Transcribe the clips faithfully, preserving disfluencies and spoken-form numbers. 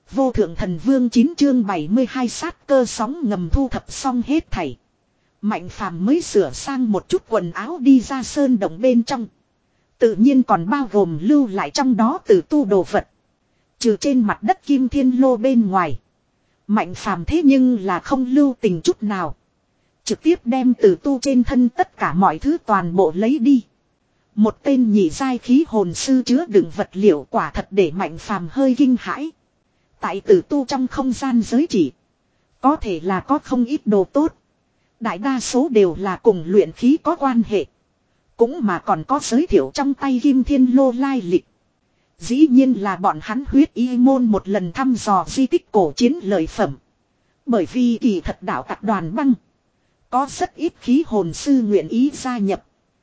Vô thượng thần vương chín chương bảy mươi hai sát cơ sóng ngầm thu thập xong hết thảy. Mạnh phàm mới sửa sang một chút quần áo đi ra sơn động bên trong. Tự nhiên còn bao gồm lưu lại trong đó tử tu đồ vật. Trừ trên mặt đất kim thiên lô bên ngoài. Mạnh phàm thế nhưng là không lưu tình chút nào. Trực tiếp đem tử tu trên thân tất cả mọi thứ toàn bộ lấy đi. Một tên nhị giai khí hồn sư chứa đựng vật liệu quả thật để mạnh phàm hơi kinh hãi. Tại tử tu trong không gian giới chỉ. Có thể là có không ít đồ tốt. Đại đa số đều là cùng luyện khí có quan hệ. Cũng mà còn có giới thiệu trong tay kim thiên lô lai lịch. Dĩ nhiên là bọn hắn huyết y môn một lần thăm dò di tích cổ chiến lợi phẩm. Bởi vì kỳ thật đạo tập đoàn băng. Có rất ít khí hồn sư nguyện ý gia nhập.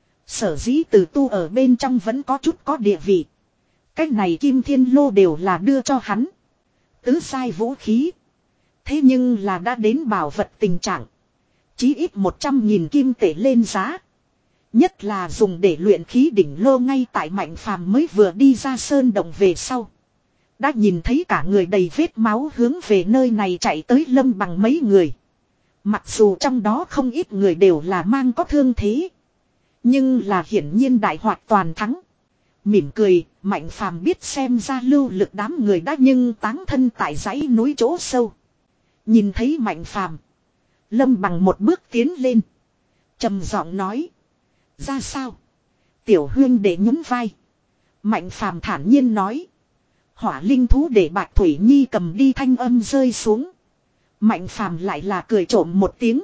Sở dĩ từ tu ở bên trong vẫn có chút có địa vị. Cách này kim thiên lô đều là đưa cho hắn. Tứ sai vũ khí. Thế nhưng là đã đến bảo vật tình trạng. Chí ít một trăm nghìn kim tệ lên giá. Nhất là dùng để luyện khí đỉnh lô ngay tại mạnh phàm mới vừa đi ra sơn động về sau. Đã nhìn thấy cả người đầy vết máu hướng về nơi này chạy tới Lâm Bằng mấy người. Mặc dù trong đó không ít người đều là mang có thương thế. Nhưng là hiển nhiên đại hoạt toàn thắng. Mỉm cười, mạnh phàm biết xem ra lưu lực đám người đã nhưng táng thân tại dãy núi chỗ sâu. Nhìn thấy mạnh phàm. Lâm Bằng một bước tiến lên. Trầm giọng nói. Ra sao? Tiểu huyên để nhún vai. Mạnh phàm thản nhiên nói. Hỏa linh thú để Bạch Thủy Nhi cầm đi thanh âm rơi xuống. Mạnh phàm lại là cười trộm một tiếng.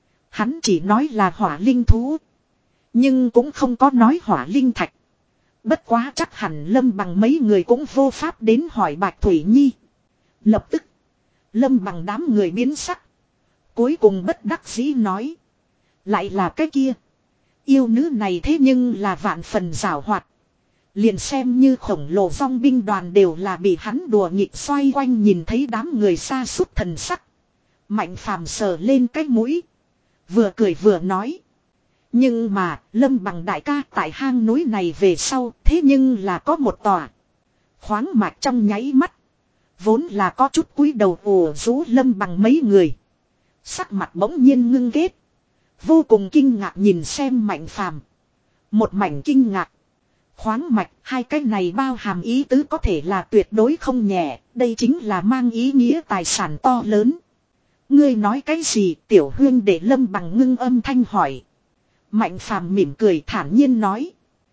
Hắn chỉ nói là hỏa linh thú. Nhưng cũng không có nói hỏa linh thạch. Bất quá chắc hẳn Lâm Bằng mấy người cũng vô pháp đến hỏi Bạch Thủy Nhi. Lập tức. Lâm Bằng đám người biến sắc. Cuối cùng bất đắc dĩ nói. Lại là cái kia. Yêu nữ này thế nhưng là vạn phần giảo hoạt. Liền xem như khổng lồ dòng binh đoàn đều là bị hắn đùa nghịch xoay quanh nhìn thấy đám người xa sút thần sắc. Mạnh phàm sờ lên cái mũi. Vừa cười vừa nói. Nhưng mà Lâm Bằng đại ca tại hang núi này về sau thế nhưng là có một tòa. Khoáng mạch trong nháy mắt. Vốn là có chút cúi đầu ồ rú Lâm Bằng mấy người. Sắc mặt bỗng nhiên ngưng kết. Vô cùng kinh ngạc nhìn xem mạnh phàm. Một mảnh kinh ngạc. Khoáng mạch, hai cái này bao hàm ý tứ có thể là tuyệt đối không nhẹ. Đây chính là mang ý nghĩa tài sản to lớn. Ngươi nói cái gì tiểu huyên để Lâm Bằng ngưng âm thanh hỏi. Mạnh phàm mỉm cười thản nhiên nói.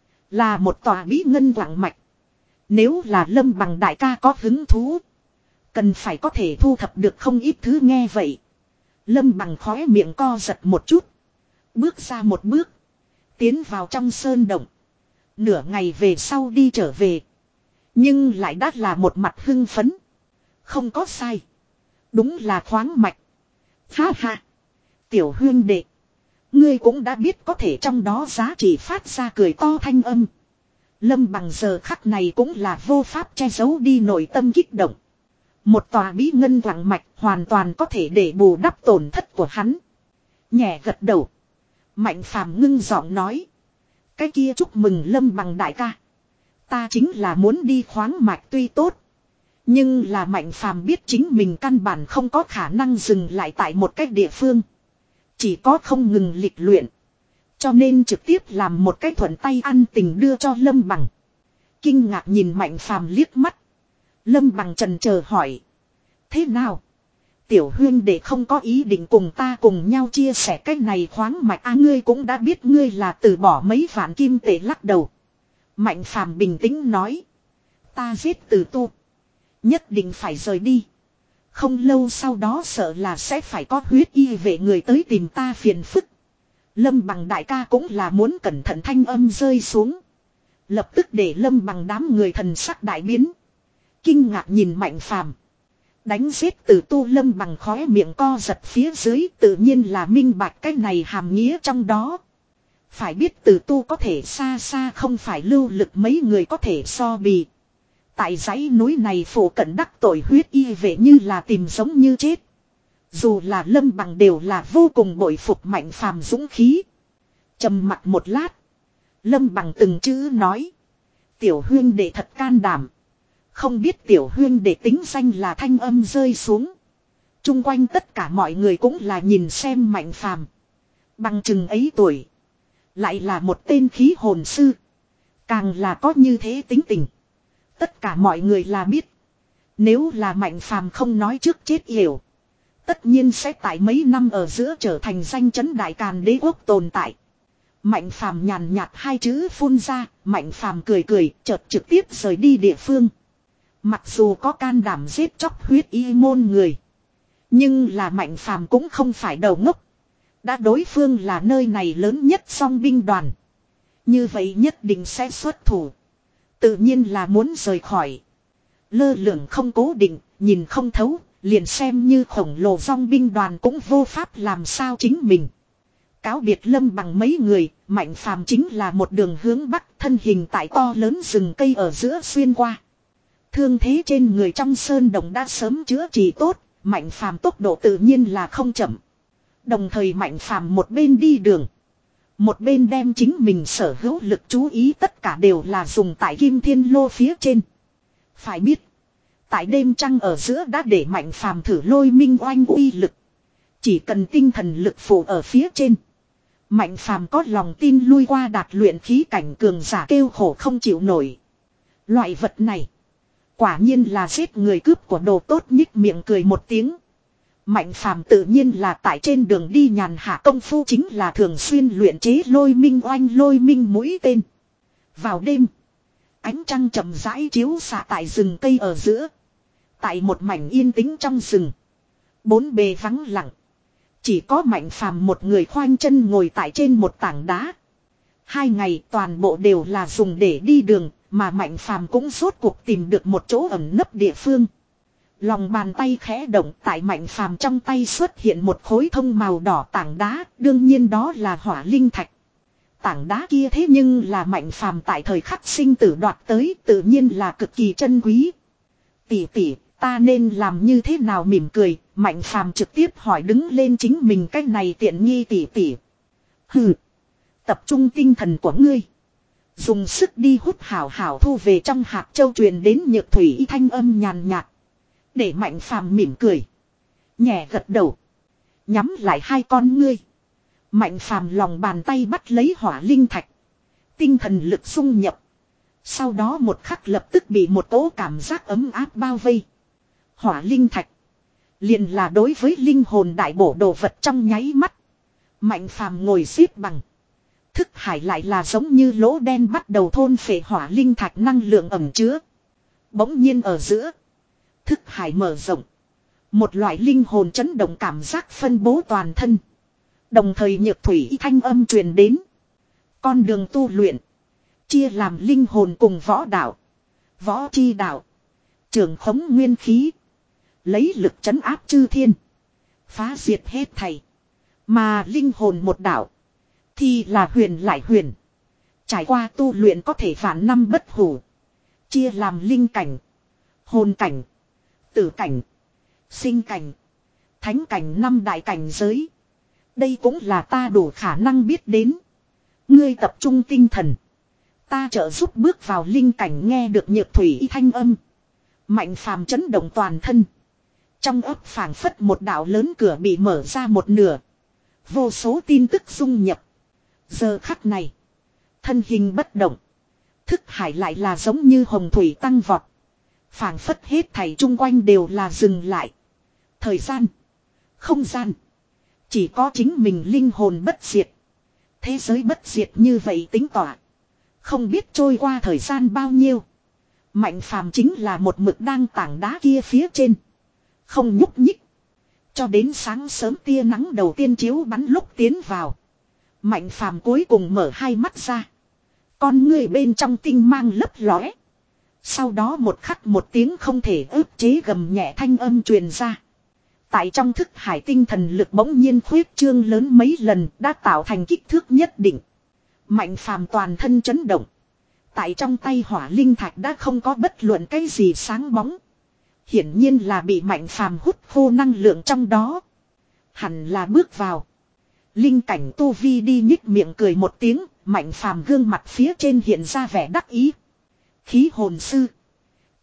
Là một tòa bí ngân quảng mạch. Nếu là Lâm Bằng đại ca có hứng thú. Cần phải có thể thu thập được không ít thứ nghe vậy. Lâm Bằng khóe miệng co giật một chút. Bước ra một bước. Tiến vào trong sơn động. Nửa ngày về sau đi trở về. Nhưng lại đã là một mặt hưng phấn. Không có sai. Đúng là khoáng mạch. Ha ha. Tiểu huyên đệ. Ngươi cũng đã biết có thể trong đó giá trị phát ra cười to thanh âm. Lâm Bằng giờ khắc này cũng là vô pháp che giấu đi nội tâm kích động. Một tòa bí ngân quảng mạch hoàn toàn có thể để bù đắp tổn thất của hắn. Nhẹ gật đầu. Mạnh phàm ngưng giọng nói. Cái kia chúc mừng Lâm Bằng đại ca. Ta chính là muốn đi khoáng mạch tuy tốt. Nhưng là mạnh phàm biết chính mình căn bản không có khả năng dừng lại tại một cái địa phương. Chỉ có không ngừng lịch luyện. Cho nên trực tiếp làm một cái thuận tay ăn tình đưa cho Lâm Bằng. Kinh ngạc nhìn mạnh phàm liếc mắt. Lâm Bằng trần chờ hỏi. Thế nào? Tiểu huyên để không có ý định cùng ta cùng nhau chia sẻ cái này khoáng mạch à, ngươi cũng đã biết ngươi là từ bỏ mấy vạn kim tệ lắc đầu. Mạnh phàm bình tĩnh nói. Ta giết từ tu. Nhất định phải rời đi. Không lâu sau đó sợ là sẽ phải có huyết y vệ người tới tìm ta phiền phức. Lâm Bằng đại ca cũng là muốn cẩn thận thanh âm rơi xuống. Lập tức để Lâm Bằng đám người thần sắc đại biến. Kinh ngạc nhìn mạnh phàm. Đánh giết từ tu Lâm Bằng khóe miệng co giật phía dưới tự nhiên là minh bạch cái này hàm nghĩa trong đó. Phải biết từ tu có thể xa xa không phải lưu lực mấy người có thể so bì. Tại dãy núi này phủ cận đắc tội huyết y vệ như là tìm sống như chết. Dù là Lâm Bằng đều là vô cùng bội phục mạnh phàm dũng khí. Trầm mặt một lát. Lâm Bằng từng chữ nói. Tiểu huyên đệ thật can đảm. Không biết tiểu huyên để tính danh là thanh âm rơi xuống. Trung quanh tất cả mọi người cũng là nhìn xem Mạnh Phàm. Bằng chừng ấy tuổi. Lại là một tên khí hồn sư. Càng là có như thế tính tình. Tất cả mọi người là biết. Nếu là Mạnh Phàm không nói trước chết yểu. Tất nhiên sẽ tại mấy năm ở giữa trở thành danh chấn đại càn đế quốc tồn tại. Mạnh Phàm nhàn nhạt hai chữ phun ra. Mạnh Phàm cười cười chợt trực tiếp rời đi địa phương. Mặc dù có can đảm giết chóc huyết y môn người. Nhưng là Mạnh Phàm cũng không phải đầu ngốc. Đã đối phương là nơi này lớn nhất song binh đoàn. Như vậy nhất định sẽ xuất thủ. Tự nhiên là muốn rời khỏi. Lơ lửng không cố định, nhìn không thấu, liền xem như khổng lồ song binh đoàn cũng vô pháp làm sao chính mình. Cáo biệt Lâm Bằng mấy người, Mạnh Phàm chính là một đường hướng bắc, thân hình tại to lớn rừng cây ở giữa xuyên qua. Thương thế trên người trong sơn đồng đã sớm chữa trị tốt, Mạnh Phàm tốc độ tự nhiên là không chậm. Đồng thời Mạnh Phàm một bên đi đường, một bên đem chính mình sở hữu lực chú ý tất cả đều là dùng tại Kim Thiên Lô phía trên. Phải biết, tại đêm trăng ở giữa đã để Mạnh Phàm thử lôi minh oanh uy lực. Chỉ cần tinh thần lực phụ ở phía trên. Mạnh Phàm có lòng tin lui qua đạt luyện khí cảnh cường giả kêu khổ không chịu nổi. Loại vật này, quả nhiên là giết người cướp của đồ tốt, nhích miệng cười một tiếng. Mạnh Phàm tự nhiên là tại trên đường đi nhàn hạ công phu chính là thường xuyên luyện chế lôi minh oanh lôi minh mũi tên. Vào đêm, ánh trăng chậm rãi chiếu xạ tại rừng cây ở giữa. Tại một mảnh yên tĩnh trong rừng, bốn bề vắng lặng. Chỉ có Mạnh Phàm một người khoanh chân ngồi tại trên một tảng đá. Hai ngày toàn bộ đều là dùng để đi đường, mà Mạnh Phàm cũng rốt cuộc tìm được một chỗ ẩn nấp địa phương. Lòng bàn tay khẽ động, tại Mạnh Phàm trong tay xuất hiện một khối thông màu đỏ tảng đá, đương nhiên đó là hỏa linh thạch. Tảng đá kia thế nhưng là Mạnh Phàm tại thời khắc sinh tử đoạt tới, tự nhiên là cực kỳ chân quý. Tỷ tỷ, ta nên làm như thế nào? Mỉm cười, Mạnh Phàm trực tiếp hỏi đứng lên chính mình cái này tiện nghi tỷ tỷ. Hừ, tập trung tinh thần của ngươi, dùng sức đi hút hảo hảo thu về trong hạt châu truyền đến Nhược Thủy thanh âm nhàn nhạt. Để Mạnh Phàm mỉm cười, nhẹ gật đầu, nhắm lại hai con ngươi. Mạnh Phàm lòng bàn tay bắt lấy hỏa linh thạch, tinh thần lực xung nhập. Sau đó một khắc lập tức bị một cỗ cảm giác ấm áp bao vây. Hỏa linh thạch liền là đối với linh hồn đại bổ đồ vật trong nháy mắt. Mạnh Phàm ngồi xếp bằng, thức hải lại là giống như lỗ đen bắt đầu thôn phệ hỏa linh thạch năng lượng ẩm chứa. Bỗng nhiên ở giữa, thức hải mở rộng, một loại linh hồn chấn động cảm giác phân bố toàn thân. Đồng thời Nhược Thủy thanh âm truyền đến. Con đường tu luyện chia làm linh hồn cùng võ đạo. Võ chi đạo trường khống nguyên khí, lấy lực trấn áp chư thiên, phá diệt hết thảy. Mà linh hồn một đạo thì là huyền lại huyền, trải qua tu luyện có thể vạn năm bất hủ. Chia làm linh cảnh, hồn cảnh, tử cảnh, sinh cảnh, thánh cảnh, năm đại cảnh giới. Đây cũng là ta đủ khả năng biết đến. Ngươi tập trung tinh thần, ta trợ giúp bước vào linh cảnh. Nghe được Nhược Thủy thanh âm, Mạnh Phàm chấn động toàn thân. Trong ấp phảng phất một đạo lớn cửa bị mở ra một nửa, vô số tin tức dung nhập. Giờ khắc này, thân hình bất động, thức hải lại là giống như hồng thủy tăng vọt. Phảng phất hết thảy chung quanh đều là dừng lại. Thời gian, không gian, chỉ có chính mình linh hồn bất diệt. Thế giới bất diệt như vậy tính tỏa. Không biết trôi qua thời gian bao nhiêu. Mạnh Phàm chính là một mực đang tảng đá kia phía trên, không nhúc nhích. Cho đến sáng sớm tia nắng đầu tiên chiếu bắn lúc tiến vào, Mạnh Phàm cuối cùng mở hai mắt ra. Con người bên trong tinh mang lấp lóe. Sau đó một khắc một tiếng không thể ức chế gầm nhẹ thanh âm truyền ra. Tại trong thức hải tinh thần lực bỗng nhiên khuyết trương lớn mấy lần, đã tạo thành kích thước nhất định. Mạnh Phàm toàn thân chấn động. Tại trong tay hỏa linh thạch đã không có bất luận cái gì sáng bóng. Hiển nhiên là bị Mạnh Phàm hút khô năng lượng trong đó. Hẳn là bước vào linh cảnh tu vi đi. Nhích miệng cười một tiếng, Mạnh Phàm gương mặt phía trên hiện ra vẻ đắc ý. Khí hồn sư,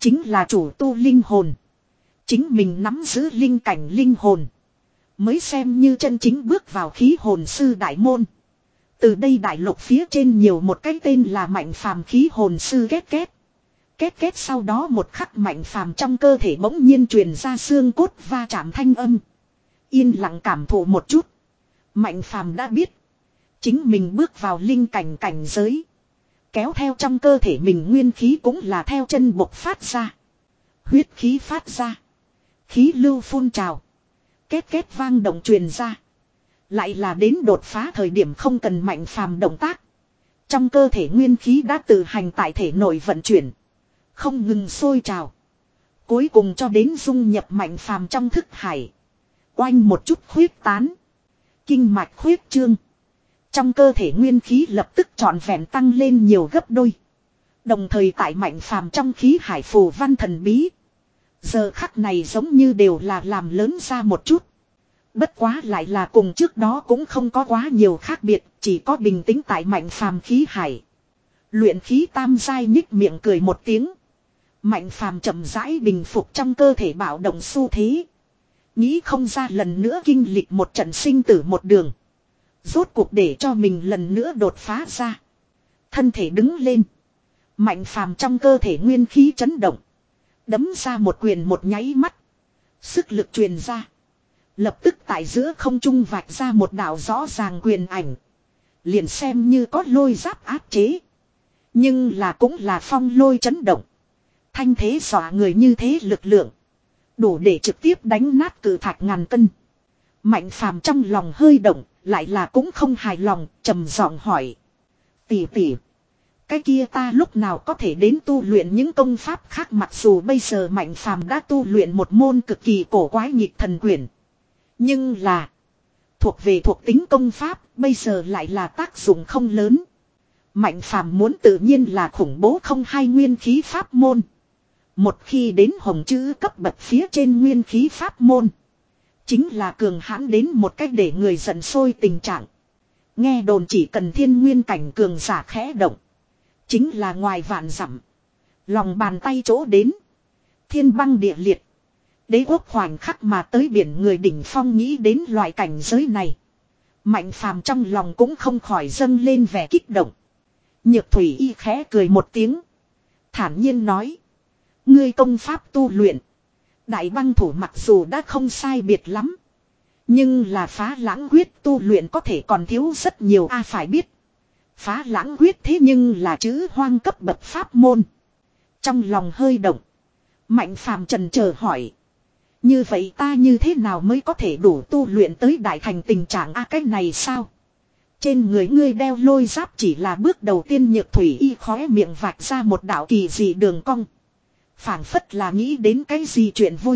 Chính là chủ tu linh hồn. Chính mình nắm giữ linh cảnh linh hồn. Mới xem như chân chính bước vào khí hồn sư đại môn. Từ đây đại lục phía trên nhiều một cái tên là Mạnh Phàm khí hồn sư két két. Két két sau đó một khắc Mạnh Phàm trong cơ thể bỗng nhiên truyền ra xương cốt va chạm thanh âm. Yên lặng cảm thụ một chút. Mạnh Phàm đã biết. Chính mình bước vào linh cảnh cảnh giới. Kéo theo trong cơ thể mình nguyên khí cũng là theo chân bộc phát ra. Huyết khí phát ra. Khí lưu phun trào. Két két vang động truyền ra. Lại là đến đột phá thời điểm không cần Mạnh Phàm động tác. Trong cơ thể nguyên khí đã tự hành tại thể nội vận chuyển. Không ngừng sôi trào. Cuối cùng cho đến dung nhập Mạnh Phàm trong thức hải. Oanh một chút khuyết tán. Kinh mạch khuyết trương. Trong cơ thể nguyên khí lập tức trọn vẹn tăng lên nhiều gấp đôi. Đồng thời tại Mạnh Phàm trong khí hải phù văn thần bí. Giờ khắc này giống như đều là làm lớn ra một chút. Bất quá lại là cùng trước đó cũng không có quá nhiều khác biệt, chỉ có bình tĩnh tại Mạnh Phàm khí hải. Luyện khí tam giai nhích miệng cười một tiếng. Mạnh Phàm chậm rãi bình phục trong cơ thể bạo động xu thế. Nghĩ không ra lần nữa kinh lịch một trận sinh tử một đường. Rốt cuộc để cho mình lần nữa đột phá ra. Thân thể đứng lên. Mạnh Phàm trong cơ thể nguyên khí chấn động. Đấm ra một quyền một nháy mắt. Sức lực truyền ra. Lập tức tại giữa không trung vạch ra một đạo rõ ràng quyền ảnh. Liền xem như có lôi giáp áp chế. Nhưng là cũng là phong lôi chấn động. Thanh thế dọa người như thế lực lượng. Đủ để trực tiếp đánh nát cự thạch ngàn cân. Mạnh Phàm trong lòng hơi động. Lại là cũng không hài lòng. Trầm giọng hỏi. Tỷ tỷ. Cái kia ta lúc nào có thể đến tu luyện những công pháp khác, mặc dù bây giờ Mạnh Phàm đã tu luyện một môn cực kỳ cổ quái nghịch thần quyển. Nhưng là. Thuộc về thuộc tính công pháp. Bây giờ lại là tác dụng không lớn. Mạnh Phàm muốn tự nhiên là khủng bố không hai nguyên khí pháp môn. Một khi đến hồng chữ cấp bậc phía trên nguyên khí pháp môn. Chính là cường hãn đến một cách để người giận sôi tình trạng. Nghe đồn chỉ cần thiên nguyên cảnh cường giả khẽ động. Chính là ngoài vạn dặm. Lòng bàn tay chỗ đến. Thiên băng địa liệt. Đế quốc khoảnh khắc mà tới biển người đỉnh phong nghĩ đến loại cảnh giới này. Mạnh Phàm trong lòng cũng không khỏi dâng lên vẻ kích động. Nhược Thủy Y khẽ cười một tiếng. Thản nhiên nói. Ngươi công pháp tu luyện. Đại băng thủ mặc dù đã không sai biệt lắm. Nhưng là phá lãng quyết tu luyện có thể còn thiếu rất nhiều a à, phải biết. Phá lãng quyết thế nhưng là chữ hoang cấp bậc pháp môn. Trong lòng hơi động. Mạnh Phàm trần chờ hỏi. Như vậy ta như thế nào mới có thể đủ tu luyện tới đại thành tình trạng a à, cái này sao? Trên người ngươi đeo lôi giáp chỉ là bước đầu tiên. Nhược Thủy Y khóe miệng vạch ra một đạo kỳ dị đường cong. Phảng phất là nghĩ đến cái gì chuyện vui.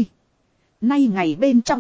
Nay ngày bên trong.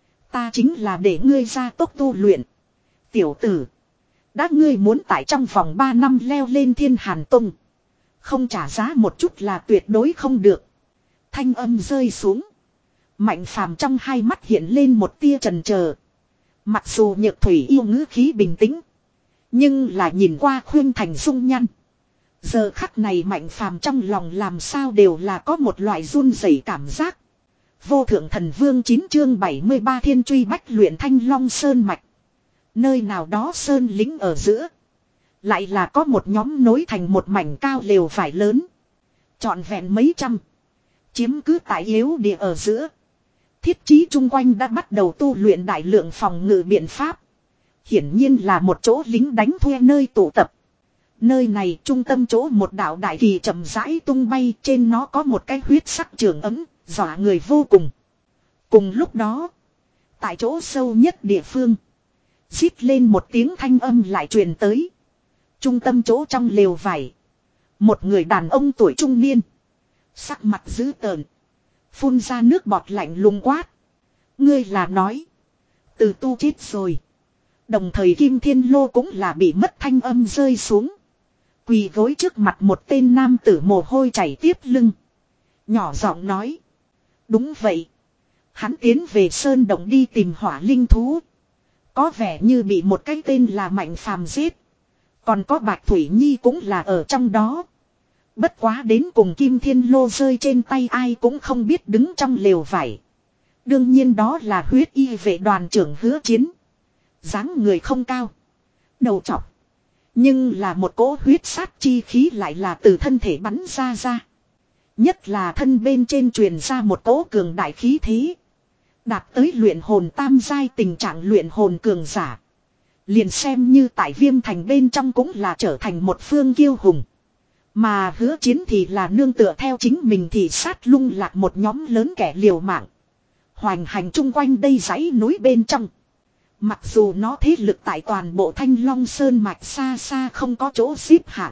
Ta chính là để ngươi ra tốc tu luyện. Tiểu tử. Đã ngươi muốn tại trong vòng ba năm leo lên Thiên Hàn Tông. Không trả giá một chút là tuyệt đối không được. Thanh âm rơi xuống. Mạnh Phàm trong hai mắt hiện lên một tia trần chờ. Mặc dù Nhược Thủy yêu ngữ khí bình tĩnh. Nhưng là nhìn qua khuyên thành dung nhăn. Giờ khắc này Mạnh Phàm trong lòng làm sao đều là có một loại run rẩy cảm giác. Vô thượng thần vương chín chương bảy mươi ba thiên truy bách luyện Thanh Long Sơn Mạch. Nơi nào đó sơn lính ở giữa. Lại là có một nhóm nối thành một mảnh cao lều vải lớn. Trọn vẹn mấy trăm. Chiếm cứ tại yếu địa ở giữa. Thiết trí chung quanh đã bắt đầu tu luyện đại lượng phòng ngự biện pháp. Hiển nhiên là một chỗ lính đánh thuê nơi tụ tập. Nơi này trung tâm chỗ một đạo đại kỳ chậm rãi tung bay, trên nó có một cái huyết sắc trường ấm, dọa người vô cùng. Cùng lúc đó, tại chỗ sâu nhất địa phương, rít lên một tiếng thanh âm lại truyền tới. Trung tâm chỗ trong lều vải, một người đàn ông tuổi trung niên, sắc mặt dữ tợn, phun ra nước bọt lạnh lùng quát. Ngươi là nói, từ tu chết rồi. Đồng thời Kim Thiên Lô cũng là bị mất, thanh âm rơi xuống. Quỳ gối trước mặt một tên nam tử mồ hôi chảy tiếp lưng. Nhỏ giọng nói. Đúng vậy. Hắn tiến về sơn động đi tìm hỏa linh thú. Có vẻ như bị một cái tên là Mạnh Phàm giết. Còn có Bạch Thủy Nhi cũng là ở trong đó. Bất quá đến cùng Kim Thiên Lô rơi trên tay ai cũng không biết đứng trong lều vải. Đương nhiên đó là huyết y vệ đoàn trưởng Hứa Chiến. Dáng người không cao. Đầu trọc. Nhưng là một cỗ huyết sát chi khí lại là từ thân thể bắn ra ra. Nhất là thân bên trên truyền ra một cỗ cường đại khí thế. Đạt tới luyện hồn tam giai tình trạng luyện hồn cường giả. Liền xem như tại Viêm Thành bên trong cũng là trở thành một phương kiêu hùng. Mà Hứa Chiến thì là nương tựa theo chính mình thì sát lung lạc một nhóm lớn kẻ liều mạng. Hoành hành chung quanh đây dãy núi bên trong. Mặc dù nó thế lực tại toàn bộ Thanh Long Sơn mạch xa xa không có chỗ xếp hạng.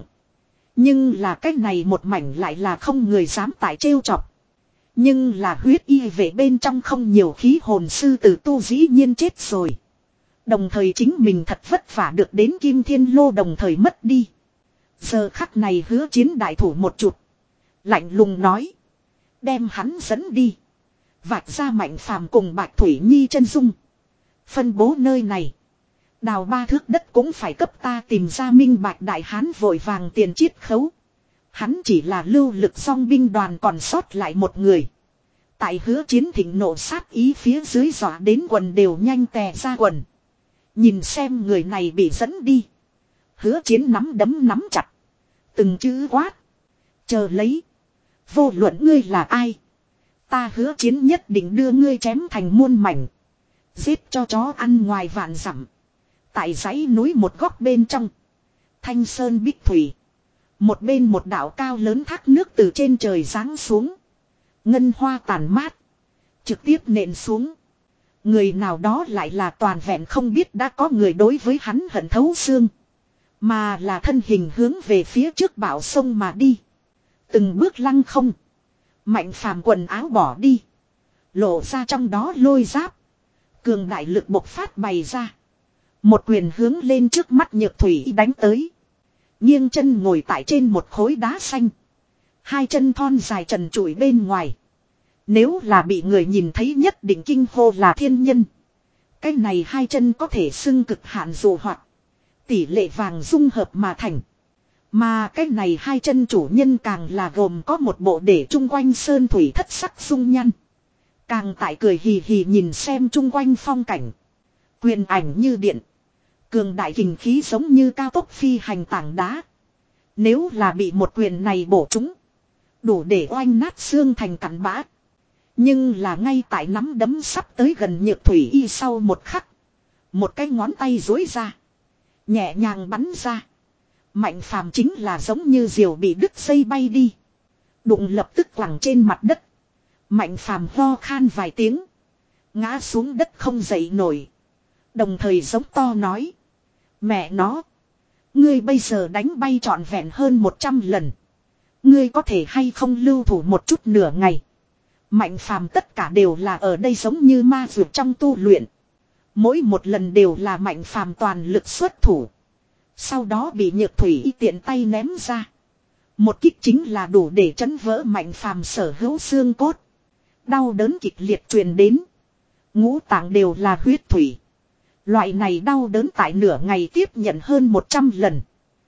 Nhưng là cái này một mảnh lại là không người dám tại trêu chọc. Nhưng là huyết y vệ bên trong không nhiều khí hồn sư tử tu dĩ nhiên chết rồi. Đồng thời chính mình thật vất vả được đến Kim Thiên Lô đồng thời mất đi. Giờ khắc này Hứa Chiến đại thủ một chụp. Lạnh lùng nói. Đem hắn dẫn đi. Vạch ra Mạnh Phàm cùng Bạch Thủy Nhi chân dung. Phân bố nơi này. Đào ba thước đất cũng phải cấp ta tìm ra minh bạch đại hán vội vàng tiền chiết khấu. Hắn chỉ là lưu lực song binh đoàn còn sót lại một người. Tại Hứa Chiến thịnh nộ sát ý phía dưới dọa đến quần đều nhanh tè ra quần. Nhìn xem người này bị dẫn đi. Hứa Chiến nắm đấm nắm chặt. Từng chữ quát. Chờ lấy. Vô luận ngươi là ai. Ta Hứa Chiến nhất định đưa ngươi chém thành muôn mảnh. Giết cho chó ăn ngoài vạn dặm. Tại dãy núi một góc bên trong. Thanh sơn bích thủy. Một bên một đảo cao lớn thác nước từ trên trời giáng xuống. Ngân hoa tàn mát. Trực tiếp nện xuống. Người nào đó lại là toàn vẹn không biết đã có người đối với hắn hận thấu xương. Mà là thân hình hướng về phía trước bão sông mà đi. Từng bước lăng không. Mạnh Phàm quần áo bỏ đi. Lộ ra trong đó lôi giáp. Cường đại lực bộc phát bày ra. Một quyền hướng lên trước mắt Nhược Thủy đánh tới. Nghiêng chân ngồi tại trên một khối đá xanh. Hai chân thon dài trần trụi bên ngoài. Nếu là bị người nhìn thấy nhất định kinh hô là thiên nhân. Cái này hai chân có thể xưng cực hạn dù hoạt. Tỷ lệ vàng dung hợp mà thành. Mà cái này hai chân chủ nhân càng là gồm có một bộ để chung quanh sơn thủy thất sắc dung nhăn. Càng tại cười hì hì nhìn xem chung quanh phong cảnh. Quyền ảnh như điện. Cường đại kình khí giống như cao tốc phi hành tảng đá. Nếu là bị một quyền này bổ trúng. Đủ để oanh nát xương thành cặn bã. Nhưng là ngay tại nắm đấm sắp tới gần Nhược Thủy y sau một khắc. Một cái ngón tay dối ra. Nhẹ nhàng bắn ra. Mạnh Phàm chính là giống như diều bị đứt dây bay đi. Đụng lập tức quẳng trên mặt đất. Mạnh Phàm ho khan vài tiếng. Ngã xuống đất không dậy nổi. Đồng thời giống to nói. Mẹ nó. Ngươi bây giờ đánh bay trọn vẹn hơn một trăm lần. Ngươi có thể hay không lưu thủ một chút nửa ngày. Mạnh Phàm tất cả đều là ở đây giống như ma dược trong tu luyện. Mỗi một lần đều là Mạnh Phàm toàn lực xuất thủ. Sau đó bị Nhược Thủy y tiện tay ném ra. Một kích chính là đủ để chấn vỡ Mạnh Phàm sở hữu xương cốt. Đau đớn kịch liệt truyền đến. Ngũ tạng đều là huyết thủy. Loại này đau đớn tại nửa ngày tiếp nhận hơn một trăm lần.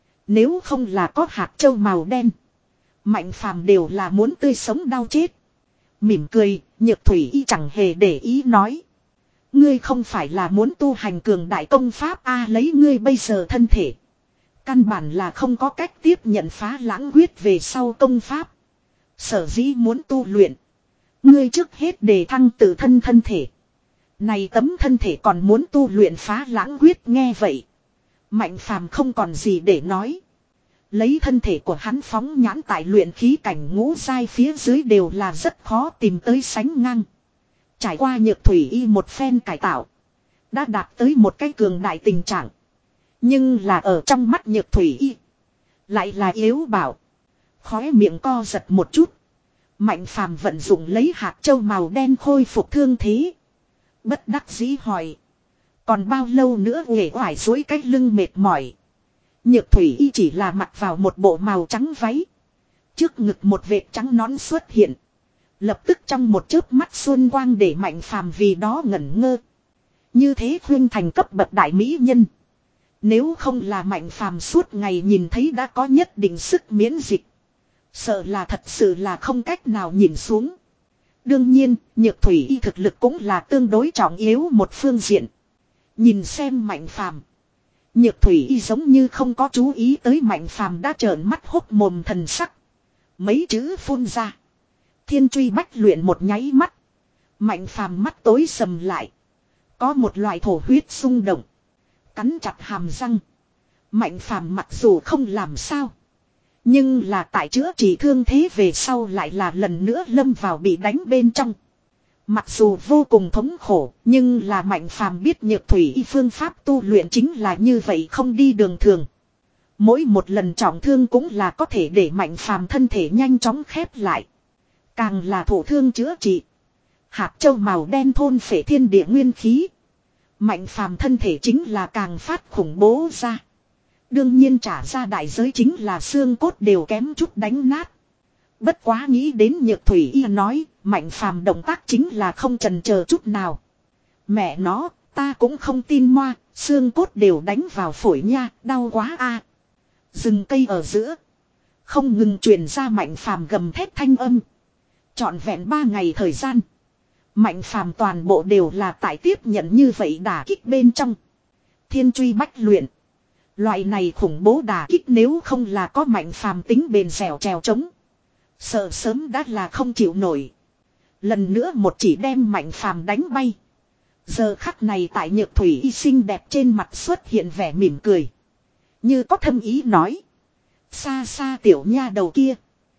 Nếu không là có hạt châu màu đen. Mạnh Phàm đều là muốn tươi sống đau chết. Mỉm cười, Nhược Thủy y chẳng hề để ý nói. Ngươi không phải là muốn tu hành cường đại công pháp a à, lấy ngươi bây giờ thân thể. Căn bản là không có cách tiếp nhận phá lãng huyết về sau công pháp. Sở dĩ muốn tu luyện. Ngươi trước hết đề thăng tự thân thân thể. Này tấm thân thể còn muốn tu luyện phá lãng huyết nghe vậy. Mạnh Phàm không còn gì để nói. Lấy thân thể của hắn phóng nhãn tại luyện khí cảnh ngũ giai phía dưới đều là rất khó tìm tới sánh ngang. Trải qua Nhược Thủy y một phen cải tạo. Đã đạt tới một cái cường đại tình trạng. Nhưng là ở trong mắt Nhược Thủy y. Lại là yếu bảo. Khóe miệng co giật một chút. Mạnh Phàm vận dụng lấy hạt châu màu đen khôi phục thương thế. Bất đắc dĩ hỏi. Còn bao lâu nữa uể oải dối cách lưng mệt mỏi. Nhược Thủy y chỉ là mặc vào một bộ màu trắng váy. Trước ngực một vệt trắng nón xuất hiện. Lập tức trong một chớp mắt xuân quang để Mạnh Phàm vì đó ngẩn ngơ. Như thế khuyên thành cấp bậc đại mỹ nhân. Nếu không là Mạnh Phàm suốt ngày nhìn thấy đã có nhất định sức miễn dịch. Sợ là thật sự là không cách nào nhìn xuống. Đương nhiên, Nhược Thủy Y thực lực cũng là tương đối trọng yếu một phương diện. Nhìn xem Mạnh Phàm, Nhược Thủy Y giống như không có chú ý tới Mạnh Phàm đã trợn mắt hốc mồm thần sắc. Mấy chữ phun ra. Thiên truy bách luyện một nháy mắt. Mạnh Phàm mắt tối sầm lại. Có một loại thổ huyết xung động. Cắn chặt hàm răng. Mạnh Phàm mặc dù không làm sao. Nhưng là tại chữa trị thương thế về sau lại là lần nữa lâm vào bị đánh bên trong. Mặc dù vô cùng thống khổ, nhưng là Mạnh Phàm biết Nhược Thủy Y phương pháp tu luyện chính là như vậy, không đi đường thường. Mỗi một lần trọng thương cũng là có thể để Mạnh Phàm thân thể nhanh chóng khép lại. Càng là thổ thương chữa trị. Hạt châu màu đen thôn phệ thiên địa nguyên khí. Mạnh Phàm thân thể chính là càng phát khủng bố ra. Đương nhiên trả ra đại giới chính là xương cốt đều kém chút đánh nát. Bất quá nghĩ đến Nhược Thủy Y nói, Mạnh Phàm động tác chính là không chần chờ chút nào. Mẹ nó, ta cũng không tin moa, xương cốt đều đánh vào phổi nha, đau quá a. Rừng cây ở giữa, không ngừng truyền ra Mạnh Phàm gầm thét thanh âm. Trọn vẹn ba ngày thời gian, Mạnh Phàm toàn bộ đều là tại tiếp nhận như vậy đả kích bên trong. Thiên truy bách luyện. Loại này khủng bố đả kích nếu không là có Mạnh Phàm tính bền dẻo trèo trống, sợ sớm đã là không chịu nổi. Lần nữa một chỉ đem Mạnh Phàm đánh bay. Giờ khắc này tại Nhược Thủy Y xinh đẹp trên mặt xuất hiện vẻ mỉm cười. Như có thâm ý nói. Xa xa tiểu nha đầu kia.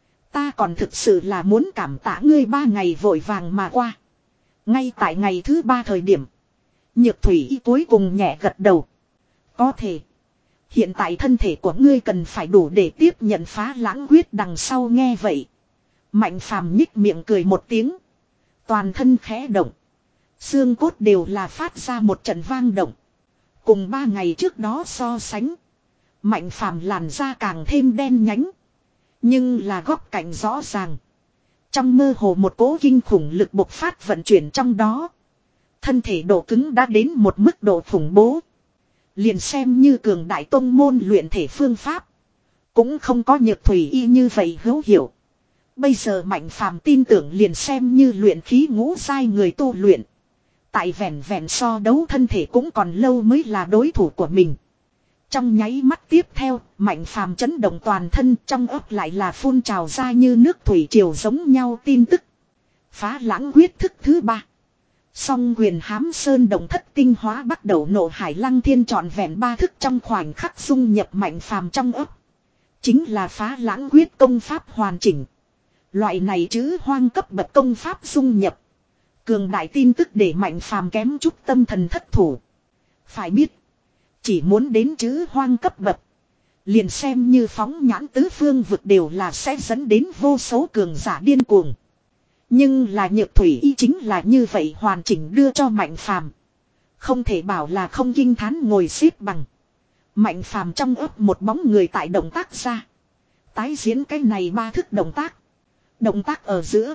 Ta còn thực sự là muốn cảm tạ ngươi ba ngày vội vàng mà qua. Ngay tại ngày thứ ba thời điểm. Nhược Thủy Y cuối cùng nhẹ gật đầu. Có thể. Hiện tại thân thể của ngươi cần phải đủ để tiếp nhận phá lãng huyết đằng sau nghe vậy. Mạnh Phàm nhích miệng cười một tiếng. Toàn thân khẽ động. Xương cốt đều là phát ra một trận vang động. Cùng ba ngày trước đó so sánh. Mạnh Phàm làn da càng thêm đen nhánh. Nhưng là góc cạnh rõ ràng. Trong mơ hồ một cỗ kinh khủng lực bộc phát vận chuyển trong đó. Thân thể độ cứng đã đến một mức độ khủng bố. Liền xem như cường đại tông môn luyện thể phương pháp. Cũng không có Nhược Thủy Y như vậy hữu hiệu. Bây giờ Mạnh Phàm tin tưởng liền xem như luyện khí ngũ giai người tu luyện. Tại vẹn vẹn so đấu thân thể cũng còn lâu mới là đối thủ của mình. Trong nháy mắt tiếp theo, Mạnh Phàm chấn động toàn thân, trong ấp lại là phun trào ra như nước thủy triều giống nhau tin tức. Phá lãng huyết thức thứ ba. Song quyền hám sơn động thất tinh hóa bắt đầu nộ hải lăng thiên trọn vẹn ba thức trong khoảnh khắc dung nhập Mạnh Phàm trong ấp. Chính là phá lãng huyết công pháp hoàn chỉnh. Loại này chứ hoang cấp bậc công pháp dung nhập. Cường đại tin tức để Mạnh Phàm kém chút tâm thần thất thủ. Phải biết. Chỉ muốn đến chứ hoang cấp bậc. Liền xem như phóng nhãn tứ phương vực đều là sẽ dẫn đến vô số cường giả điên cuồng. Nhưng là Nhược Thủy Y chính là như vậy hoàn chỉnh đưa cho Mạnh Phàm. Không thể bảo là không kinh thán ngồi xếp bằng. Mạnh Phàm trong ấp một bóng người tại động tác ra. Tái diễn cái này ba thức động tác. Động tác ở giữa.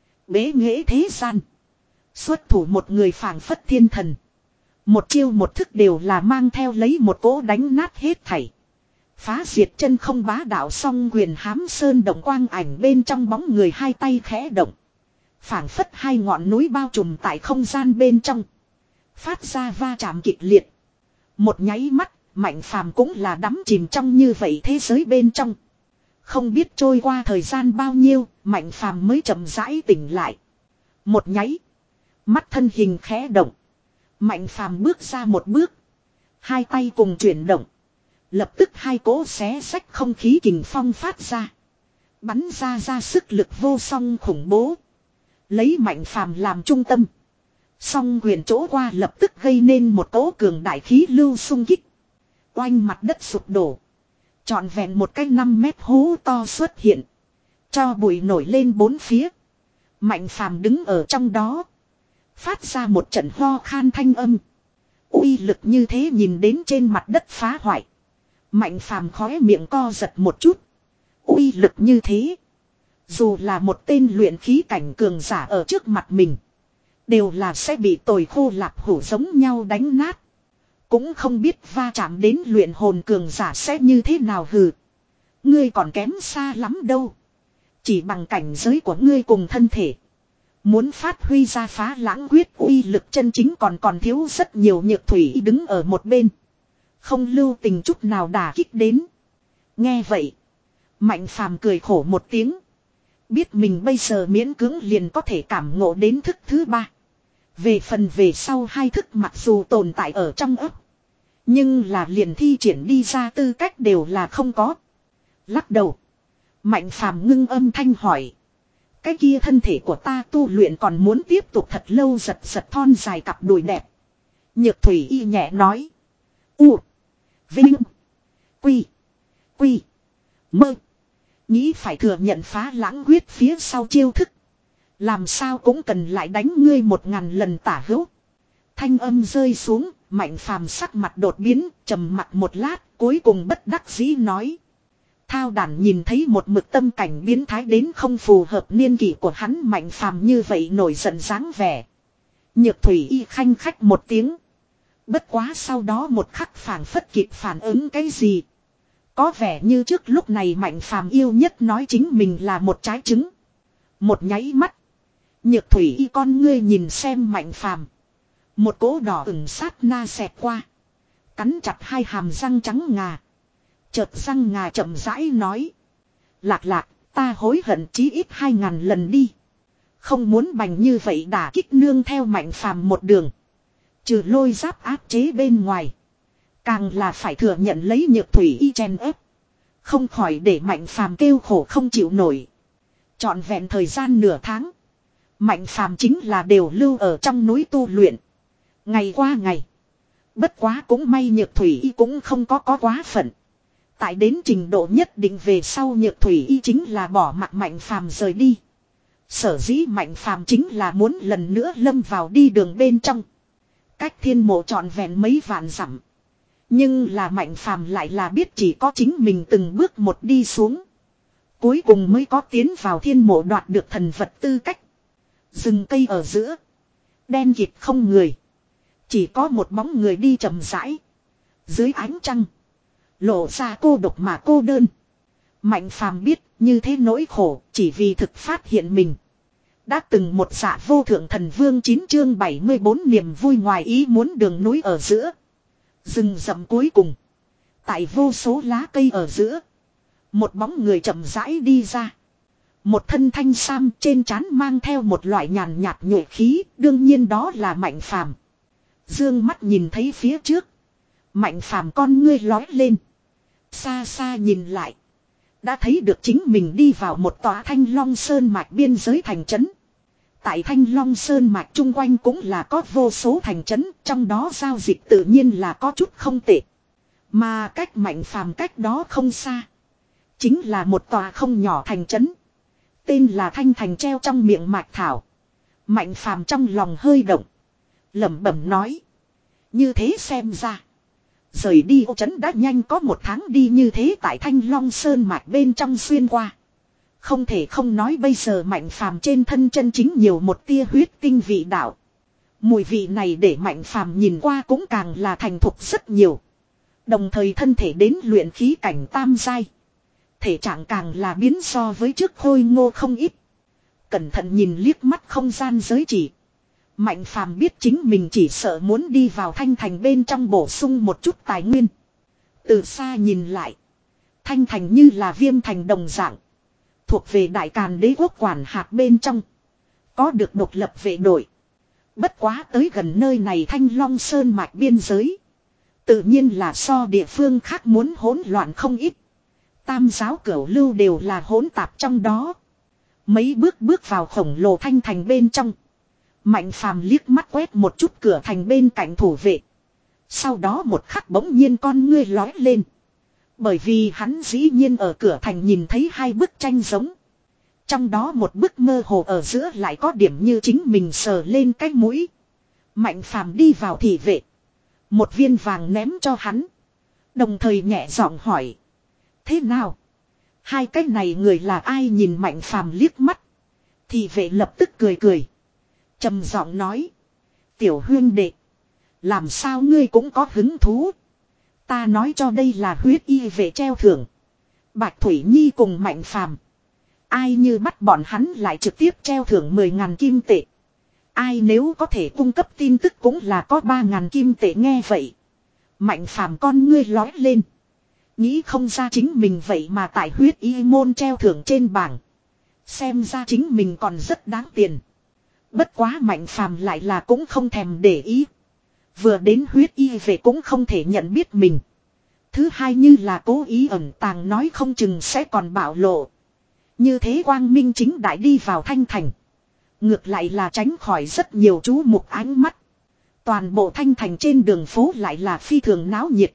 Bế nghệ thế gian. Xuất thủ một người phảng phất thiên thần. Một chiêu một thức đều là mang theo lấy một cỗ đánh nát hết thảy. Phá diệt chân không bá đạo song quyền hám sơn động quang ảnh bên trong bóng người hai tay khẽ động. Phảng phất hai ngọn núi bao trùm tại không gian bên trong. Phát ra va chạm kịch liệt. Một nháy mắt, Mạnh Phàm cũng là đắm chìm trong như vậy thế giới bên trong. Không biết trôi qua thời gian bao nhiêu, Mạnh Phàm mới chậm rãi tỉnh lại. Một nháy. Mắt thân hình khẽ động. Mạnh Phàm bước ra một bước. Hai tay cùng chuyển động. Lập tức hai cỗ xé xách không khí kình phong phát ra. Bắn ra ra sức lực vô song khủng bố. Lấy Mạnh Phàm làm trung tâm. Song quyền chỗ qua lập tức gây nên một cỗ cường đại khí lưu xung kích. Oanh mặt đất sụp đổ. Trọn vẹn một cái năm mét hố to xuất hiện. Cho bụi nổi lên bốn phía. Mạnh Phàm đứng ở trong đó. Phát ra một trận ho khan thanh âm. Uy lực như thế nhìn đến trên mặt đất phá hoại. Mạnh Phàm khóe miệng co giật một chút. Uy lực như thế. Dù là một tên luyện khí cảnh cường giả ở trước mặt mình. Đều là sẽ bị tồi khô lạp hủ giống nhau đánh nát. Cũng không biết va chạm đến luyện hồn cường giả sẽ như thế nào hừ. Ngươi còn kém xa lắm đâu. Chỉ bằng cảnh giới của ngươi cùng thân thể. Muốn phát huy ra phá lãng quyết uy lực chân chính còn còn thiếu rất nhiều. Nhược thủy đứng ở một bên. Không lưu tình chút nào đả kích đến. Nghe vậy. Mạnh phàm cười khổ một tiếng. Biết mình bây giờ miễn cưỡng liền có thể cảm ngộ đến thức thứ ba. Về phần về sau hai thức mặc dù tồn tại ở trong ấp. Nhưng là liền thi triển đi ra tư cách đều là không có. Lắc đầu. Mạnh phàm ngưng âm thanh hỏi. Cái kia thân thể của ta tu luyện còn muốn tiếp tục thật lâu, giật giật thon dài cặp đùi đẹp. Nhược thủy y nhẹ nói. U. Vinh. Quy. Quy. Mơ. Nghĩ phải thừa nhận phá lãng quyết phía sau chiêu thức. Làm sao cũng cần lại đánh ngươi một ngàn lần tả hữu. Thanh âm rơi xuống, Mạnh phàm sắc mặt đột biến, trầm mặt một lát, cuối cùng bất đắc dĩ nói. Thao đản nhìn thấy một mực tâm cảnh biến thái đến không phù hợp niên kỷ của hắn. Mạnh phàm như vậy nổi giận dáng vẻ. Nhược thủy y khanh khách một tiếng. Bất quá sau đó một khắc phảng phất kịp phản ứng cái gì. Có vẻ như trước lúc này Mạnh phàm yêu nhất nói chính mình là một trái trứng. Một nháy mắt. Nhược thủy y con ngươi nhìn xem Mạnh phàm. Một cỗ đỏ ửng sát na xẹt qua. Cắn chặt hai hàm răng trắng ngà. Chợt răng ngà chậm rãi nói. Lạc lạc, ta hối hận chí ít hai ngàn lần đi. Không muốn bành như vậy đả kích nương theo Mạnh phàm một đường. Trừ lôi giáp áp chế bên ngoài. Càng là phải thừa nhận lấy nhược thủy y chen ép. Không khỏi để Mạnh phàm kêu khổ không chịu nổi. Trọn vẹn thời gian nửa tháng. Mạnh phàm chính là đều lưu ở trong núi tu luyện. Ngày qua ngày. Bất quá cũng may nhược thủy y cũng không có có quá phận. Tại đến trình độ nhất định về sau nhược thủy y chính là bỏ mặt Mạnh phàm rời đi. Sở dĩ Mạnh phàm chính là muốn lần nữa lâm vào đi đường bên trong. Cách thiên mộ trọn vẹn mấy vạn dặm. Nhưng là Mạnh phàm lại là biết chỉ có chính mình từng bước một đi xuống. Cuối cùng mới có tiến vào thiên mộ đoạt được thần vật tư cách. Rừng cây ở giữa. Đen kịt không người. Chỉ có một bóng người đi chậm rãi. Dưới ánh trăng. Lộ ra cô độc mà cô đơn. Mạnh phàm biết như thế nỗi khổ chỉ vì thực phát hiện mình. Đã từng một dạ vô thượng thần vương chín chương bảy mươi bốn niềm vui ngoài ý muốn đường núi ở giữa. Rừng rậm cuối cùng. Tại vô số lá cây ở giữa. Một bóng người chậm rãi đi ra. Một thân thanh sam trên trán mang theo một loại nhàn nhạt nhuệ khí. Đương nhiên đó là Mạnh phàm. Dương mắt nhìn thấy phía trước. Mạnh phàm con ngươi lói lên. Xa xa nhìn lại. Đã thấy được chính mình đi vào một tòa Thanh Long Sơn mạch biên giới thành trấn. Tại Thanh Long Sơn mạch chung quanh cũng là có vô số thành trấn. Trong đó giao dịch tự nhiên là có chút không tệ. Mà cách Mạnh phàm cách đó không xa. Chính là một tòa không nhỏ thành trấn. Tên là Thanh Thành treo trong miệng mạch thảo. Mạnh phàm trong lòng hơi động. Lẩm bẩm nói. Như thế xem ra. Rời đi ô trấn đã nhanh có một tháng đi như thế tại Thanh Long Sơn mạch bên trong xuyên qua. Không thể không nói bây giờ Mạnh phàm trên thân chân chính nhiều một tia huyết tinh vị đạo. Mùi vị này để Mạnh phàm nhìn qua cũng càng là thành thục rất nhiều. Đồng thời thân thể đến luyện khí cảnh tam giai. Thể trạng càng là biến so với trước khôi ngô không ít. Cẩn thận nhìn liếc mắt không gian giới chỉ. Mạnh phàm biết chính mình chỉ sợ muốn đi vào Thanh Thành bên trong bổ sung một chút tài nguyên. Từ xa nhìn lại. Thanh Thành như là Viêm Thành đồng dạng. Thuộc về Đại Càn Đế quốc quản hạt bên trong. Có được độc lập vệ đội. Bất quá tới gần nơi này Thanh Long Sơn mạch biên giới. Tự nhiên là so địa phương khác muốn hỗn loạn không ít. Tam giáo cửu lưu đều là hỗn tạp trong đó. Mấy bước bước vào khổng lồ Thanh Thành bên trong. Mạnh phàm liếc mắt quét một chút cửa thành bên cạnh thủ vệ. Sau đó một khắc bỗng nhiên con ngươi lói lên. Bởi vì hắn dĩ nhiên ở cửa thành nhìn thấy hai bức tranh giống. Trong đó một bức mơ hồ ở giữa lại có điểm như chính mình sờ lên cái mũi. Mạnh phàm đi vào thị vệ. Một viên vàng ném cho hắn. Đồng thời nhẹ giọng hỏi. Thế nào? Hai cái này người là ai nhìn Mạnh phàm liếc mắt. Thị vệ lập tức cười cười. Trầm giọng nói. Tiểu huyên đệ. Làm sao ngươi cũng có hứng thú. Ta nói cho đây là huyết y vệ treo thưởng. Bạch Thủy Nhi cùng Mạnh phàm. Ai như bắt bọn hắn lại trực tiếp treo thưởng mười ngàn kim tệ. Ai nếu có thể cung cấp tin tức cũng là có ba ngàn kim tệ. Nghe vậy, Mạnh Phàm con ngươi lói lên. Nghĩ không ra chính mình vậy mà tại huyết y môn treo thưởng trên bảng. Xem ra chính mình còn rất đáng tiền. Bất quá Mạnh Phàm lại là cũng không thèm để ý. Vừa đến huyết y về cũng không thể nhận biết mình. Thứ hai như là cố ý ẩn tàng nói không chừng sẽ còn bạo lộ. Như thế quang minh chính đại đi vào Thanh Thành. Ngược lại là tránh khỏi rất nhiều chú mục ánh mắt. Toàn bộ Thanh Thành trên đường phố lại là phi thường náo nhiệt.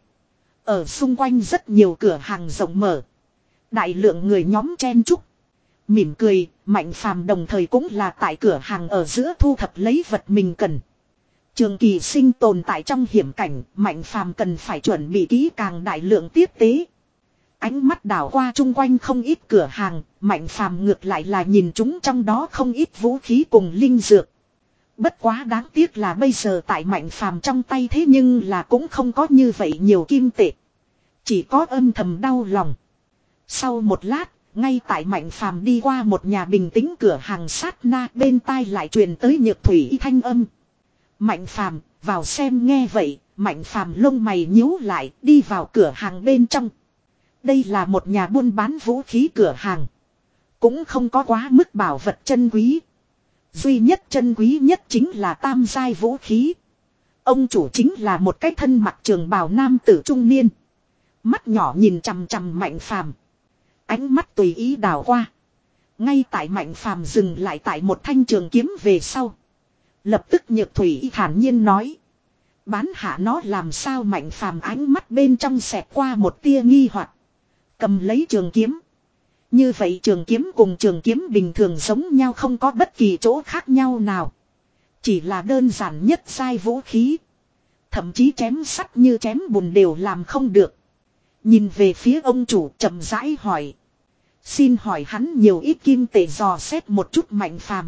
Ở xung quanh rất nhiều cửa hàng rộng mở. Đại lượng người nhóm chen chúc. Mỉm cười, Mạnh Phàm đồng thời cũng là tại cửa hàng ở giữa thu thập lấy vật mình cần. Trường kỳ sinh tồn tại trong hiểm cảnh, Mạnh Phàm cần phải chuẩn bị kỹ càng đại lượng tiếp tế. Ánh mắt đảo qua chung quanh không ít cửa hàng, Mạnh Phàm ngược lại là nhìn chúng trong đó không ít vũ khí cùng linh dược. Bất quá đáng tiếc là bây giờ tại Mạnh Phàm trong tay thế nhưng là cũng không có như vậy nhiều kim tệ. Chỉ có âm thầm đau lòng. Sau một lát, ngay tại Mạnh Phàm đi qua một nhà bình tĩnh cửa hàng sát na, bên tai lại truyền tới Nhược Thủy thanh âm. Mạnh Phàm vào xem. Nghe vậy, Mạnh Phàm lông mày nhíu lại, đi vào cửa hàng bên trong. Đây là một nhà buôn bán vũ khí cửa hàng. Cũng không có quá mức bảo vật chân quý. Duy nhất chân quý nhất chính là tam giai vũ khí. Ông chủ chính là một cái thân mặc trường bào nam tử trung niên. Mắt nhỏ nhìn chằm chằm Mạnh Phàm. Ánh mắt tùy ý đảo qua. Ngay tại Mạnh Phàm dừng lại tại một thanh trường kiếm về sau. Lập tức Nhược Thủy thản nhiên nói. Bán hạ nó làm sao? Mạnh Phàm ánh mắt bên trong xẹt qua một tia nghi hoặc. Cầm lấy trường kiếm. Như vậy trường kiếm cùng trường kiếm bình thường giống nhau, không có bất kỳ chỗ khác nhau nào. Chỉ là đơn giản nhất giai vũ khí. Thậm chí chém sắt như chém bùn đều làm không được. Nhìn về phía ông chủ chậm rãi hỏi. Xin hỏi hắn nhiều ít kim tệ? Dò xét một chút Mạnh Phàm.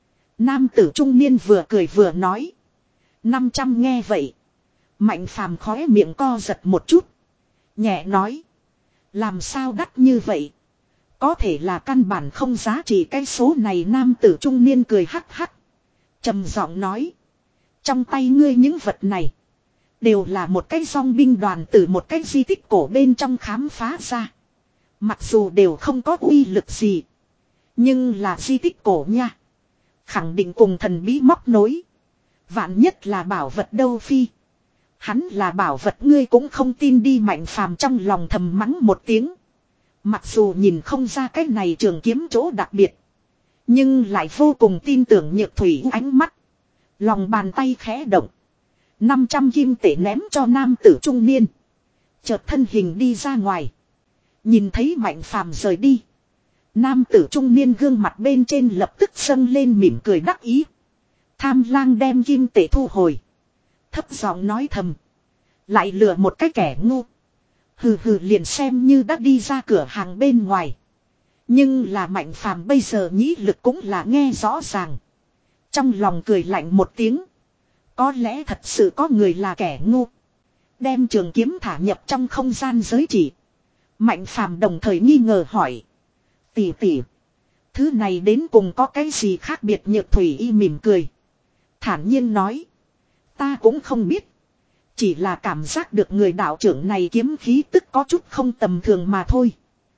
Nam tử trung niên vừa cười vừa nói. năm trăm. Nghe vậy, Mạnh Phàm khóe miệng co giật một chút. Nhẹ nói. Làm sao đắt như vậy? Có thể là căn bản không giá trị cái số này. Nam tử trung niên cười hắc hắc. Trầm giọng nói. Trong tay ngươi những vật này đều là một cái dòng binh đoàn từ một cái di tích cổ bên trong khám phá ra. Mặc dù đều không có uy lực gì, nhưng là di tích cổ nha. Khẳng định cùng thần bí móc nối. Vạn nhất là bảo vật đâu phi. Hắn là bảo vật ngươi cũng không tin đi. Mạnh Phàm trong lòng thầm mắng một tiếng. Mặc dù nhìn không ra cái này trường kiếm chỗ đặc biệt, nhưng lại vô cùng tin tưởng Nhược Thủy ánh mắt. Lòng bàn tay khẽ động. năm trăm kim tệ ném cho nam tử trung niên. Chợt thân hình đi ra ngoài. Nhìn thấy Mạnh Phàm rời đi, nam tử trung niên gương mặt bên trên lập tức dâng lên mỉm cười đắc ý. Tham lang đem kim tệ thu hồi. Thấp giọng nói thầm. Lại lừa một cái kẻ ngu. Hừ hừ, liền xem như đã đi ra cửa hàng bên ngoài. Nhưng là Mạnh Phàm bây giờ nhĩ lực cũng là nghe rõ ràng. Trong lòng cười lạnh một tiếng. Có lẽ thật sự có người là kẻ ngu. Đem trường kiếm thả nhập trong không gian giới chỉ. Mạnh Phàm đồng thời nghi ngờ hỏi. Tỷ tỷ, thứ này đến cùng có cái gì khác biệt? Nhược Thủy y mỉm cười. Thản nhiên nói. Ta cũng không biết. Chỉ là cảm giác được người đạo trưởng này kiếm khí tức có chút không tầm thường mà thôi.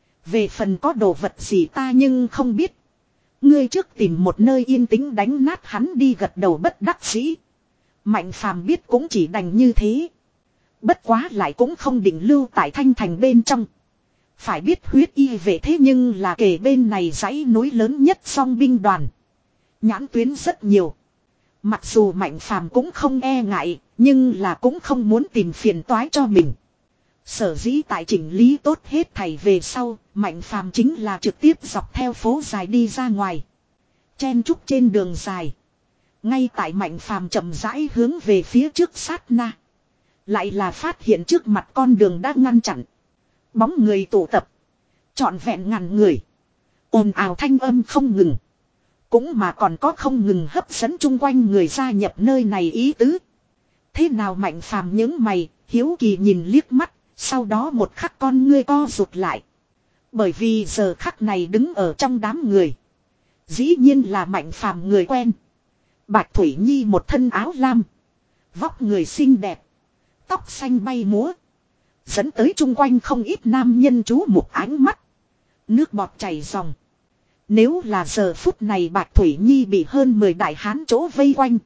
Về phần có đồ vật gì ta nhưng không biết. Ngươi trước tìm một nơi yên tĩnh đánh nát hắn đi. Gật đầu bất đắc dĩ. Mạnh Phàm biết cũng chỉ đành như thế. Bất quá lại cũng không định lưu tại Thanh Thành bên trong. Phải biết huyết y về thế nhưng là kề bên này dãy núi lớn nhất song binh đoàn. Nhãn tuyến rất nhiều. Mặc dù Mạnh Phàm cũng không e ngại, nhưng là cũng không muốn tìm phiền toái cho mình. Sở dĩ tại chỉnh lý tốt hết thảy về sau, Mạnh Phàm chính là trực tiếp dọc theo phố dài đi ra ngoài. Chen chúc trên đường dài. Ngay tại Mạnh Phàm chậm rãi hướng về phía trước sát na, lại là phát hiện trước mặt con đường đã ngăn chặn. Bóng người tụ tập. Trọn vẹn ngàn người. Ồn ào thanh âm không ngừng. Cũng mà còn có không ngừng hấp dẫn chung quanh người gia nhập nơi này ý tứ. Thế nào? Mạnh Phàm nhướng mày, hiếu kỳ nhìn liếc mắt. Sau đó một khắc con ngươi co rụt lại. Bởi vì giờ khắc này đứng ở trong đám người. Dĩ nhiên là Mạnh Phàm người quen. Bạch Thủy Nhi một thân áo lam. Vóc người xinh đẹp. Tóc xanh bay múa. Dẫn tới chung quanh không ít nam nhân chú mục ánh mắt. Nước bọt chảy ròng. Nếu là giờ phút này Bạch Thủy Nhi bị hơn mười đại hán chỗ vây quanh.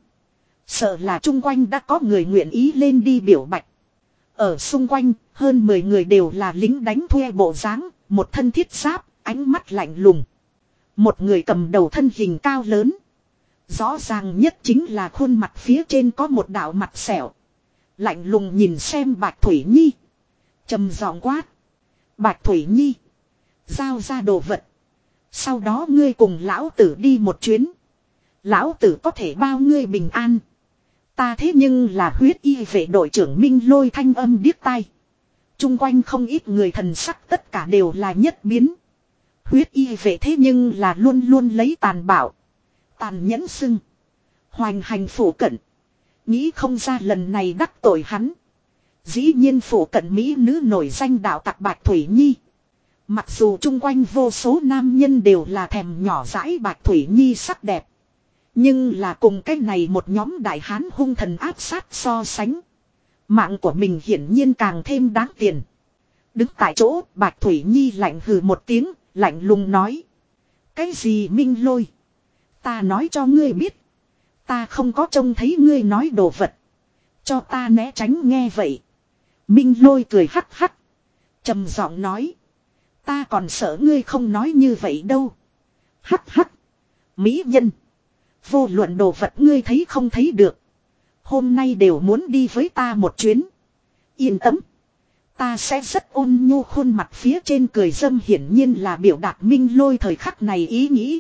Sợ là chung quanh đã có người nguyện ý lên đi biểu bạch. Ở xung quanh, hơn mười người đều là lính đánh thuê bộ dáng, một thân thiết giáp, ánh mắt lạnh lùng. Một người cầm đầu thân hình cao lớn. Rõ ràng nhất chính là khuôn mặt phía trên có một đạo mặt sẹo. Lạnh lùng nhìn xem Bạch Thủy Nhi. Trầm giọng quát. Bạch Thủy Nhi. Giao ra đồ vật. Sau đó ngươi cùng lão tử đi một chuyến. Lão tử có thể bao ngươi bình an. Ta thế nhưng là huyết y vệ đội trưởng Minh Lôi thanh âm điếc tai. Trung quanh không ít người thần sắc tất cả đều là nhất biến. Huyết y vệ thế nhưng là luôn luôn lấy tàn bạo. Tàn nhẫn sưng. Hoành hành phủ cận. Nghĩ không ra lần này đắc tội hắn. Dĩ nhiên phủ cận mỹ nữ nổi danh đạo tặc Bạch Thủy Nhi. Mặc dù chung quanh vô số nam nhân đều là thèm nhỏ dãi Bạch Thủy Nhi sắc đẹp. Nhưng là cùng cái này một nhóm đại hán hung thần áp sát so sánh. Mạng của mình hiển nhiên càng thêm đáng tiền. Đứng tại chỗ Bạch Thủy Nhi lạnh hừ một tiếng, lạnh lùng nói. Cái gì Minh Lôi? Ta nói cho ngươi biết. Ta không có trông thấy ngươi nói đồ vật. Cho ta né tránh nghe vậy. Minh Lôi cười hắc hắc. Trầm giọng nói. Ta còn sợ ngươi không nói như vậy đâu. Hắc hắc. Mỹ nhân. Vô luận đồ vật ngươi thấy không thấy được. Hôm nay đều muốn đi với ta một chuyến. Yên tâm. Ta sẽ rất ôn nhu khuôn mặt phía trên cười dâm hiển nhiên là biểu đạt Minh Lôi thời khắc này ý nghĩ.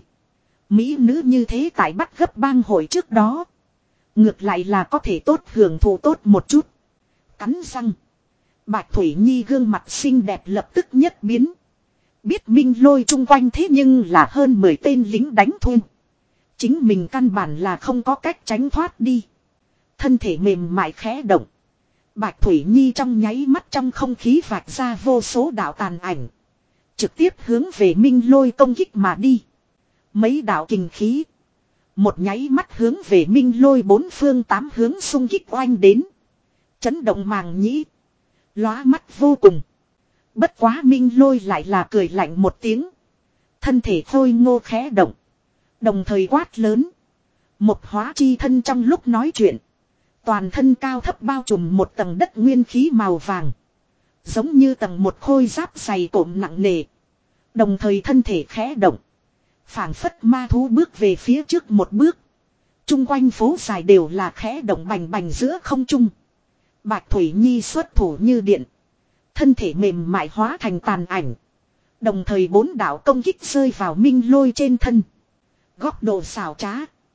Mỹ nữ như thế tại bắt gấp bang hội trước đó. Ngược lại là có thể tốt hưởng thụ tốt một chút. Cắn răng. Bạch Thủy Nhi gương mặt xinh đẹp lập tức nhất biến. Biết Minh Lôi chung quanh thế nhưng là hơn mười tên lính đánh thuê. Chính mình căn bản là không có cách tránh thoát đi. Thân thể mềm mại khẽ động. Bạch Thủy Nhi trong nháy mắt trong không khí vạch ra vô số đạo tàn ảnh. Trực tiếp hướng về Minh Lôi công kích mà đi. Mấy đạo kình khí. Một nháy mắt hướng về Minh Lôi bốn phương tám hướng xung kích oanh đến. Chấn động màng nhĩ. Lóa mắt vô cùng. Bất quá Minh Lôi lại là cười lạnh một tiếng. Thân thể khôi ngô khẽ động. Đồng thời quát lớn. Một hóa chi thân trong lúc nói chuyện. Toàn thân cao thấp bao trùm một tầng đất nguyên khí màu vàng. Giống như tầng một khôi giáp dày cộm nặng nề. Đồng thời thân thể khẽ động. Phảng phất ma thú bước về phía trước một bước. Trung quanh phố dài đều là khẽ động bành bành giữa không trung. Bạch Thủy Nhi xuất thủ như điện. Thân thể mềm mại hóa thành tàn ảnh. Đồng thời bốn đạo công kích rơi vào Minh Lôi trên thân. Góc độ xảo trá.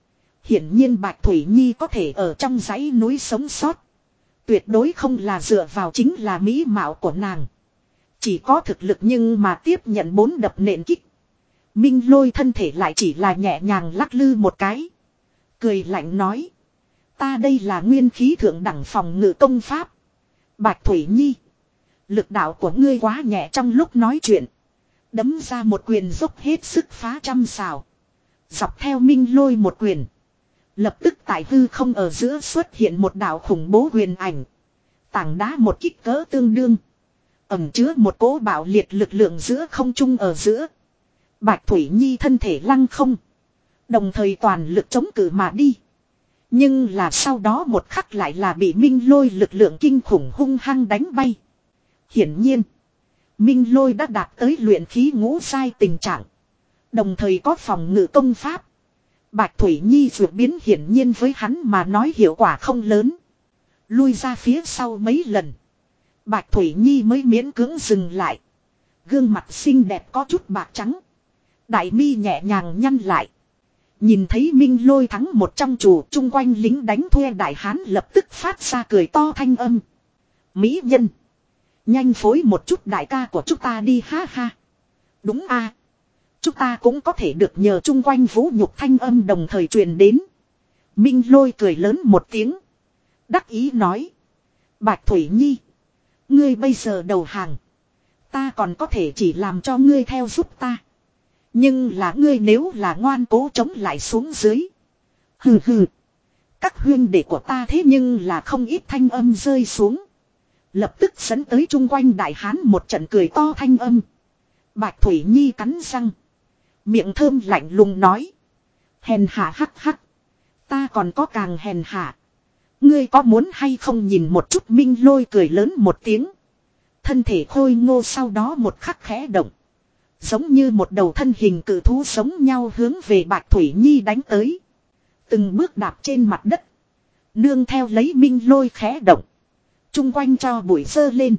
Hiển nhiên Bạch Thủy Nhi có thể ở trong dãy núi sống sót. Tuyệt đối không là dựa vào chính là mỹ mạo của nàng. Chỉ có thực lực nhưng mà tiếp nhận bốn đập nện kích. Minh Lôi thân thể lại chỉ là nhẹ nhàng lắc lư một cái. Cười lạnh nói. Ta đây là nguyên khí thượng đẳng phòng ngự công pháp. Bạch Thủy Nhi. Lực đạo của ngươi quá nhẹ trong lúc nói chuyện. Đấm ra một quyền dốc hết sức phá trăm xào. Dọc theo Minh Lôi một quyền. Lập tức tại hư không ở giữa xuất hiện một đạo khủng bố huyền ảnh. Tảng đá một kích cỡ tương đương. Ẩm chứa một cỗ bạo liệt lực lượng giữa không trung ở giữa. Bạch Thủy Nhi thân thể lăng không. Đồng thời toàn lực chống cự mà đi. Nhưng là sau đó một khắc lại là bị Minh Lôi lực lượng kinh khủng hung hăng đánh bay. Hiển nhiên. Minh Lôi đã đạt tới luyện khí ngũ giai tình trạng. Đồng thời có phòng ngự công pháp. Bạch Thủy Nhi vượt biến hiển nhiên với hắn mà nói hiệu quả không lớn. Lui ra phía sau mấy lần. Bạch Thủy Nhi mới miễn cưỡng dừng lại. Gương mặt xinh đẹp có chút bạc trắng. Đại mi nhẹ nhàng nhăn lại. Nhìn thấy Minh Lôi thắng một trong chủ chung quanh lính đánh thuê đại hán lập tức phát ra cười to thanh âm. Mỹ nhân. Nhanh phối một chút đại ca của chúng ta đi ha ha. Đúng a, chúng ta cũng có thể được nhờ chung quanh vũ nhục thanh âm đồng thời truyền đến. Minh Lôi cười lớn một tiếng. Đắc ý nói. Bạch Thủy Nhi. Ngươi bây giờ đầu hàng. Ta còn có thể chỉ làm cho ngươi theo giúp ta. Nhưng là ngươi nếu là ngoan cố chống lại xuống dưới. Hừ hừ. Các huyên đệ của ta thế nhưng là không ít thanh âm rơi xuống. Lập tức dẫn tới chung quanh đại hán một trận cười to thanh âm. Bạch Thủy Nhi cắn răng. Miệng thơm lạnh lùng nói. Hèn hạ hắc hắc. Ta còn có càng hèn hạ. Ngươi có muốn hay không nhìn một chút Minh Lôi cười lớn một tiếng. Thân thể khôi ngô sau đó một khắc khẽ động. Giống như một đầu thân hình cự thú sống nhau hướng về Bạch Thủy Nhi đánh tới. Từng bước đạp trên mặt đất. Nương theo lấy Minh Lôi khẽ động. Trung quanh cho bụi dơ lên.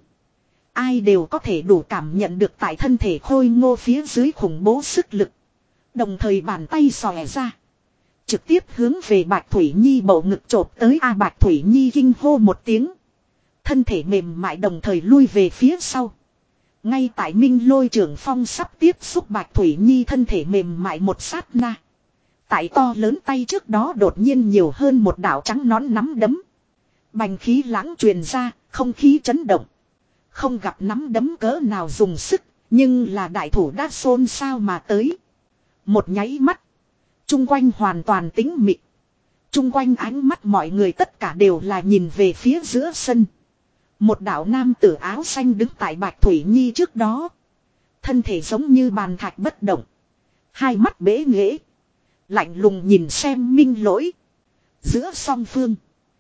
Ai đều có thể đủ cảm nhận được tại thân thể khôi ngô phía dưới khủng bố sức lực. Đồng thời bàn tay xòe ra. Trực tiếp hướng về Bạch Thủy Nhi bầu ngực chộp tới a Bạch Thủy Nhi kinh hô một tiếng. Thân thể mềm mại đồng thời lui về phía sau. Ngay tại Minh Lôi trưởng phong sắp tiếp xúc Bạch Thủy Nhi thân thể mềm mại một sát na. Tại to lớn tay trước đó đột nhiên nhiều hơn một đạo trắng nón nắm đấm. Bành khí lãng truyền ra, không khí chấn động. Không gặp nắm đấm cỡ nào dùng sức, nhưng là đại thủ đã xôn xao mà tới. Một nháy mắt. Trung quanh hoàn toàn tĩnh mịch. Trung quanh ánh mắt mọi người tất cả đều là nhìn về phía giữa sân. Một đạo nam tử áo xanh đứng tại Bạch Thủy Nhi trước đó. Thân thể giống như bàn thạch bất động. Hai mắt bế nghễ. Lạnh lùng nhìn xem Minh Lỗi. Giữa song phương.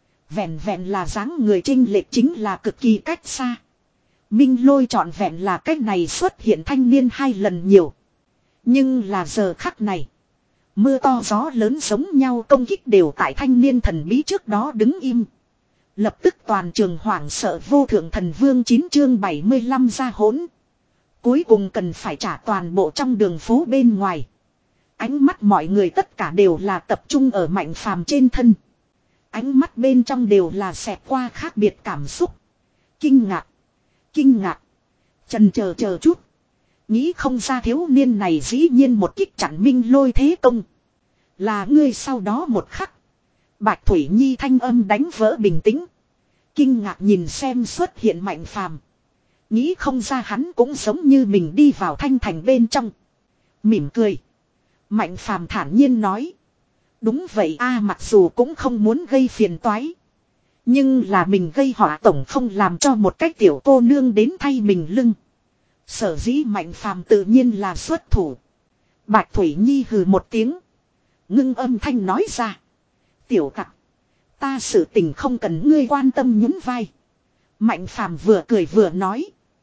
Vẹn vẹn là dáng người chênh lệch chính là cực kỳ cách xa. Minh Lôi trọn vẹn là cách này xuất hiện thanh niên hai lần nhiều. Nhưng là giờ khắc này. Mưa to gió lớn giống nhau công kích đều tại thanh niên thần bí trước đó đứng im. Lập tức toàn trường hoảng sợ vô thượng thần vương chín chương bảy mươi lăm ra hỗn. Cuối cùng cần phải trả toàn bộ trong đường phố bên ngoài. Ánh mắt mọi người tất cả đều là tập trung ở Mạnh Phàm trên thân. Ánh mắt bên trong đều là xẹt qua khác biệt cảm xúc. Kinh ngạc. Kinh ngạc. Chần chờ chờ chút. Nghĩ không ra thiếu niên này dĩ nhiên một kích chặn Minh Lôi thế công. Là ngươi sau đó một khắc. Bạch Thủy Nhi thanh âm đánh vỡ bình tĩnh. Kinh ngạc nhìn xem xuất hiện Mạnh Phàm. Nghĩ không ra hắn cũng giống như mình đi vào thanh thành bên trong. Mỉm cười. Mạnh Phàm thản nhiên nói. Đúng vậy a, mặc dù cũng không muốn gây phiền toái. Nhưng là mình gây họa tổng không làm cho một cách tiểu cô nương đến thay mình lưng. Sở dĩ Mạnh Phàm tự nhiên là xuất thủ. Bạch Thủy Nhi hừ một tiếng. Ngưng âm thanh nói ra. Tiểu tặc. Ta sự tình không cần ngươi quan tâm nhún vai. Mạnh Phàm vừa cười vừa nói.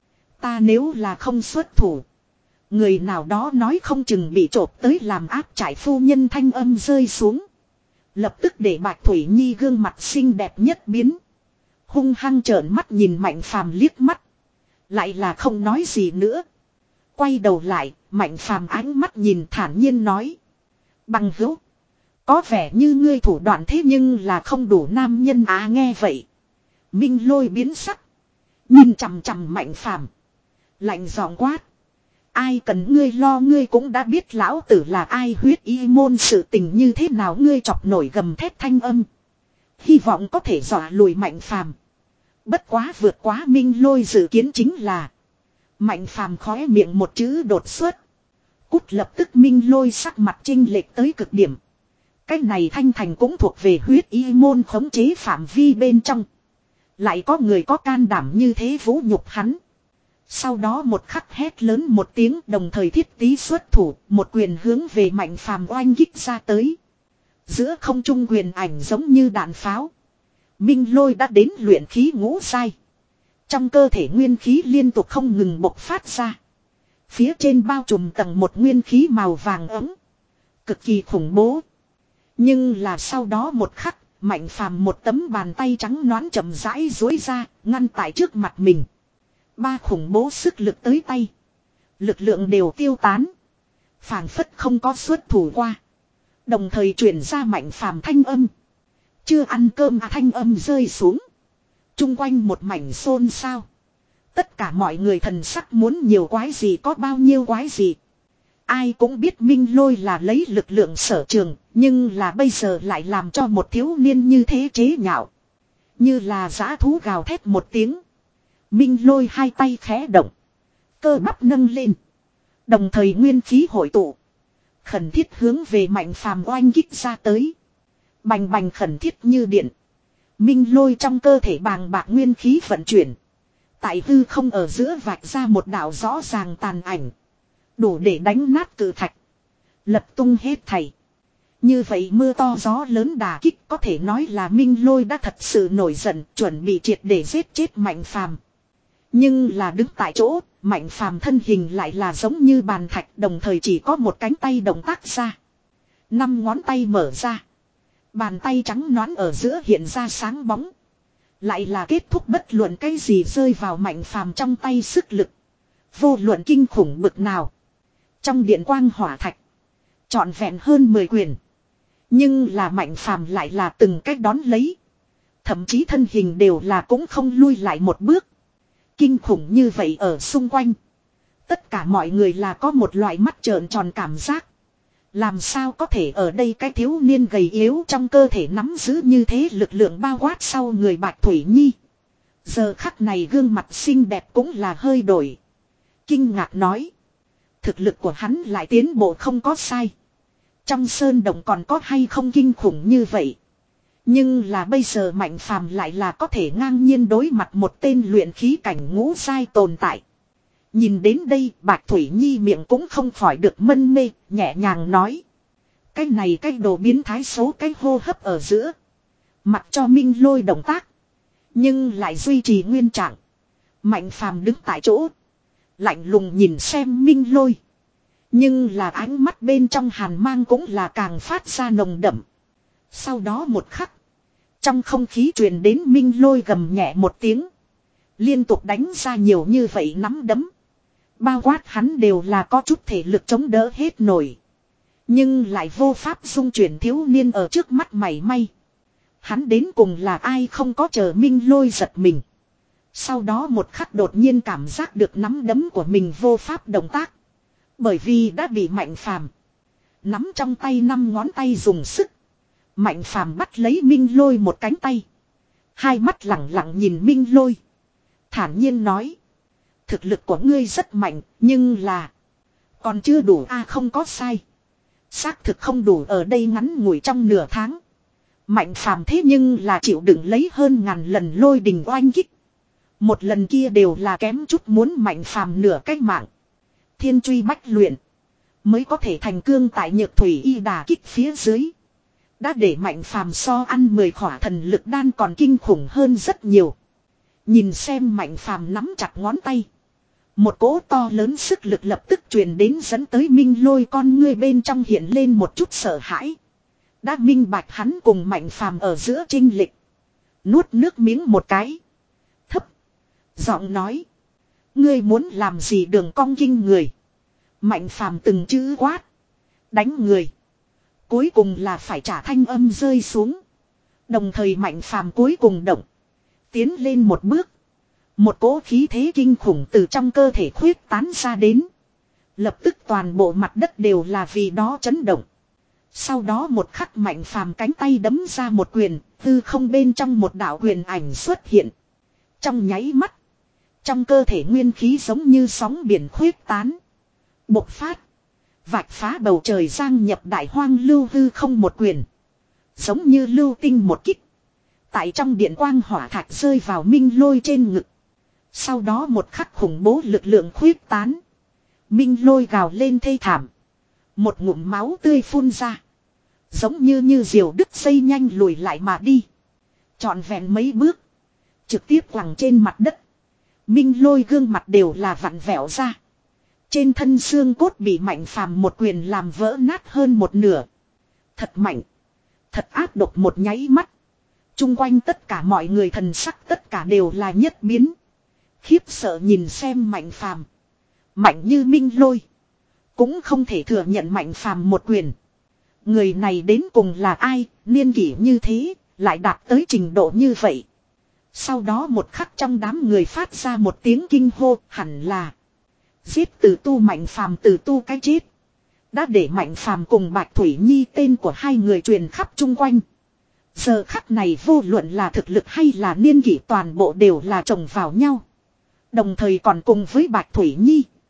Ta nếu là không xuất thủ. Người nào đó nói không chừng bị trộm tới làm áp trải phu nhân thanh âm rơi xuống. Lập tức để Bạch Thủy Nhi gương mặt xinh đẹp nhất biến. Hung hăng trợn mắt nhìn Mạnh Phàm liếc mắt. Lại là không nói gì nữa. Quay đầu lại, Mạnh Phàm ánh mắt nhìn thản nhiên nói. Bằng hữu. Có vẻ như ngươi thủ đoạn thế nhưng là không đủ nam nhân á nghe vậy. Minh Lôi biến sắc. Nhìn chằm chằm Mạnh Phàm. Lạnh giọng quát. Ai cần ngươi lo, ngươi cũng đã biết lão tử là ai, huyết y môn sự tình như thế nào, ngươi chọc nổi gầm thét thanh âm. Hy vọng có thể dọa lùi Mạnh Phàm. Bất quá vượt quá Minh Lôi dự kiến chính là. Mạnh Phàm khóe miệng một chữ đột xuất. Cút, lập tức Minh Lôi sắc mặt chênh lệch tới cực điểm. Cái này thanh thành cũng thuộc về huyết y môn khống chế phạm vi bên trong. Lại có người có can đảm như thế vũ nhục hắn. Sau đó một khắc hét lớn một tiếng, đồng thời thiết tí xuất thủ, một quyền hướng về Mạnh Phàm oanh kích ra tới. Giữa không trung quyền ảnh giống như đạn pháo. Minh Lôi đã đến luyện khí ngũ giai. Trong cơ thể nguyên khí liên tục không ngừng bộc phát ra. Phía trên bao trùm tầng một nguyên khí màu vàng ấm. Cực kỳ khủng bố. Nhưng là sau đó một khắc, Mạnh Phàm một tấm bàn tay trắng nõn chậm rãi duỗi ra, ngăn tại trước mặt mình. Ba khủng bố sức lực tới tay. Lực lượng đều tiêu tán. Phảng phất không có xuất thủ qua. Đồng thời chuyển ra Mạnh Phàm thanh âm. Chưa ăn cơm à, thanh âm rơi xuống. Trung quanh một mảnh xôn xao. Tất cả mọi người thần sắc muốn nhiều quái gì có bao nhiêu quái gì. Ai cũng biết Minh Lôi là lấy lực lượng sở trường. Nhưng là bây giờ lại làm cho một thiếu niên như thế chế nhạo. Như là dã thú gào thét một tiếng. Minh Lôi hai tay khẽ động. Cơ bắp nâng lên. Đồng thời nguyên khí hội tụ. Khẩn thiết hướng về Mạnh Phàm oanh kích ra tới. Bành bành khẩn thiết như điện. Minh lôi trong cơ thể bàng bạc nguyên khí vận chuyển. Tại hư không ở giữa vạch ra một đạo rõ ràng tàn ảnh. Đủ để đánh nát cự thạch. Lật tung hết thảy. Như vậy mưa to gió lớn đả kích có thể nói là Minh lôi đã thật sự nổi giận, chuẩn bị triệt để giết chết Mạnh Phàm. Nhưng là đứng tại chỗ, Mạnh Phàm thân hình lại là giống như bàn thạch, đồng thời chỉ có một cánh tay động tác ra. Năm ngón tay mở ra. Bàn tay trắng nõn ở giữa hiện ra sáng bóng. Lại là kết thúc bất luận cái gì rơi vào Mạnh Phàm trong tay sức lực. Vô luận kinh khủng bực nào. Trong điện quang hỏa thạch. Trọn vẹn hơn mười quyền. Nhưng là Mạnh Phàm lại là từng cách đón lấy. Thậm chí thân hình đều là cũng không lui lại một bước. Kinh khủng như vậy ở xung quanh. Tất cả mọi người là có một loại mắt trợn tròn cảm giác. Làm sao có thể ở đây cái thiếu niên gầy yếu trong cơ thể nắm giữ như thế lực lượng bao quát sau người Bạch Thủy Nhi. Giờ khắc này gương mặt xinh đẹp cũng là hơi đổi. Kinh ngạc nói. Thực lực của hắn lại tiến bộ không có sai. Trong sơn động còn có hay không kinh khủng như vậy. Nhưng là bây giờ Mạnh Phàm lại là có thể ngang nhiên đối mặt một tên luyện khí cảnh ngũ giai tồn tại. Nhìn đến đây Bạch Thủy Nhi miệng cũng không khỏi được mân mê, nhẹ nhàng nói. Cái này cái đồ biến thái xấu cái hô hấp ở giữa. Mặc cho Minh lôi động tác. Nhưng lại duy trì nguyên trạng. Mạnh Phàm đứng tại chỗ. Lạnh lùng nhìn xem Minh lôi. Nhưng là ánh mắt bên trong hàn mang cũng là càng phát ra nồng đậm. Sau đó một khắc. Trong không khí truyền đến Minh lôi gầm nhẹ một tiếng. Liên tục đánh ra nhiều như vậy nắm đấm. Bao quát hắn đều là có chút thể lực chống đỡ hết nổi. Nhưng lại vô pháp dung chuyển thiếu niên ở trước mắt mảy may. Hắn đến cùng là ai không có chờ Minh lôi giật mình. Sau đó một khắc đột nhiên cảm giác được nắm đấm của mình vô pháp động tác. Bởi vì đã bị Mạnh Phàm nắm trong tay năm ngón tay dùng sức. Mạnh Phàm bắt lấy Minh lôi một cánh tay. Hai mắt lẳng lặng nhìn Minh lôi. Thản nhiên nói. Thực lực của ngươi rất mạnh, nhưng là còn chưa đủ a à, không có sai. Xác thực không đủ ở đây ngắn ngủi trong nửa tháng. Mạnh Phàm thế nhưng là chịu đựng lấy hơn ngàn lần lôi đình oanh kích. Một lần kia đều là kém chút muốn Mạnh Phàm nửa cách mạng. Thiên truy bách luyện. Mới có thể thành cương tại nhược thủy y đà kích phía dưới. Đã để Mạnh Phàm so ăn mười khỏa thần lực đan còn kinh khủng hơn rất nhiều. Nhìn xem Mạnh Phàm nắm chặt ngón tay. Một cỗ to lớn sức lực lập tức truyền đến dẫn tới Minh lôi con ngươi bên trong hiện lên một chút sợ hãi. Đã minh bạch hắn cùng Mạnh Phàm ở giữa chênh lệch. Nuốt nước miếng một cái. Thấp. Giọng nói. Ngươi muốn làm gì đường cong kinh người. Mạnh Phàm từng chữ quát. Đánh người. Cuối cùng là phải trả thanh âm rơi xuống. Đồng thời Mạnh Phàm cuối cùng động. Tiến lên một bước. Một cỗ khí thế kinh khủng từ trong cơ thể khuyết tán ra đến. Lập tức toàn bộ mặt đất đều là vì đó chấn động. Sau đó một khắc Mạnh Phàm cánh tay đấm ra một quyền, hư không bên trong một đạo quyền ảnh xuất hiện. Trong nháy mắt, trong cơ thể nguyên khí giống như sóng biển khuyết tán. Bộc phát, vạch phá bầu trời giang nhập đại hoang lưu hư không một quyền. Giống như lưu tinh một kích. Tại trong điện quang hỏa thạch rơi vào Minh lôi trên ngực. Sau đó một khắc khủng bố lực lượng khuyết tán. Minh lôi gào lên thê thảm. Một ngụm máu tươi phun ra. Giống như như diều đứt dây nhanh lùi lại mà đi. Trọn vẹn mấy bước. Trực tiếp quẳng trên mặt đất. Minh lôi gương mặt đều là vặn vẹo ra. Trên thân xương cốt bị Mạnh Phàm một quyền làm vỡ nát hơn một nửa. Thật mạnh. Thật áp độc một nháy mắt. Trung quanh tất cả mọi người thần sắc tất cả đều là nhất biến. Khiếp sợ nhìn xem Mạnh Phàm. Mạnh như Minh lôi. Cũng không thể thừa nhận Mạnh Phàm một quyền. Người này đến cùng là ai, niên kỷ như thế, lại đạt tới trình độ như vậy. Sau đó một khắc trong đám người phát ra một tiếng kinh hô, hẳn là giết Tử Tu. Mạnh Phàm Tử Tu cái chết. Đã để Mạnh Phàm cùng Bạch Thủy Nhi tên của hai người truyền khắp chung quanh. Giờ khắc này vô luận là thực lực hay là niên kỷ toàn bộ đều là chồng vào nhau. Đồng thời còn cùng với Bạch Thủy Nhi,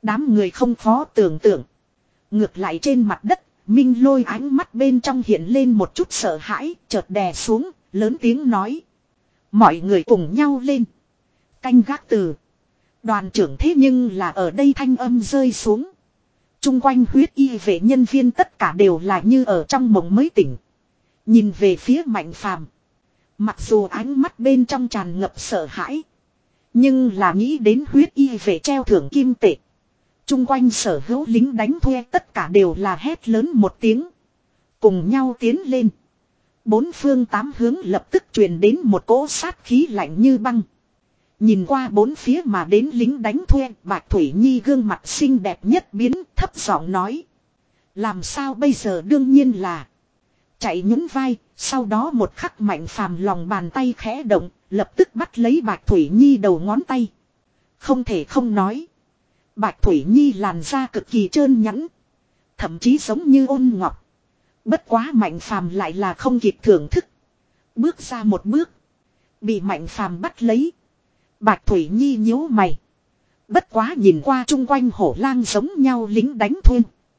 Đám người không khó tưởng tượng. Ngược lại trên mặt đất, Minh Lôi ánh mắt bên trong hiện lên một chút sợ hãi, chợt đè xuống, lớn tiếng nói. Mọi người cùng nhau lên. Canh gác từ. Đoàn trưởng thế nhưng là ở đây thanh âm rơi xuống. Trung quanh huyết y vệ nhân viên tất cả đều là như ở trong mộng mới tỉnh. Nhìn về phía Mạnh Phàm. Mặc dù ánh mắt bên trong tràn ngập sợ hãi. Nhưng là nghĩ đến huyết y vệ treo thưởng kim tệ. Trung quanh sở hữu lính đánh thuê tất cả đều là hét lớn một tiếng. Cùng nhau tiến lên. Bốn phương tám hướng lập tức truyền đến một cỗ sát khí lạnh như băng. Nhìn qua bốn phía mà đến lính đánh thuê, Bạch Thủy Nhi gương mặt xinh đẹp nhất biến, thấp giọng nói. Làm sao bây giờ đương nhiên là chạy nhún vai, sau đó một khắc Mạnh Phàm lòng bàn tay khẽ động, lập tức bắt lấy Bạch Thủy Nhi đầu ngón tay. Không thể không nói. Bạch Thủy Nhi làn da cực kỳ trơn nhẵn. Thậm chí giống như ôn ngọc. Bất quá Mạnh Phàm lại là không kịp thưởng thức. Bước ra một bước. Bị Mạnh Phàm bắt lấy. Bạch Thủy Nhi nhíu mày. Bất quá nhìn qua chung quanh hổ lang giống nhau lính đánh thuê.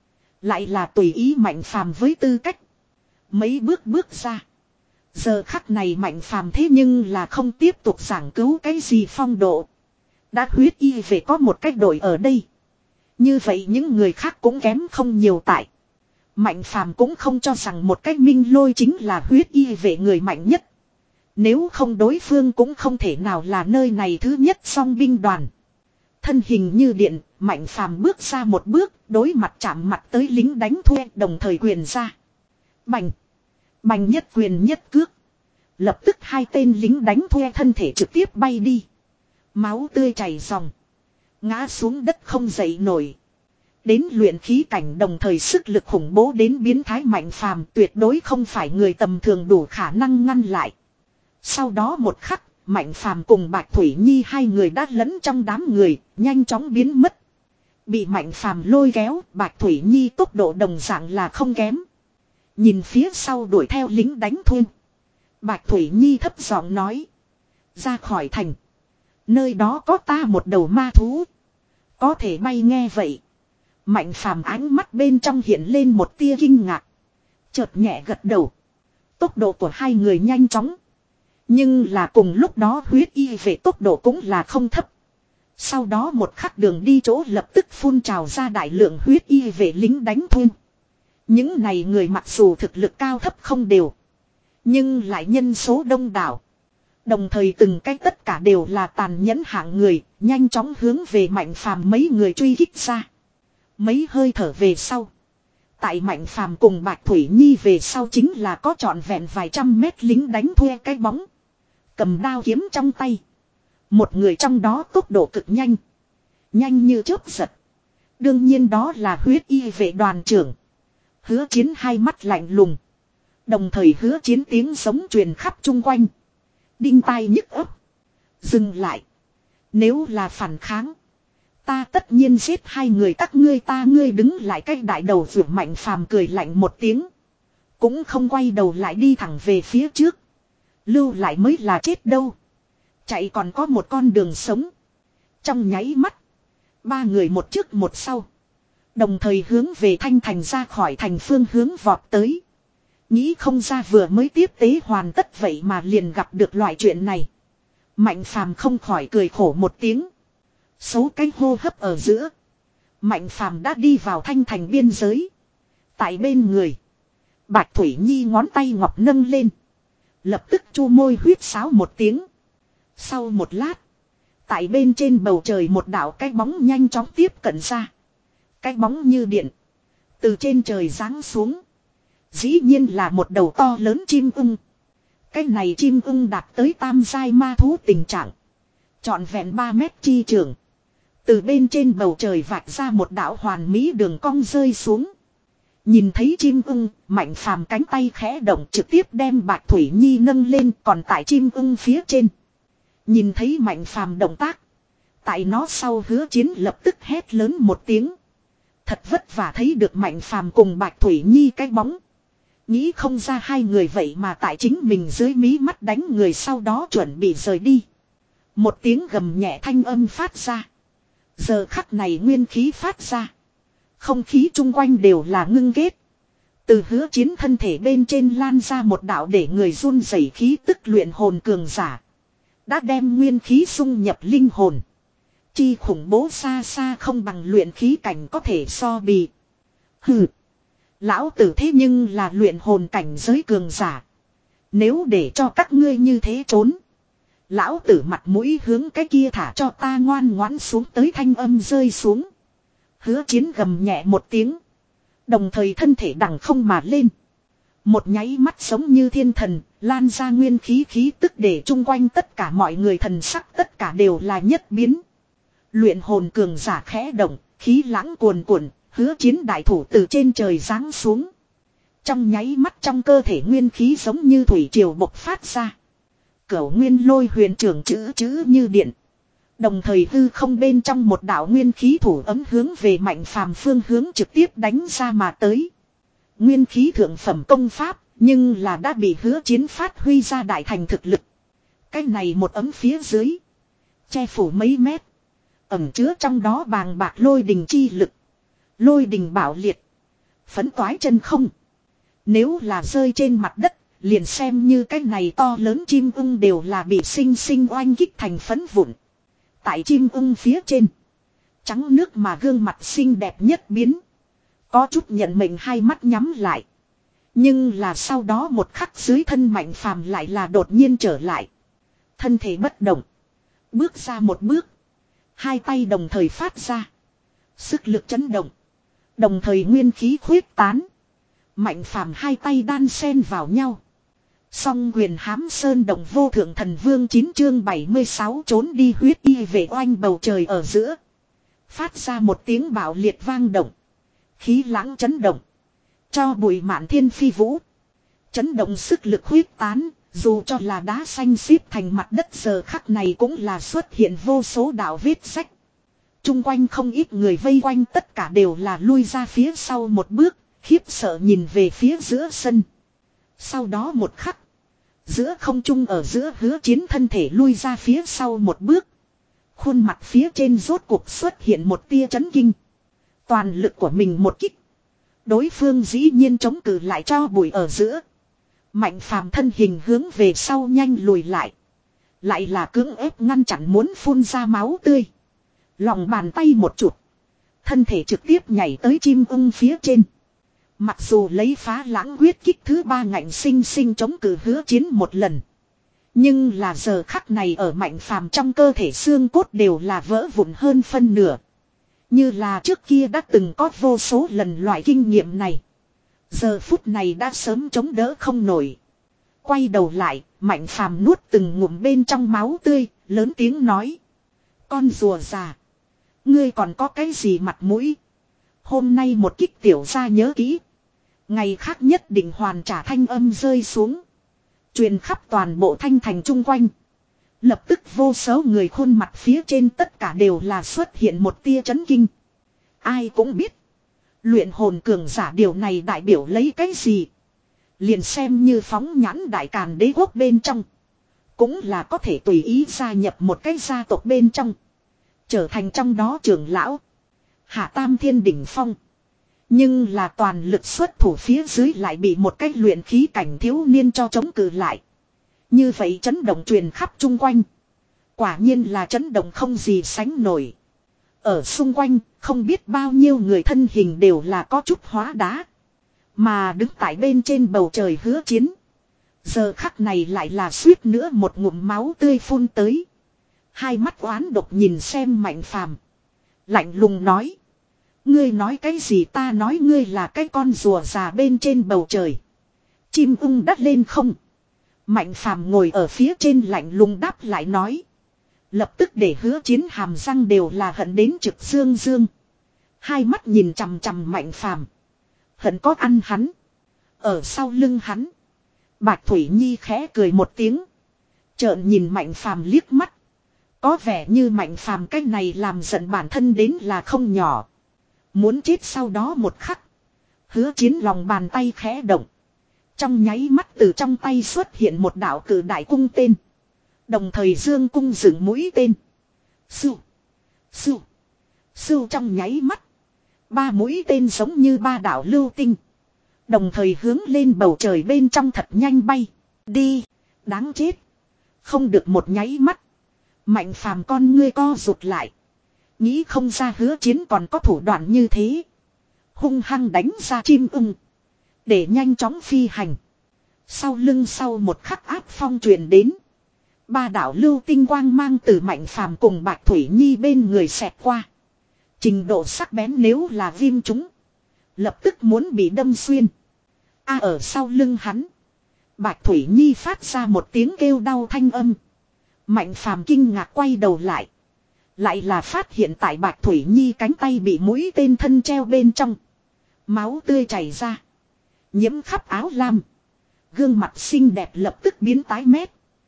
Lại là tùy ý Mạnh Phàm với tư cách. Mấy bước bước ra. Giờ khắc này Mạnh Phàm thế nhưng là không tiếp tục giảng cứu cái gì phong độ. Đã huyết y về có một cách đổi ở đây. Như vậy những người khác cũng kém không nhiều tại. Mạnh Phàm cũng không cho rằng một cách Minh Lôi chính là huyết y về người mạnh nhất. Nếu không đối phương cũng không thể nào là nơi này thứ nhất song binh đoàn. Thân hình như điện, Mạnh Phàm bước ra một bước, đối mặt chạm mặt tới lính đánh thuê đồng thời quyền ra. Bành! Bành nhất quyền nhất cước. Lập tức hai tên lính đánh thuê thân thể trực tiếp bay đi. Máu tươi chảy ròng. Ngã xuống đất không dậy nổi. Đến luyện khí cảnh đồng thời sức lực khủng bố đến biến thái Mạnh Phàm tuyệt đối không phải người tầm thường đủ khả năng ngăn lại. Sau đó một khắc, Mạnh Phàm cùng Bạch Thủy Nhi hai người đã lẫn trong đám người, nhanh chóng biến mất. Bị Mạnh Phàm lôi kéo, Bạch Thủy Nhi tốc độ đồng dạng là không kém. Nhìn phía sau đuổi theo lính đánh thuê. Bạch Thủy Nhi thấp giọng nói. Ra khỏi thành. Nơi đó có ta một đầu ma thú. Có thể bay nghe vậy. Mạnh Phàm ánh mắt bên trong hiện lên một tia kinh ngạc. Chợt nhẹ gật đầu. Tốc độ của hai người nhanh chóng. Nhưng là cùng lúc đó huyết y về tốc độ cũng là không thấp. Sau đó một khắc đường đi chỗ lập tức phun trào ra đại lượng huyết y về lính đánh thuê. Những này người mặc dù thực lực cao thấp không đều. Nhưng lại nhân số đông đảo. Đồng thời từng cái tất cả đều là tàn nhẫn hạng người. Nhanh chóng hướng về Mạnh Phàm mấy người truy kích ra. Mấy hơi thở về sau. Tại Mạnh Phàm cùng Bạch Thủy Nhi về sau chính là có trọn vẹn vài trăm mét lính đánh thuê cái bóng. Cầm đao kiếm trong tay. Một người trong đó tốc độ cực nhanh. Nhanh như chớp giật. Đương nhiên đó là huyết y vệ đoàn trưởng. Hứa Chiến hai mắt lạnh lùng. Đồng thời Hứa Chiến tiếng sống truyền khắp chung quanh. Đinh tai nhức ấp. Dừng lại. Nếu là phản kháng. Ta tất nhiên giết hai người các ngươi ta ngươi đứng lại cách đại đầu vượt Mạnh Phàm cười lạnh một tiếng. Cũng không quay đầu lại đi thẳng về phía trước. Lưu lại mới là chết đâu. Chạy còn có một con đường sống. Trong nháy mắt. Ba người một trước một sau. Đồng thời hướng về Thanh Thành ra khỏi thành phương hướng vọt tới. Nghĩ không ra vừa mới tiếp tế hoàn tất vậy mà liền gặp được loại chuyện này. Mạnh Phàm không khỏi cười khổ một tiếng. Số cái hô hấp ở giữa. Mạnh Phàm đã đi vào Thanh Thành biên giới. Tại bên người. Bạch Thủy Nhi ngón tay ngọc nâng lên. Lập tức chu môi huyết sáo một tiếng. Sau một lát. Tại bên trên bầu trời một đạo cái bóng nhanh chóng tiếp cận ra. Cái bóng như điện. Từ trên trời giáng xuống. Dĩ nhiên là một đầu to lớn chim ưng. Cái này chim ưng đạt tới tam giai ma thú tình trạng. Trọn vẹn ba mét chi trường. Từ bên trên bầu trời vạch ra một đạo hoàn mỹ đường cong rơi xuống. Nhìn thấy chim ưng, Mạnh Phàm cánh tay khẽ động trực tiếp đem Bạch Thủy Nhi nâng lên còn tại chim ưng phía trên. Nhìn thấy Mạnh Phàm động tác. Tại nó sau Hứa Chiến lập tức hét lớn một tiếng. Thật vất vả thấy được Mạnh Phàm cùng Bạch Thủy Nhi cái bóng. Nghĩ không ra hai người vậy mà tại chính mình dưới mí mắt đánh người sau đó chuẩn bị rời đi. Một tiếng gầm nhẹ thanh âm phát ra. Giờ khắc này nguyên khí phát ra. Không khí chung quanh đều là ngưng kết. Từ Hứa Chiến thân thể bên trên lan ra một đạo để người run rẩy khí tức luyện hồn cường giả. Đã đem nguyên khí xung nhập linh hồn. Chi khủng bố xa xa không bằng luyện khí cảnh có thể so bì. Hừ. Lão tử thế nhưng là luyện hồn cảnh giới cường giả. Nếu để cho các ngươi như thế trốn. Lão tử mặt mũi hướng cái kia thả cho ta ngoan ngoãn xuống tới thanh âm rơi xuống. Hứa Chiến gầm nhẹ một tiếng. Đồng thời thân thể đằng không mà lên. Một nháy mắt giống như thiên thần, lan ra nguyên khí khí tức để chung quanh tất cả mọi người thần sắc tất cả đều là nhất biến. Luyện hồn cường giả khẽ động, khí lãng cuồn cuộn, Hứa Chiến đại thủ từ trên trời giáng xuống. Trong nháy mắt trong cơ thể nguyên khí giống như thủy triều bộc phát ra. Cửu nguyên lôi huyền trưởng chữ chữ như điện. Đồng thời hư không bên trong một đạo nguyên khí thủ ấm hướng về Mạnh Phàm phương hướng trực tiếp đánh ra mà tới. Nguyên khí thượng phẩm công pháp, nhưng là đã bị Hứa Chiến phát huy ra đại thành thực lực. Cái này một ấm phía dưới, che phủ mấy mét, ẩn chứa trong đó bàng bạc lôi đình chi lực. Lôi đình bạo liệt, phấn toái chân không. Nếu là rơi trên mặt đất, liền xem như cái này to lớn chim ưng đều là bị sinh sinh oanh kích thành phấn vụn. Tại chim ưng phía trên, trắng nước mà gương mặt xinh đẹp nhất biến. Có chút nhận mệnh hai mắt nhắm lại. Nhưng là sau đó một khắc dưới thân Mạnh Phàm lại là đột nhiên trở lại. Thân thể bất động. Bước ra một bước. Hai tay đồng thời phát ra. Sức lực chấn động. Đồng thời nguyên khí khuyết tán. Mạnh Phàm hai tay đan xen vào nhau. Song quyền hám sơn động vô thượng thần vương chín chương bảy mươi sáu trốn đi huyết y về oanh bầu trời ở giữa. Phát ra một tiếng bạo liệt vang động. Khí lãng chấn động. Cho bụi mạn thiên phi vũ. Chấn động sức lực huyết tán. Dù cho là đá xanh xếp thành mặt đất giờ khắc này cũng là xuất hiện vô số đạo vết sách. Trung quanh không ít người vây quanh tất cả đều là lui ra phía sau một bước. Khiếp sợ nhìn về phía giữa sân. Sau đó một khắc. Giữa không trung ở giữa Hứa Chiến thân thể lui ra phía sau một bước. Khuôn mặt phía trên rốt cuộc xuất hiện một tia chấn kinh. Toàn lực của mình một kích. Đối phương dĩ nhiên chống cự lại cho bụi ở giữa. Mạnh Phàm thân hình hướng về sau nhanh lùi lại. Lại là cưỡng ép ngăn chặn muốn phun ra máu tươi. Lòng bàn tay một chụp. Thân thể trực tiếp nhảy tới chim ưng phía trên. Mặc dù lấy phá lãng quyết kích thứ ba ngạnh sinh sinh chống cự Hứa Chiến một lần. Nhưng là giờ khắc này ở Mạnh Phàm trong cơ thể xương cốt đều là vỡ vụn hơn phân nửa. Như là trước kia đã từng có vô số lần loại kinh nghiệm này. Giờ phút này đã sớm chống đỡ không nổi. Quay đầu lại, Mạnh Phàm nuốt từng ngụm bên trong máu tươi, lớn tiếng nói. Con rùa già. Ngươi còn có cái gì mặt mũi? Hôm nay một kích tiểu ra nhớ kỹ. Ngày khác nhất định hoàn trả thanh âm rơi xuống. Truyền khắp toàn bộ thanh thành chung quanh. Lập tức vô số người khuôn mặt phía trên tất cả đều là xuất hiện một tia chấn kinh. Ai cũng biết. Luyện hồn cường giả điều này đại biểu lấy cái gì? Liền xem như phóng nhãn đại càn đế quốc bên trong. Cũng là có thể tùy ý gia nhập một cái gia tộc bên trong. Trở thành trong đó trưởng lão. Hạ Tam Thiên đỉnh phong. Nhưng là toàn lực xuất thủ phía dưới lại bị một cái luyện khí cảnh thiếu niên cho chống cự lại. Như vậy chấn động truyền khắp chung quanh. Quả nhiên là chấn động không gì sánh nổi. Ở xung quanh không biết bao nhiêu người thân hình đều là có chút hóa đá. Mà đứng tại bên trên bầu trời Hứa Chiến. Giờ khắc này lại là suýt nữa một ngụm máu tươi phun tới. Hai mắt oán độc nhìn xem Mạnh Phàm. Lạnh lùng nói. Ngươi nói cái gì ta nói ngươi là cái con rùa già bên trên bầu trời. Chim ưng đắt lên không. Mạnh Phàm ngồi ở phía trên lạnh lùng đáp lại nói. Lập tức để Hứa Chiến hàm răng đều là hận đến trực dương dương. Hai mắt nhìn chằm chằm Mạnh Phàm. Hận có ăn hắn. Ở sau lưng hắn. Bạch Thủy Nhi khẽ cười một tiếng. Trợn nhìn Mạnh Phàm liếc mắt. Có vẻ như Mạnh Phàm cái này làm giận bản thân đến là không nhỏ. Muốn chết sau đó một khắc. Hứa Chiến lòng bàn tay khẽ động. Trong nháy mắt từ trong tay xuất hiện một đạo cử đại cung tên. Đồng thời dương cung dựng mũi tên. Sưu. Sưu. Sưu trong nháy mắt. Ba mũi tên giống như ba đạo lưu tinh. Đồng thời hướng lên bầu trời bên trong thật nhanh bay. Đi. Đáng chết. Không được một nháy mắt. Mạnh phàm con ngươi co rụt lại. Nghĩ không ra Hứa Chiến còn có thủ đoạn như thế. Hung hăng đánh ra chim ưng. Để nhanh chóng phi hành. Sau lưng sau một khắc áp phong truyền đến. Ba đạo lưu tinh quang mang từ Mạnh phàm cùng Bạch Thủy Nhi bên người xẹt qua. Trình độ sắc bén nếu là viêm chúng. Lập tức muốn bị đâm xuyên. A ở sau lưng hắn. Bạch Thủy Nhi phát ra một tiếng kêu đau thanh âm. Mạnh phàm kinh ngạc quay đầu lại. Lại là phát hiện tại Bạch Thủy Nhi cánh tay bị mũi tên thân treo bên trong. Máu tươi chảy ra. Nhiễm khắp áo lam. Gương mặt xinh đẹp lập tức biến tái mét.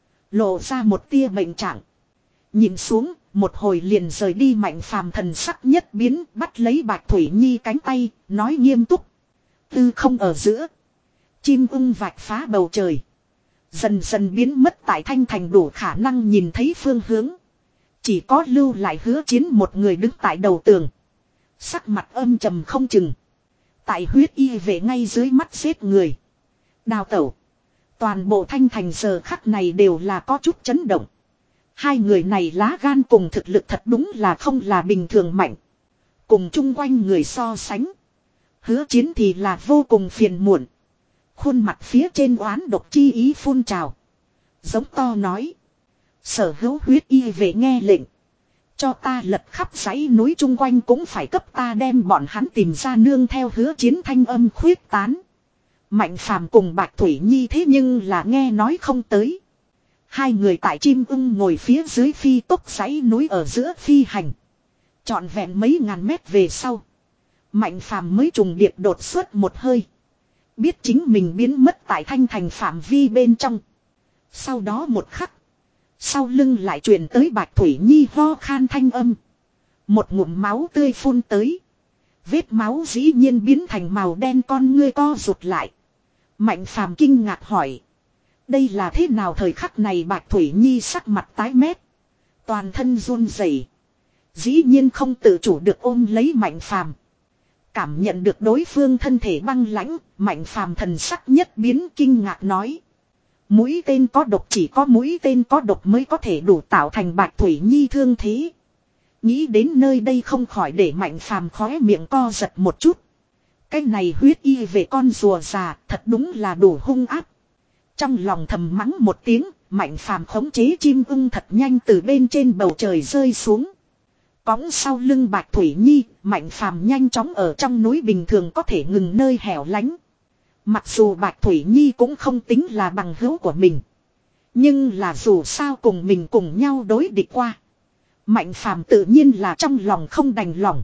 Lộ ra một tia bệnh trạng. Nhìn xuống, một hồi liền rời đi Mạnh phàm thần sắc nhất biến, bắt lấy Bạch Thủy Nhi cánh tay, nói nghiêm túc. Tư không ở giữa. Chim ưng vạch phá bầu trời. Dần dần biến mất tại Thanh Thành đủ khả năng nhìn thấy phương hướng. Chỉ có lưu lại Hứa Chiến một người đứng tại đầu tường. Sắc mặt âm trầm không chừng. Tại huyết y về ngay dưới mắt giết người. Đào tẩu. Toàn bộ Thanh Thành giờ khắc này đều là có chút chấn động. Hai người này lá gan cùng thực lực thật đúng là không là bình thường mạnh. Cùng chung quanh người so sánh. Hứa Chiến thì là vô cùng phiền muộn. Khuôn mặt phía trên oán độc chi ý phun trào. Giống to nói. Sở hữu huyết y về nghe lệnh. Cho ta lật khắp dãy núi chung quanh cũng phải cấp ta đem bọn hắn tìm ra nương theo Hứa Chiến thanh âm khuyết tán. Mạnh phàm cùng Bạch Thủy Nhi thế nhưng là nghe nói không tới. Hai người tại chim ưng ngồi phía dưới phi tốc dãy núi ở giữa phi hành. Trọn vẹn mấy ngàn mét về sau. Mạnh phàm mới trùng điệp đột xuất một hơi. Biết chính mình biến mất tại Thanh Thành phạm vi bên trong. Sau đó một khắc. Sau lưng lại truyền tới Bạch Thủy Nhi ho khan thanh âm. Một ngụm máu tươi phun tới. Vết máu dĩ nhiên biến thành màu đen, con ngươi co rụt lại. Mạnh phàm kinh ngạc hỏi. Đây là thế nào? Thời khắc này Bạch Thủy Nhi sắc mặt tái mét. Toàn thân run rẩy. Dĩ nhiên không tự chủ được ôm lấy Mạnh phàm. Cảm nhận được đối phương thân thể băng lãnh, Mạnh phàm thần sắc nhất biến kinh ngạc nói. Mũi tên có độc, chỉ có mũi tên có độc mới có thể đủ tạo thành Bạch Thủy Nhi thương thế. Nghĩ đến nơi đây không khỏi để Mạnh phàm khóe miệng co giật một chút. Cái này huyết y về con rùa già thật đúng là đủ hung áp. Trong lòng thầm mắng một tiếng, Mạnh phàm khống chế chim ưng thật nhanh từ bên trên bầu trời rơi xuống. Cõng sau lưng Bạch Thủy Nhi, Mạnh phàm nhanh chóng ở trong núi bình thường có thể ngừng nơi hẻo lánh. Mặc dù Bạch Thủy Nhi cũng không tính là bằng hữu của mình. Nhưng là dù sao cùng mình cùng nhau đối địch qua. Mạnh phàm tự nhiên là trong lòng không đành lòng.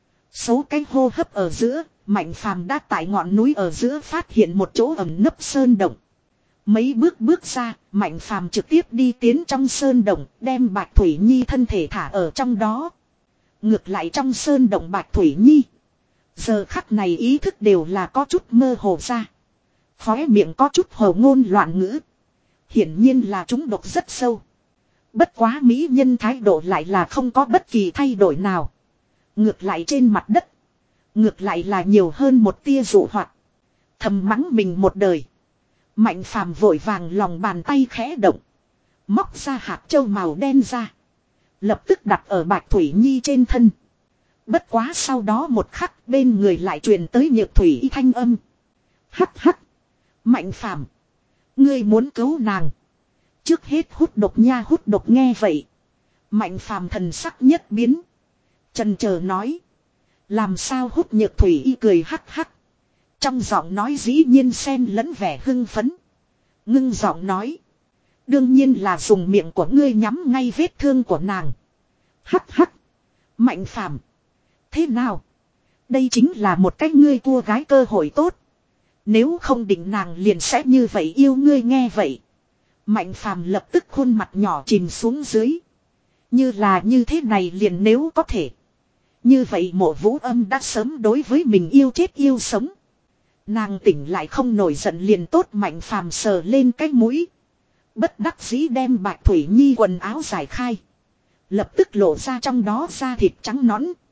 Số cái hô hấp ở giữa, Mạnh phàm đã tại ngọn núi ở giữa phát hiện một chỗ ẩn nấp sơn động. Mấy bước bước ra, Mạnh phàm trực tiếp đi tiến trong sơn động, đem Bạch Thủy Nhi thân thể thả ở trong đó. Ngược lại trong sơn động Bạch Thủy Nhi. Giờ khắc này ý thức đều là có chút mơ hồ ra. Khóe miệng có chút hồ ngôn loạn ngữ. Hiển nhiên là chúng độc rất sâu. Bất quá mỹ nhân thái độ lại là không có bất kỳ thay đổi nào. Ngược lại trên mặt đất. Ngược lại là nhiều hơn một tia dụ hoạt. Thầm mắng mình một đời. Mạnh phàm vội vàng lòng bàn tay khẽ động. Móc ra hạt châu màu đen ra. Lập tức đặt ở Bạch Thủy Nhi trên thân. Bất quá sau đó một khắc bên người lại truyền tới Nhược Thủy y thanh âm. Hắc hắc. Mạnh phàm. Ngươi muốn cứu nàng. Trước hết hút độc nha, hút độc. Nghe vậy. Mạnh phàm thần sắc nhất biến. Chần chờ nói. Làm sao hút? Nhược Thủy y cười hắc hắc. Trong giọng nói dĩ nhiên xen lẫn vẻ hưng phấn. Ngưng giọng nói. Đương nhiên là dùng miệng của ngươi nhắm ngay vết thương của nàng. Hắc hắc. Mạnh phàm. Thế nào? Đây chính là một cách ngươi cua gái cơ hội tốt. Nếu không định nàng liền sẽ như vậy yêu ngươi. Nghe vậy. Mạnh phàm lập tức khuôn mặt nhỏ chìm xuống dưới. Như là như thế này liền nếu có thể. Như vậy Mộ Vũ Âm đã sớm đối với mình yêu chết yêu sống. Nàng tỉnh lại không nổi giận liền tốt. Mạnh phàm sờ lên cái mũi. Bất đắc dĩ đem Bạch Thủy Nhi quần áo giải khai. Lập tức lộ ra trong đó da thịt trắng nõn.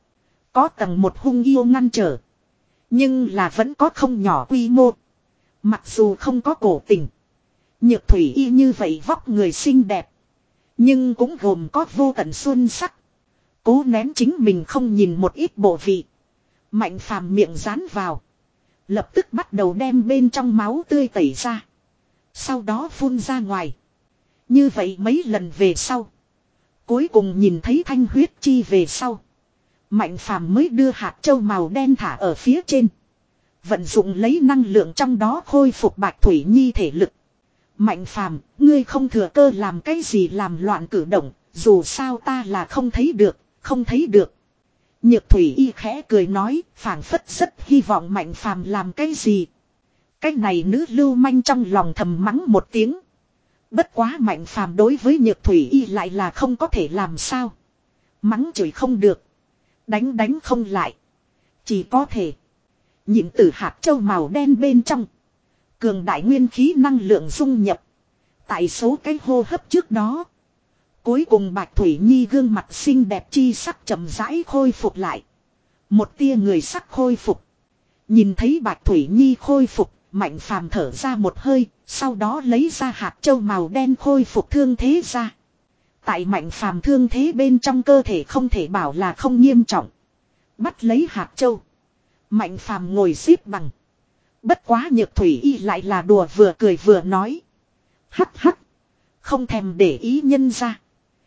Có tầng một hung yêu ngăn trở. Nhưng là vẫn có không nhỏ quy mô. Mặc dù không có cổ tình. Nhược thủy y như vậy vóc người xinh đẹp. Nhưng cũng gồm có vô tận xuân sắc. Cố nén chính mình không nhìn một ít bộ vị. Mạnh phàm miệng dán vào. Lập tức bắt đầu đem bên trong máu tươi tẩy ra. Sau đó phun ra ngoài. Như vậy mấy lần về sau. Cuối cùng nhìn thấy thanh huyết chi về sau. Mạnh phàm mới đưa hạt châu màu đen thả ở phía trên. Vận dụng lấy năng lượng trong đó khôi phục Bạch Thủy Nhi thể lực. Mạnh phàm, ngươi không thừa cơ làm cái gì làm loạn cử động. Dù sao ta là không thấy được, không thấy được. Nhược thủy y khẽ cười nói, phảng phất rất hy vọng mạnh phàm làm cái gì. Cái này nữ lưu manh trong lòng thầm mắng một tiếng. Bất quá mạnh phàm đối với nhược thủy y lại là không có thể làm sao. Mắng chửi không được. Đánh đánh không lại. Chỉ có thể. Nhịn từ hạt châu màu đen bên trong. Cường đại nguyên khí năng lượng dung nhập. Tại số cái hô hấp trước đó. Cuối cùng Bạch Thủy Nhi gương mặt xinh đẹp chi sắc chậm rãi khôi phục lại. Một tia người sắc khôi phục. Nhìn thấy Bạch Thủy Nhi khôi phục, Mạnh phàm thở ra một hơi, sau đó lấy ra hạt châu màu đen khôi phục thương thế ra. Tại Mạnh phàm thương thế bên trong cơ thể không thể bảo là không nghiêm trọng. Bắt lấy hạt châu. Mạnh phàm ngồi xếp bằng. Bất quá Nhược thủy y lại là đùa vừa cười vừa nói. Hắc hắc. Không thèm để ý nhân ra.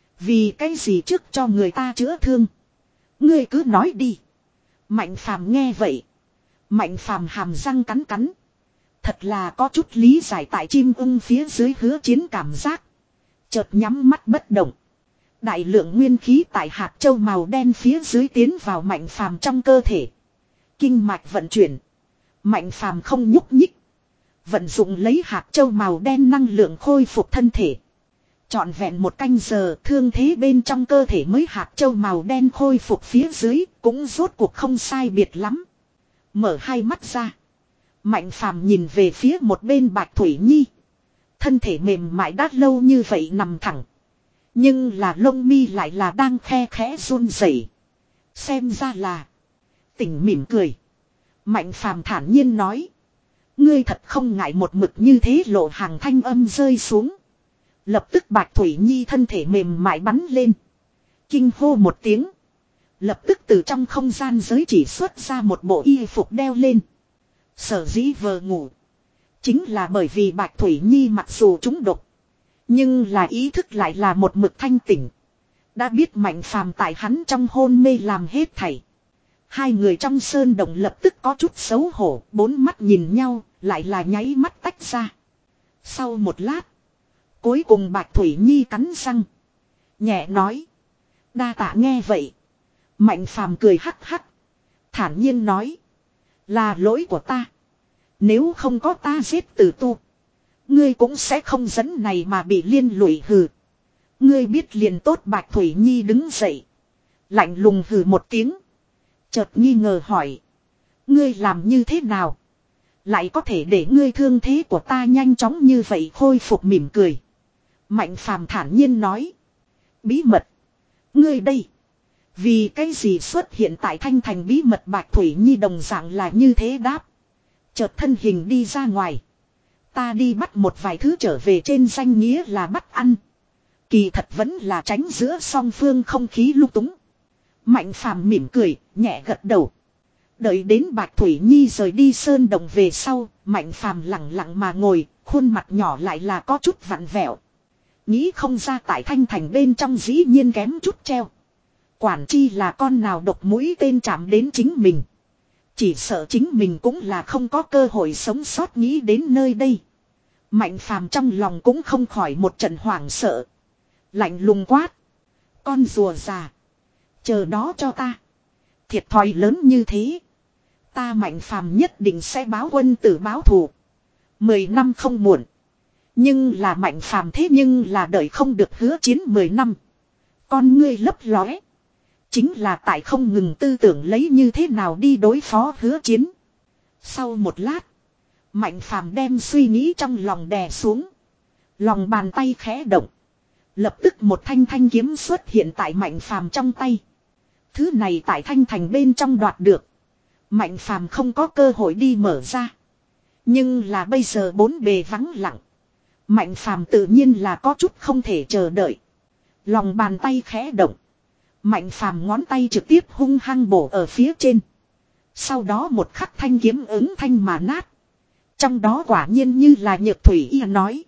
Vì cái gì trước cho người ta chữa thương. Ngươi cứ nói đi. Mạnh phàm nghe vậy. Mạnh phàm hàm răng cắn cắn. Thật là có chút lý giải tại chim ưng phía dưới hứa chiến cảm giác. Chợt nhắm mắt bất động. Đại lượng nguyên khí tại hạt châu màu đen phía dưới tiến vào mạnh phàm trong cơ thể. Kinh mạch vận chuyển. Mạnh phàm không nhúc nhích. Vận dụng lấy hạt châu màu đen năng lượng khôi phục thân thể. Trọn vẹn một canh giờ thương thế bên trong cơ thể mới hạt châu màu đen khôi phục phía dưới cũng rốt cuộc không sai biệt lắm. Mở hai mắt ra. Mạnh phàm nhìn về phía một bên Bạch Thủy Nhi. Thân thể mềm mại đã lâu như vậy nằm thẳng. Nhưng là lông mi lại là đang khe khẽ run rẩy. Xem ra là tỉnh mỉm cười. Mạnh phàm thản nhiên nói. Ngươi thật không ngại một mực như thế lộ hàng thanh âm rơi xuống. Lập tức Bạch Thủy Nhi thân thể mềm mại bắn lên. Kinh hô một tiếng. Lập tức từ trong không gian giới chỉ xuất ra một bộ y phục đeo lên. Sở dĩ vờ ngủ. Chính là bởi vì Bạch Thủy Nhi mặc dù trúng độc. Nhưng là ý thức lại là một mực thanh tỉnh. Đã biết Mạnh phàm tại hắn trong hôn mê làm hết thảy. Hai người trong sơn động lập tức có chút xấu hổ. Bốn mắt nhìn nhau lại là nháy mắt tách ra. Sau một lát. Cuối cùng Bạch Thủy Nhi cắn răng. Nhẹ nói. Đa tạ nghe vậy. Mạnh phàm cười hắc hắc. Thản nhiên nói. Là lỗi của ta. Nếu không có ta giết tử tu. Ngươi cũng sẽ không dẫn này mà bị liên lụy hừ. Ngươi biết liền tốt. Bạch Thủy Nhi đứng dậy. Lạnh lùng hừ một tiếng. Chợt nghi ngờ hỏi. Ngươi làm như thế nào? Lại có thể để ngươi thương thế của ta nhanh chóng như vậy khôi phục mỉm cười. Mạnh phàm thản nhiên nói. Bí mật. Ngươi đây. Vì cái gì xuất hiện tại Thanh Thành bí mật Bạch Thủy Nhi đồng dạng là như thế đáp. Chợt thân hình đi ra ngoài. Ta đi bắt một vài thứ trở về trên danh nghĩa là bắt ăn. Kỳ thật vẫn là tránh giữa song phương không khí lung túng. Mạnh phàm mỉm cười, nhẹ gật đầu. Đợi đến Bạch Thủy Nhi rời đi sơn đồng về sau, Mạnh phàm lặng lặng mà ngồi, khuôn mặt nhỏ lại là có chút vặn vẹo. Nghĩ không ra tại Thanh Thành bên trong dĩ nhiên kém chút treo. Quản chi là con nào độc mũi tên chạm đến chính mình. Chỉ sợ chính mình cũng là không có cơ hội sống sót nghĩ đến nơi đây. Mạnh phàm trong lòng cũng không khỏi một trận hoảng sợ. Lạnh lùng quát. Con rùa già. Chờ đó cho ta. Thiệt thòi lớn như thế. Ta Mạnh phàm nhất định sẽ báo quân tử báo thù. Mười năm không muộn. Nhưng là Mạnh phàm thế nhưng là đợi không được hứa chiến mười năm. Con ngươi lấp lóe. Chính là tại không ngừng tư tưởng lấy như thế nào đi đối phó hứa chiến. Sau một lát. Mạnh phàm đem suy nghĩ trong lòng đè xuống. Lòng bàn tay khẽ động. Lập tức một thanh thanh kiếm xuất hiện tại Mạnh phàm trong tay. Thứ này tại Thanh Thành bên trong đoạt được. Mạnh phàm không có cơ hội đi mở ra. Nhưng là bây giờ bốn bề vắng lặng. Mạnh phàm tự nhiên là có chút không thể chờ đợi. Lòng bàn tay khẽ động. Mạnh phàm ngón tay trực tiếp hung hăng bổ ở phía trên. Sau đó một khắc thanh kiếm ứng thanh mà nát. Trong đó quả nhiên như là Nhược Thủy Y nói.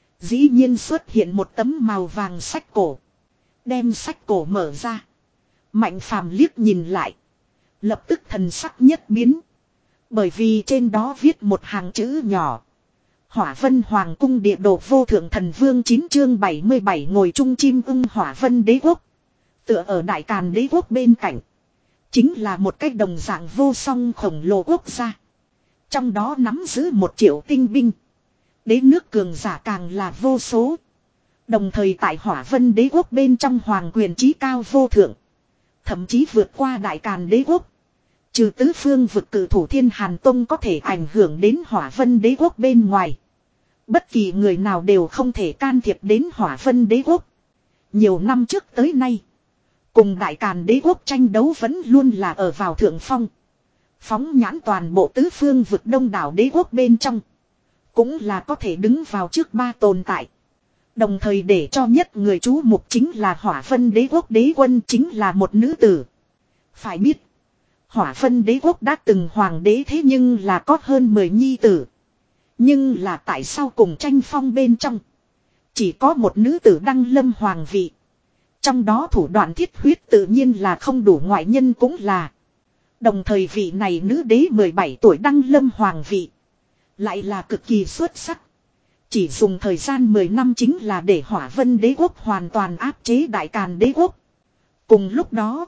Dĩ nhiên xuất hiện một tấm màu vàng sách cổ. Đem sách cổ mở ra. Mạnh phàm liếc nhìn lại. Lập tức thần sắc nhất biến. Bởi vì trên đó viết một hàng chữ nhỏ. Hỏa Vân Hoàng cung địa đồ vô thượng thần vương chín chương bảy mươi bảy ngồi chung chim ưng Hỏa Vân đế quốc. Tựa ở Đại Càn đế quốc bên cạnh. Chính là một cái đồng dạng vô song khổng lồ quốc gia. Trong đó nắm giữ một triệu tinh binh. Đế nước cường giả càng là vô số. Đồng thời tại Hỏa Vân đế quốc bên trong hoàng quyền trí cao vô thượng. Thậm chí vượt qua Đại Càn đế quốc. Trừ tứ phương vực cử thủ Thiên Hàn Tông có thể ảnh hưởng đến Hỏa Vân đế quốc bên ngoài. Bất kỳ người nào đều không thể can thiệp đến Hỏa Vân đế quốc. Nhiều năm trước tới nay. Cùng Đại Càn đế quốc tranh đấu vẫn luôn là ở vào thượng phong. Phóng nhãn toàn bộ tứ phương vực đông đảo đế quốc bên trong. Cũng là có thể đứng vào trước ba tồn tại. Đồng thời để cho nhất người chú mục chính là Hỏa Vân đế quốc đế quân chính là một nữ tử. Phải biết. Hỏa Vân đế quốc đã từng hoàng đế thế nhưng là có hơn mười nhi tử. Nhưng là tại sao cùng tranh phong bên trong. Chỉ có một nữ tử đăng lâm hoàng vị. Trong đó thủ đoạn thiết huyết tự nhiên là không đủ ngoại nhân cũng là. Đồng thời vị này nữ đế mười bảy tuổi đăng lâm hoàng vị. Lại là cực kỳ xuất sắc. Chỉ dùng thời gian mười năm chính là để Hỏa Vân đế quốc hoàn toàn áp chế Đại Càn đế quốc. Cùng lúc đó.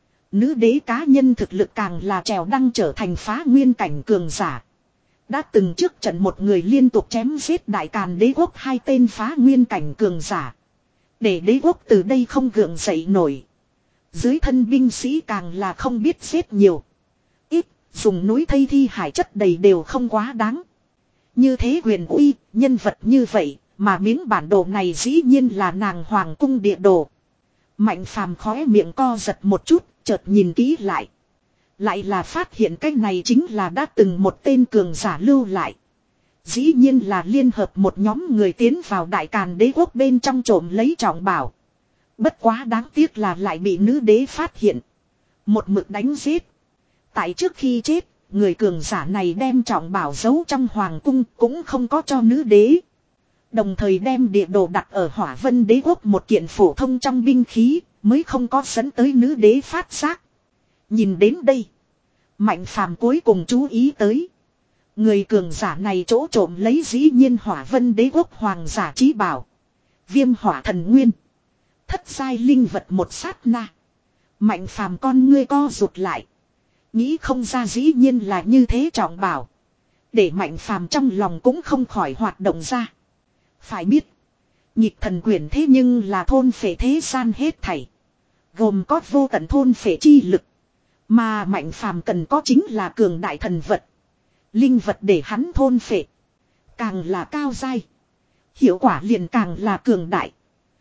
Nữ đế cá nhân thực lực càng là trèo đăng trở thành phá nguyên cảnh cường giả. Đã từng trước trận một người liên tục chém giết Đại Càn đế quốc hai tên phá nguyên cảnh cường giả. Để đế quốc từ đây không gượng dậy nổi. Dưới thân binh sĩ càng là không biết giết nhiều. Ít, dùng núi thây thi hải chất đầy đều không quá đáng. Như thế quyền uy, nhân vật như vậy, mà miếng bản đồ này dĩ nhiên là nàng hoàng cung địa đồ. Mạnh phàm khóe miệng co giật một chút, chợt nhìn kỹ lại. Lại là phát hiện cái này chính là đã từng một tên cường giả lưu lại. Dĩ nhiên là liên hợp một nhóm người tiến vào Đại Càn đế quốc bên trong trộm lấy trọng bảo. Bất quá đáng tiếc là lại bị nữ đế phát hiện. Một mực đánh giết. Tại trước khi chết, người cường giả này đem trọng bảo giấu trong hoàng cung cũng không có cho nữ đế. Đồng thời đem địa đồ đặt ở Hỏa Vân đế quốc một kiện phổ thông trong binh khí, mới không có dẫn tới nữ đế phát giác. Nhìn đến đây, Mạnh phàm cuối cùng chú ý tới. Người cường giả này chỗ trộm lấy dĩ nhiên Hỏa Vân đế quốc hoàng giả trí bảo. Viêm hỏa thần nguyên. Thất giai linh vật một sát na. Mạnh phàm con ngươi co rụt lại. Nghĩ không ra dĩ nhiên là như thế trọng bảo. Để mạnh phàm trong lòng cũng không khỏi hoạt động ra. Phải biết. Nhịp thần quyển thế nhưng là thôn phệ thế gian hết thảy. Gồm có vô tận thôn phệ chi lực. Mà mạnh phàm cần có chính là cường đại thần vật. Linh vật để hắn thôn phệ. Càng là cao dai. Hiệu quả liền càng là cường đại.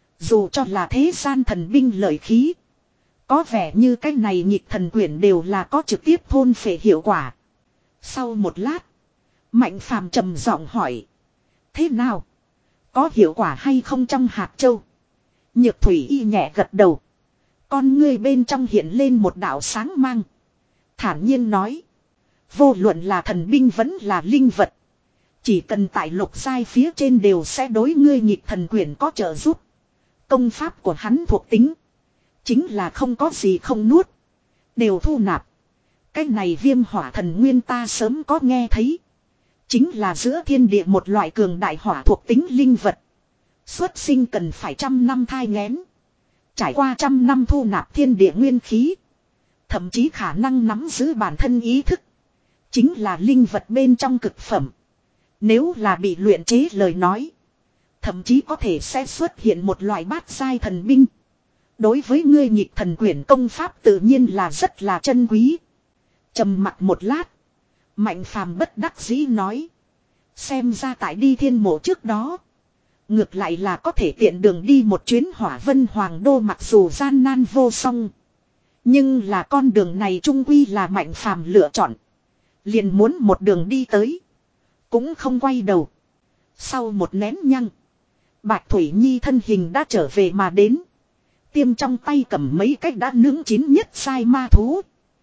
Dù cho là thế gian thần binh lợi khí. Có vẻ như cái này nhịp thần quyển đều là có trực tiếp thôn phệ hiệu quả. Sau một lát. Mạnh phàm trầm giọng hỏi. Thế nào? Có hiệu quả hay không trong hạt châu? Nhược Thủy Y nhẹ gật đầu. Con ngươi bên trong hiện lên một đạo sáng mang. Thản nhiên nói. Vô luận là thần binh vẫn là linh vật. Chỉ cần tại lục giai phía trên đều sẽ đối ngươi nhịp thần quyển có trợ giúp. Công pháp của hắn thuộc tính. Chính là không có gì không nuốt. Đều thu nạp. Cái này viêm hỏa thần nguyên ta sớm có nghe thấy. Chính là giữa thiên địa một loại cường đại hỏa thuộc tính linh vật. Xuất sinh cần phải trăm năm thai nghén. Trải qua trăm năm thu nạp thiên địa nguyên khí. Thậm chí khả năng nắm giữ bản thân ý thức. Chính là linh vật bên trong cực phẩm. Nếu là bị luyện chế lời nói. Thậm chí có thể sẽ xuất hiện một loại bát giai thần binh. Đối với ngươi nhịp thần quyển công pháp tự nhiên là rất là chân quý. Trầm mặc một lát. Mạnh phàm bất đắc dĩ nói. Xem ra tại đi thiên mộ trước đó. Ngược lại là có thể tiện đường đi một chuyến Hỏa Vân Hoàng đô mặc dù gian nan vô song. Nhưng là con đường này trung quy là Mạnh Phàm lựa chọn. Liền muốn một đường đi tới. Cũng không quay đầu. Sau một nén nhăng. Bạch Thủy Nhi thân hình đã trở về mà đến. Tiêm trong tay cầm mấy cách đã nướng chín nhất sai ma thú.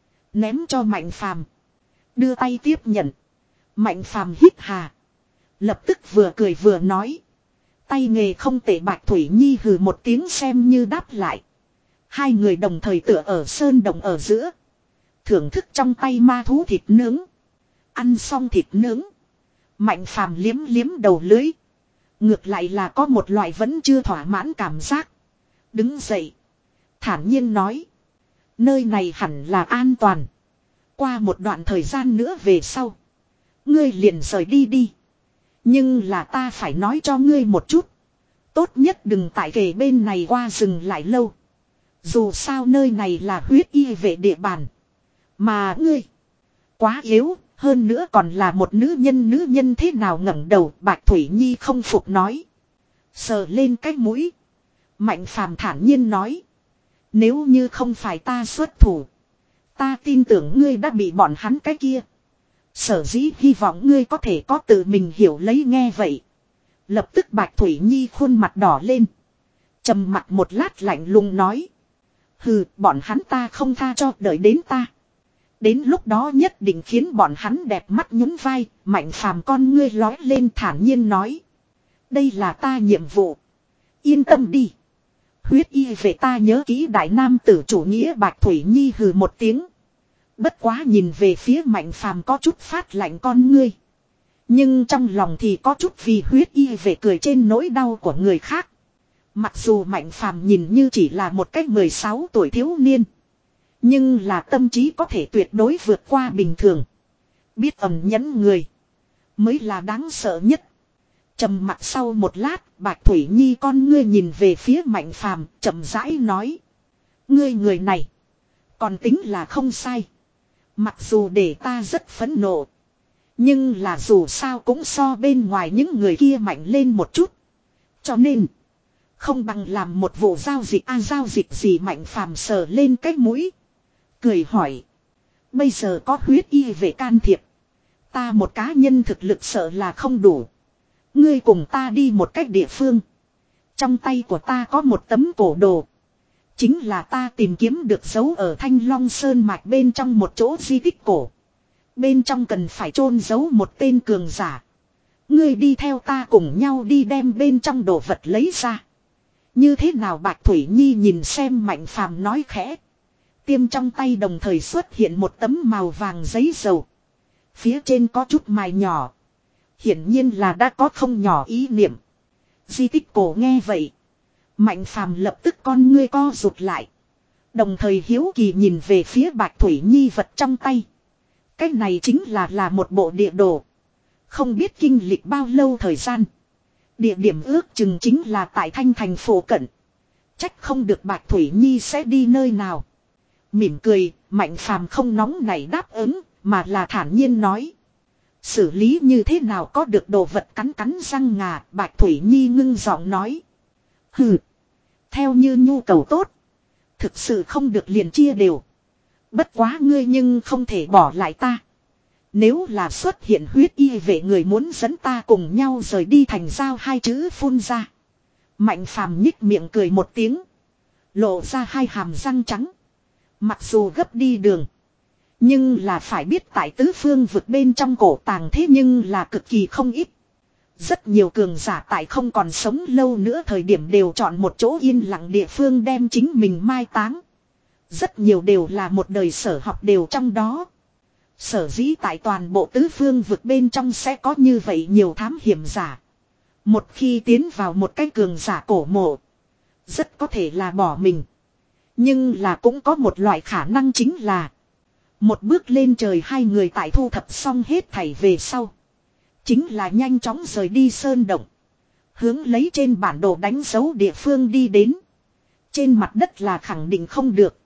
Ném cho Mạnh Phàm. Đưa tay tiếp nhận. Mạnh Phàm hít hà. Lập tức vừa cười vừa nói. Tay nghề không tệ. Bạch Thủy Nhi hừ một tiếng xem như đáp lại. Hai người đồng thời tựa ở sơn đồng ở giữa. Thưởng thức trong tay ma thú thịt nướng. Ăn xong thịt nướng. Mạnh Phàm liếm liếm đầu lưới. Ngược lại là có một loại vẫn chưa thỏa mãn cảm giác. Đứng dậy. Thản nhiên nói. Nơi này hẳn là an toàn. Qua một đoạn thời gian nữa về sau. Ngươi liền rời đi đi. Nhưng là ta phải nói cho ngươi một chút. Tốt nhất đừng tại kề bên này qua dừng lại lâu. Dù sao nơi này là huyết y vệ địa bàn. Mà ngươi. Quá yếu. Hơn nữa còn là một nữ nhân. Nữ nhân thế nào ngẩng đầu. Bạch Thủy Nhi không phục nói. Sờ lên cái mũi. Mạnh Phàm thản nhiên nói. Nếu như không phải ta xuất thủ. Ta tin tưởng ngươi đã bị bọn hắn cái kia. Sở dĩ hy vọng ngươi có thể có tự mình hiểu lấy nghe vậy. Lập tức Bạch Thủy Nhi khuôn mặt đỏ lên. Trầm mặt một lát lạnh lùng nói. Hừ, bọn hắn ta không tha cho, đợi đến ta. Đến lúc đó nhất định khiến bọn hắn đẹp mắt nhún vai. Mạnh Phàm con ngươi lói lên thản nhiên nói. Đây là ta nhiệm vụ. Yên tâm đi. Huyết y về ta nhớ kỹ đại nam tử chủ nghĩa. Bạch Thủy Nhi hừ một tiếng. Bất quá nhìn về phía Mạnh Phàm có chút phát lạnh con ngươi. Nhưng trong lòng thì có chút vì huyết y về cười trên nỗi đau của người khác. Mặc dù Mạnh Phàm nhìn như chỉ là một cách mười sáu tuổi thiếu niên. Nhưng là tâm trí có thể tuyệt đối vượt qua bình thường. Biết ẩn nhẫn người. Mới là đáng sợ nhất. Trầm mặc sau một lát. Bạch Thủy Nhi con ngươi nhìn về phía Mạnh Phàm chậm rãi nói. Ngươi người này. Còn tính là không sai. Mặc dù để ta rất phẫn nộ. Nhưng là dù sao cũng so bên ngoài những người kia mạnh lên một chút. Cho nên. Không bằng làm một vụ giao dịch. À, giao dịch gì? Mạnh Phàm sờ lên cái mũi. Cười hỏi. Bây giờ có huyết y về can thiệp. Ta một cá nhân thực lực sợ là không đủ. Ngươi cùng ta đi một cách địa phương. Trong tay của ta có một tấm cổ đồ. Chính là ta tìm kiếm được dấu ở Thanh Long Sơn mạch bên trong một chỗ di tích cổ. Bên trong cần phải chôn giấu một tên cường giả. Ngươi đi theo ta cùng nhau đi đem bên trong đồ vật lấy ra. Như thế nào? Bạch Thủy Nhi nhìn xem Mạnh Phàm nói khẽ. Tiêm trong tay đồng thời xuất hiện một tấm màu vàng giấy dầu. Phía trên có chút mài nhỏ. Hiển nhiên là đã có không nhỏ ý niệm. Di tích cổ nghe vậy. Mạnh Phàm lập tức con ngươi co rụt lại. Đồng thời hiếu kỳ nhìn về phía Bạch Thủy Nhi vật trong tay. Cái này chính là là một bộ địa đồ. Không biết kinh lịch bao lâu thời gian. Địa điểm ước chừng chính là tại Thanh thành phố cận. Trách không được Bạch Thủy Nhi sẽ đi nơi nào. Mỉm cười, Mạnh Phàm không nóng nảy đáp ứng, mà là thản nhiên nói. Xử lý như thế nào có được đồ vật? Cắn cắn răng ngà. Bạch Thủy Nhi ngưng giọng nói. Hừ. Theo như nhu cầu tốt. Thực sự không được liền chia đều. Bất quá ngươi nhưng không thể bỏ lại ta. Nếu là xuất hiện huyết y vệ người muốn dẫn ta cùng nhau rời đi thành giao hai chữ phun ra. Mạnh Phàm nhích miệng cười một tiếng. Lộ ra hai hàm răng trắng. Mặc dù gấp đi đường. Nhưng là phải biết tại tứ phương vực bên trong cổ tàng thế nhưng là cực kỳ không ít. Rất nhiều cường giả tại không còn sống lâu nữa thời điểm đều chọn một chỗ yên lặng địa phương đem chính mình mai táng. Rất nhiều đều là một đời sở học đều trong đó. Sở dĩ tại toàn bộ tứ phương vực bên trong sẽ có như vậy nhiều thám hiểm giả. Một khi tiến vào một cái cường giả cổ mộ. Rất có thể là bỏ mình. Nhưng là cũng có một loại khả năng chính là. Một bước lên trời hai người tại thu thập xong hết thảy về sau. Chính là nhanh chóng rời đi sơn động. Hướng lấy trên bản đồ đánh dấu địa phương đi đến. Trên mặt đất là khẳng định không được.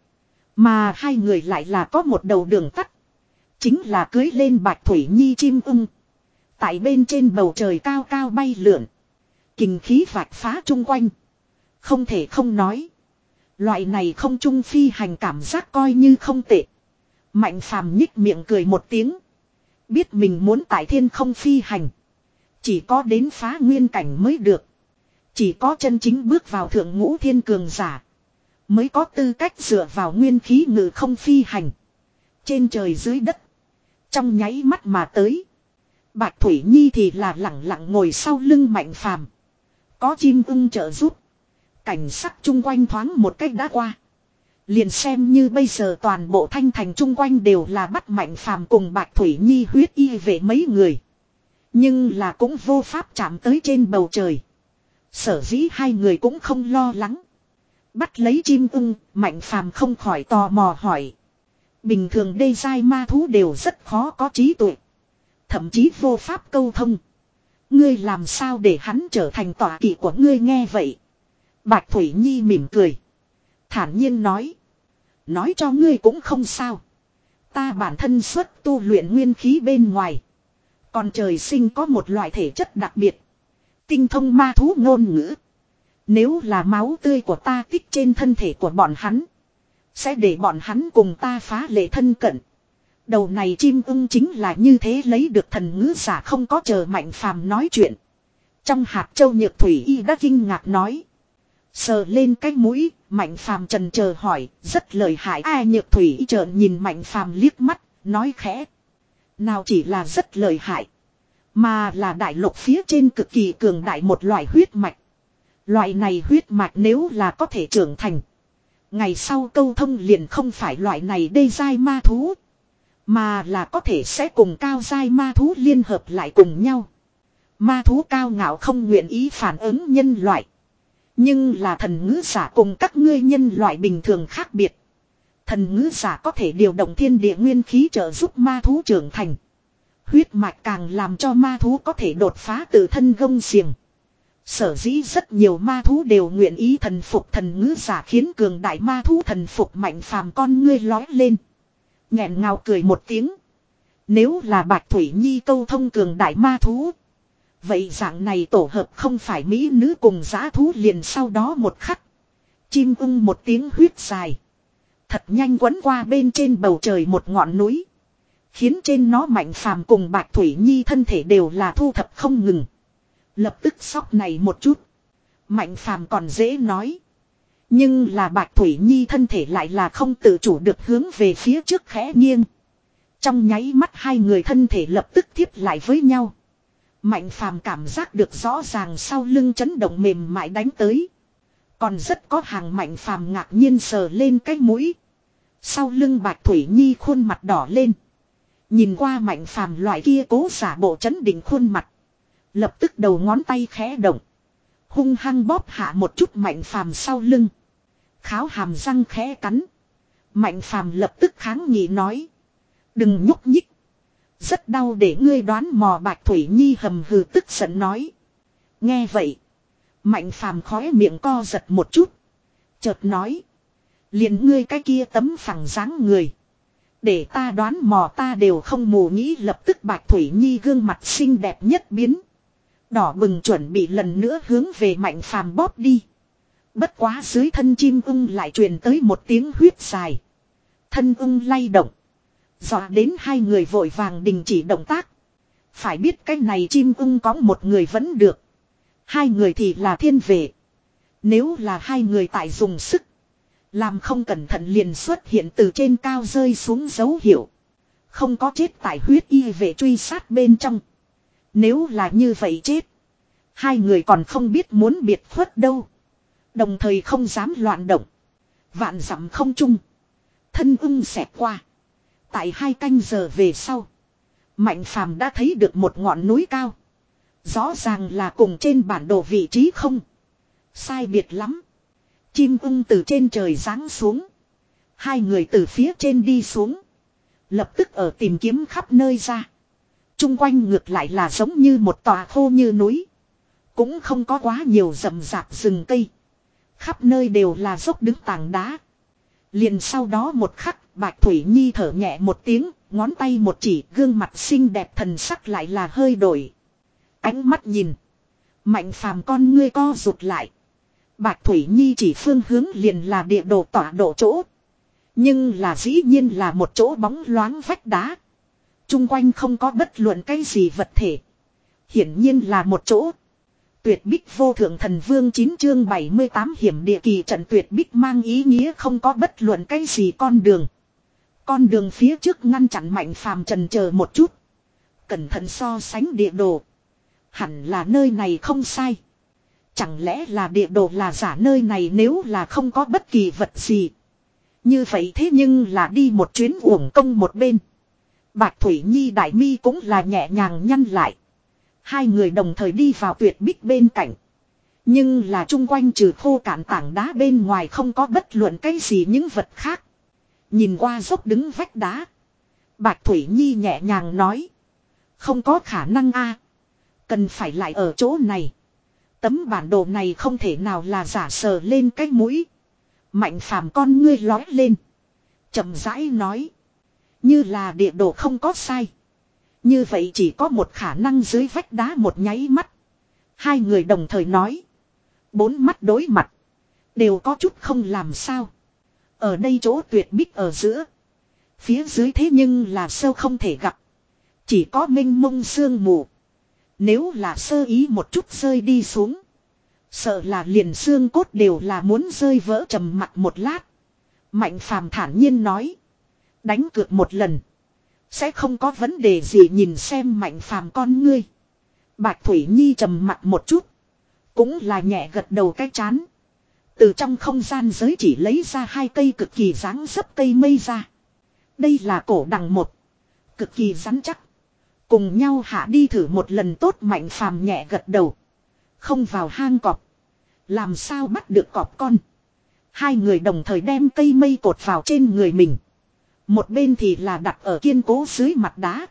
Mà hai người lại là có một đầu đường tắt. Chính là cưới lên Bạch Thủy Nhi chim ưng. Tại bên trên bầu trời cao cao bay lượn. Kình khí vạch phá chung quanh. Không thể không nói. Loại này không trung phi hành cảm giác coi như không tệ. Mạnh phàm nhích miệng cười một tiếng. Biết mình muốn tại thiên không phi hành. Chỉ có đến phá nguyên cảnh mới được. Chỉ có chân chính bước vào thượng ngũ thiên cường giả. Mới có tư cách dựa vào nguyên khí ngự không phi hành. Trên trời dưới đất. Trong nháy mắt mà tới. Bạch Thủy Nhi thì là lẳng lặng ngồi sau lưng Mạnh phàm. Có chim ưng trợ giúp. Cảnh sắc chung quanh thoáng một cách đã qua. Liền xem như bây giờ toàn bộ thanh thành chung quanh đều là bắt Mạnh phàm cùng Bạch Thủy Nhi huyết y về mấy người. Nhưng là cũng vô pháp chạm tới trên bầu trời. Sở dĩ hai người cũng không lo lắng. Bắt lấy chim ưng, Mạnh phàm không khỏi tò mò hỏi. Bình thường đê giai ma thú đều rất khó có trí tuệ. Thậm chí vô pháp câu thông. Ngươi làm sao để hắn trở thành tọa kỵ của ngươi nghe vậy. Bạch Thủy Nhi mỉm cười. Thản nhiên nói. Nói cho ngươi cũng không sao. Ta bản thân xuất tu luyện nguyên khí bên ngoài. Còn trời sinh có một loại thể chất đặc biệt. Tinh thông ma thú ngôn ngữ. Nếu là máu tươi của ta tích trên thân thể của bọn hắn. Sẽ để bọn hắn cùng ta phá lệ thân cận. Đầu này chim ưng chính là như thế lấy được thần ngữ giả không có chờ Mạnh phàm nói chuyện. Trong hạt châu Nhược Thủy Y đã kinh ngạc nói. Sờ lên cái mũi, Mạnh phàm trần chờ hỏi, rất lợi hại. Ai Nhược Thủy Y trợn nhìn Mạnh phàm liếc mắt, nói khẽ. Nào chỉ là rất lợi hại. Mà là đại lục phía trên cực kỳ cường đại một loại huyết mạch. Loại này huyết mạch nếu là có thể trưởng thành. Ngày sau câu thông liền không phải loại này đê giai ma thú. Mà là có thể sẽ cùng cao giai ma thú liên hợp lại cùng nhau. Ma thú cao ngạo không nguyện ý phản ứng nhân loại. Nhưng là thần ngữ giả cùng các ngươi nhân loại bình thường khác biệt. Thần ngữ giả có thể điều động thiên địa nguyên khí trợ giúp ma thú trưởng thành. Huyết mạch càng làm cho ma thú có thể đột phá tự thân gông xiềng. Sở dĩ rất nhiều ma thú đều nguyện ý thần phục thần ngữ giả khiến cường đại ma thú thần phục Mạnh phàm con ngươi lói lên. Nghẹn ngào cười một tiếng. Nếu là Bạch Thủy Nhi câu thông cường đại ma thú. Vậy dạng này tổ hợp không phải mỹ nữ cùng dã thú liền sau đó một khắc. Chim ưng một tiếng huyết dài. Thật nhanh quấn qua bên trên bầu trời một ngọn núi. Khiến trên nó Mạnh phàm cùng Bạch Thủy Nhi thân thể đều là thu thập không ngừng. Lập tức sóc này một chút. Mạnh phàm còn dễ nói. Nhưng là Bạch Thủy Nhi thân thể lại là không tự chủ được hướng về phía trước khẽ nghiêng. Trong nháy mắt hai người thân thể lập tức tiếp lại với nhau. Mạnh phàm cảm giác được rõ ràng sau lưng chấn động mềm mại đánh tới. Còn rất có hàng Mạnh phàm ngạc nhiên sờ lên cái mũi. Sau lưng Bạch Thủy Nhi khuôn mặt đỏ lên. Nhìn qua Mạnh phàm loại kia cố giả bộ chấn định khuôn mặt. Lập tức đầu ngón tay khẽ động. Hung hăng bóp hạ một chút Mạnh phàm sau lưng. Kháo hàm răng khẽ cắn. Mạnh phàm lập tức kháng nghị nói. Đừng nhúc nhích. Rất đau để ngươi đoán mò. Bạch Thủy Nhi hầm hừ tức giận nói. Nghe vậy. Mạnh phàm khóe miệng co giật một chút. Chợt nói. Liền ngươi cái kia tấm phẳng dáng người. Để ta đoán mò ta đều không mù nghĩ. Lập tức Bạch Thủy Nhi gương mặt xinh đẹp nhất biến. Đỏ bừng chuẩn bị lần nữa hướng về Mạnh phàm bóp đi. Bất quá dưới thân chim ưng lại truyền tới một tiếng huyết dài. Thân ưng lay động. Dọa đến hai người vội vàng đình chỉ động tác. Phải biết cái này chim ưng có một người vẫn được. Hai người thì là thiên vệ. Nếu là hai người tại dùng sức. Làm không cẩn thận liền xuất hiện từ trên cao rơi xuống dấu hiệu. Không có chết tại huyết y vệ truy sát bên trong. Nếu là như vậy chết. Hai người còn không biết muốn biệt khuất đâu. Đồng thời không dám loạn động. Vạn dặm không chung. Thân ưng xẹt qua. Tại hai canh giờ về sau. Mạnh phàm đã thấy được một ngọn núi cao. Rõ ràng là cùng trên bản đồ vị trí không. Sai biệt lắm. Chim ưng từ trên trời giáng xuống. Hai người từ phía trên đi xuống. Lập tức ở tìm kiếm khắp nơi ra. Trung quanh ngược lại là giống như một tòa khô như núi. Cũng không có quá nhiều rậm rạp rừng cây. Khắp nơi đều là dốc đứng tảng đá. Liền sau đó một khắc, Bạch Thủy Nhi thở nhẹ một tiếng, ngón tay một chỉ, gương mặt xinh đẹp thần sắc lại là hơi đổi. Ánh mắt nhìn. Mạnh phàm con ngươi co rụt lại. Bạch Thủy Nhi chỉ phương hướng liền là địa đồ tọa độ chỗ. Nhưng là dĩ nhiên là một chỗ bóng loáng vách đá. Trung quanh không có bất luận cái gì vật thể. Hiển nhiên là một chỗ. Tuyệt bích vô thượng thần vương chín chương bảy mươi tám hiểm địa kỳ trận tuyệt bích mang ý nghĩa không có bất luận cái gì con đường. Con đường phía trước ngăn chặn Mạnh Phàm chần chờ một chút. Cẩn thận so sánh địa đồ. Hẳn là nơi này không sai. Chẳng lẽ là địa đồ là giả nơi này nếu là không có bất kỳ vật gì. Như vậy thế nhưng là đi một chuyến uổng công một bên. Bạch Thủy Nhi đại mi cũng là nhẹ nhàng nhăn lại. Hai người đồng thời đi vào tuyệt bích bên cạnh. Nhưng là chung quanh trừ khô cạn tảng đá bên ngoài không có bất luận cái gì những vật khác. Nhìn qua dốc đứng vách đá. Bạch Thủy Nhi nhẹ nhàng nói. Không có khả năng a, cần phải lại ở chỗ này. Tấm bản đồ này không thể nào là giả sờ lên cái mũi. Mạnh Phàm con ngươi lói lên. Chậm rãi nói. Như là địa đồ không có sai. Như vậy chỉ có một khả năng dưới vách đá một nháy mắt. Hai người đồng thời nói. Bốn mắt đối mặt. Đều có chút không làm sao. Ở đây chỗ tuyệt bích ở giữa. Phía dưới thế nhưng là sâu không thể gặp. Chỉ có mênh mông sương mù. Nếu là sơ ý một chút rơi đi xuống. Sợ là liền xương cốt đều là muốn rơi vỡ trầm mặt một lát. Mạnh Phàm thản nhiên nói. Đánh cược một lần. Sẽ không có vấn đề gì nhìn xem Mạnh Phàm con ngươi. Bạch Thủy Nhi trầm mặt một chút. Cũng là nhẹ gật đầu cái chán. Từ trong không gian giới chỉ lấy ra hai cây cực kỳ dáng dấp cây mây ra. Đây là cổ đằng một. Cực kỳ rắn chắc. Cùng nhau hạ đi thử một lần tốt Mạnh Phàm nhẹ gật đầu. Không vào hang cọp. Làm sao bắt được cọp con. Hai người đồng thời đem cây mây cột vào trên người mình. Một bên thì là đặt ở kiên cố dưới mặt đá.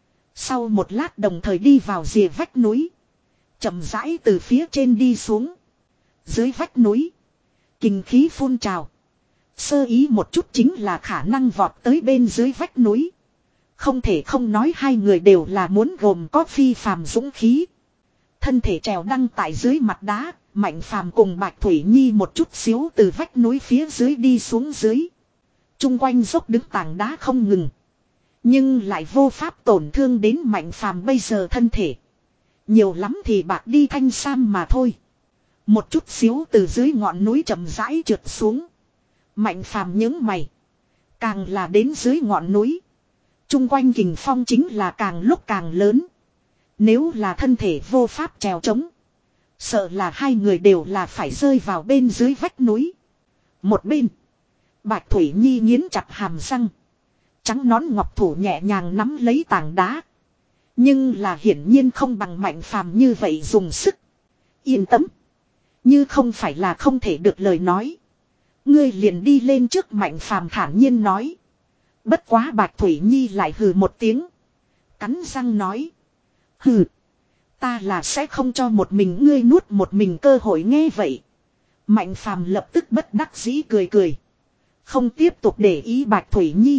Sau một lát đồng thời đi vào rìa vách núi. Chậm rãi từ phía trên đi xuống. Dưới vách núi. Kinh khí phun trào. Sơ ý một chút chính là khả năng vọt tới bên dưới vách núi. Không thể không nói hai người đều là muốn gồm có phi phàm dũng khí. Thân thể trèo đăng tại dưới mặt đá. Mạnh Phàm cùng Bạch Thủy Nhi một chút xíu từ vách núi phía dưới đi xuống dưới. Trung quanh dốc đứng tảng đá không ngừng. Nhưng lại vô pháp tổn thương đến Mạnh Phàm bây giờ thân thể. Nhiều lắm thì bạc đi thanh sam mà thôi. Một chút xíu từ dưới ngọn núi chậm rãi trượt xuống. Mạnh Phàm nhướng mày. Càng là đến dưới ngọn núi. Trung quanh kình phong chính là càng lúc càng lớn. Nếu là thân thể vô pháp trèo trống. Sợ là hai người đều là phải rơi vào bên dưới vách núi. Một bên. Bạch Thủy Nhi nghiến chặt hàm răng. Trắng nón ngọc thủ nhẹ nhàng nắm lấy tảng đá. Nhưng là hiển nhiên không bằng Mạnh Phàm như vậy dùng sức. Yên tâm. Như không phải là không thể được lời nói. Ngươi liền đi lên trước Mạnh Phàm thản nhiên nói. Bất quá Bạch Thủy Nhi lại hừ một tiếng. Cắn răng nói. Hừ. Ta là sẽ không cho một mình ngươi nuốt một mình cơ hội nghe vậy. Mạnh Phàm lập tức bất đắc dĩ cười cười. Không tiếp tục để ý Bạch Thủy Nhi.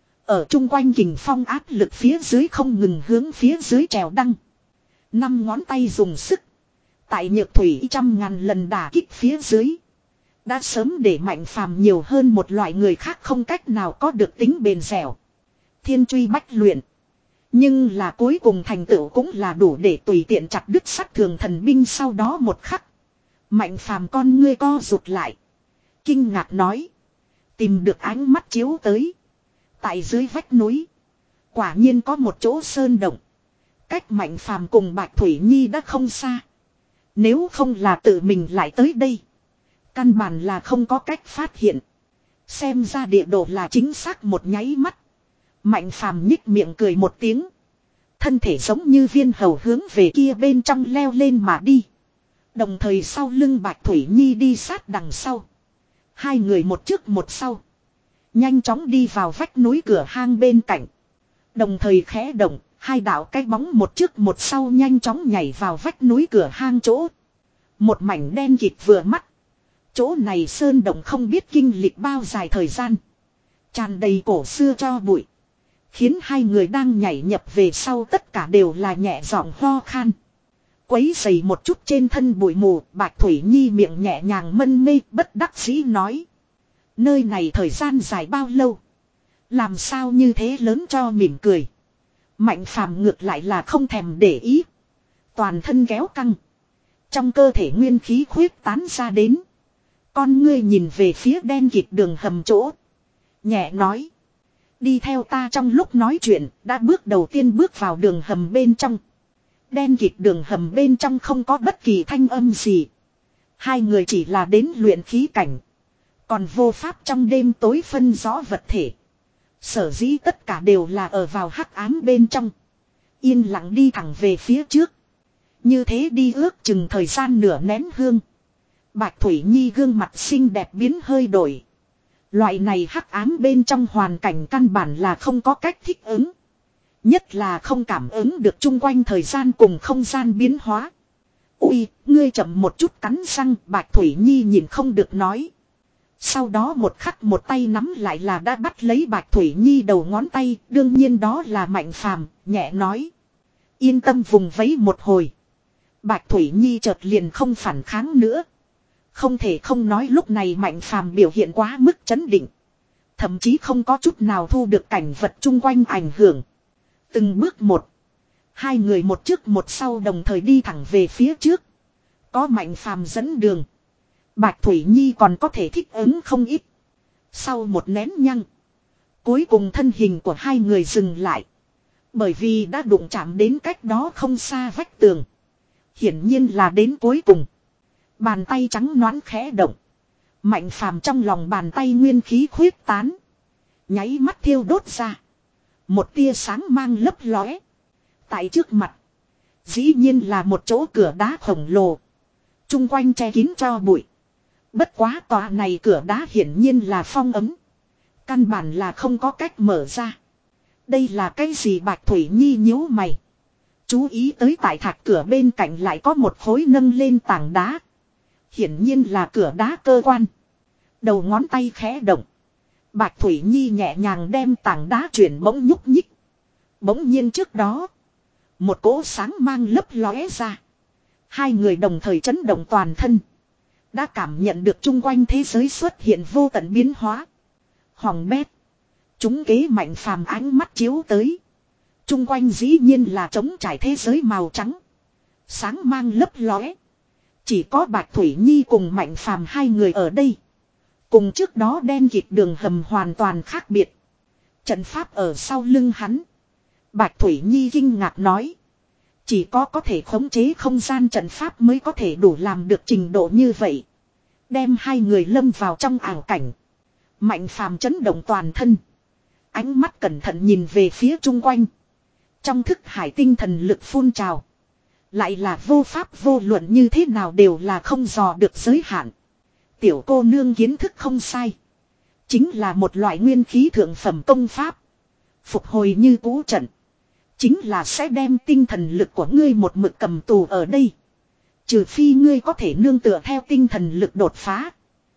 Ở chung quanh kình phong áp lực phía dưới không ngừng hướng phía dưới trèo đăng. Năm ngón tay dùng sức. Tại nhược thủy trăm ngàn lần đả kích phía dưới. Đã sớm để Mạnh Phàm nhiều hơn một loại người khác không cách nào có được tính bền dẻo. Thiên truy bách luyện. Nhưng là cuối cùng thành tựu cũng là đủ để tùy tiện chặt đứt sắt thường thần binh sau đó một khắc. Mạnh Phàm con ngươi co rụt lại. Kinh ngạc nói. Tìm được ánh mắt chiếu tới. Tại dưới vách núi. Quả nhiên có một chỗ sơn động. Cách Mạnh Phàm cùng Bạch Thủy Nhi đã không xa. Nếu không là tự mình lại tới đây. Căn bản là không có cách phát hiện. Xem ra địa đồ là chính xác một nháy mắt. Mạnh Phàm nhích miệng cười một tiếng. Thân thể giống như viên hầu hướng về kia bên trong leo lên mà đi. Đồng thời sau lưng Bạch Thủy Nhi đi sát đằng sau. Hai người một trước một sau. Nhanh chóng đi vào vách núi cửa hang bên cạnh. Đồng thời khẽ động, hai đạo cái bóng một trước một sau nhanh chóng nhảy vào vách núi cửa hang chỗ. Một mảnh đen kịt vừa mắt. Chỗ này sơn động không biết kinh lịch bao dài thời gian. Tràn đầy cổ xưa cho bụi. Khiến hai người đang nhảy nhập về sau tất cả đều là nhẹ giọng ho khan. Quấy dày một chút trên thân bụi mù, Bạch Thủy Nhi miệng nhẹ nhàng mân mê, bất đắc dĩ nói. Nơi này thời gian dài bao lâu? Làm sao như thế lớn cho mỉm cười. Mạnh phàm ngược lại là không thèm để ý. Toàn thân kéo căng. Trong cơ thể nguyên khí khuyết tán ra đến. Con ngươi nhìn về phía đen kịt đường hầm chỗ. Nhẹ nói. Đi theo ta. Trong lúc nói chuyện, đã bước đầu tiên bước vào đường hầm bên trong. Đen kịt đường hầm bên trong không có bất kỳ thanh âm gì. Hai người chỉ là đến luyện khí cảnh. Còn vô pháp trong đêm tối phân rõ vật thể. Sở dĩ tất cả đều là ở vào hắc ám bên trong. Yên lặng đi thẳng về phía trước. Như thế đi ước chừng thời gian nửa nén hương. Bạch Thủy Nhi gương mặt xinh đẹp biến hơi đổi. Loại này hắc ám bên trong hoàn cảnh căn bản là không có cách thích ứng. Nhất là không cảm ứng được chung quanh thời gian cùng không gian biến hóa. Ui, ngươi chậm một chút cắn răng, Bạch Thủy Nhi nhìn không được nói. Sau đó một khắc một tay nắm lại là đã bắt lấy Bạch Thủy Nhi đầu ngón tay, đương nhiên đó là Mạnh Phàm, nhẹ nói. Yên tâm vùng vẫy một hồi. Bạch Thủy Nhi chợt liền không phản kháng nữa. Không thể không nói lúc này Mạnh Phàm biểu hiện quá mức chấn định. Thậm chí không có chút nào thu được cảnh vật chung quanh ảnh hưởng. Từng bước một. Hai người một trước một sau đồng thời đi thẳng về phía trước. Có Mạnh Phàm dẫn đường. Bạch Thủy Nhi còn có thể thích ứng không ít. Sau một nén nhăng. Cuối cùng thân hình của hai người dừng lại. Bởi vì đã đụng chạm đến cách đó không xa vách tường. Hiển nhiên là đến cuối cùng. Bàn tay trắng nõn khẽ động. Mạnh Phàm trong lòng bàn tay nguyên khí khuyết tán. Nháy mắt thiêu đốt ra. Một tia sáng mang lấp lóe. Tại trước mặt. Dĩ nhiên là một chỗ cửa đá khổng lồ. Trung quanh che kín cho bụi. Bất quá tòa này cửa đá hiển nhiên là phong ấm. Căn bản là không có cách mở ra. Đây là cái gì? Bạch Thủy Nhi nhíu mày. Chú ý tới tại thạch cửa bên cạnh lại có một khối nâng lên tảng đá. Hiển nhiên là cửa đá cơ quan. Đầu ngón tay khẽ động. Bạch Thủy Nhi nhẹ nhàng đem tảng đá chuyển bỗng nhúc nhích. Bỗng nhiên trước đó. Một cỗ sáng mang lấp lóe ra. Hai người đồng thời chấn động toàn thân. Đã cảm nhận được chung quanh thế giới xuất hiện vô tận biến hóa. Hoàng bét. Chúng kế Mạnh Phàm ánh mắt chiếu tới. Chung quanh dĩ nhiên là trống trải thế giới màu trắng. Sáng mang lấp lóe. Chỉ có Bạch Thủy Nhi cùng Mạnh Phàm hai người ở đây. Cùng trước đó đen kịt đường hầm hoàn toàn khác biệt. Trận pháp ở sau lưng hắn. Bạch Thủy Nhi kinh ngạc nói. Chỉ có có thể khống chế không gian trận pháp mới có thể đủ làm được trình độ như vậy. Đem hai người lâm vào trong ảo cảnh. Mạnh Phàm chấn động toàn thân. Ánh mắt cẩn thận nhìn về phía chung quanh. Trong thức hải tinh thần lực phun trào. Lại là vô pháp vô luận như thế nào đều là không dò được giới hạn. Tiểu cô nương kiến thức không sai. Chính là một loại nguyên khí thượng phẩm công pháp. Phục hồi như cũ trận. Chính là sẽ đem tinh thần lực của ngươi một mực cầm tù ở đây. Trừ phi ngươi có thể nương tựa theo tinh thần lực đột phá.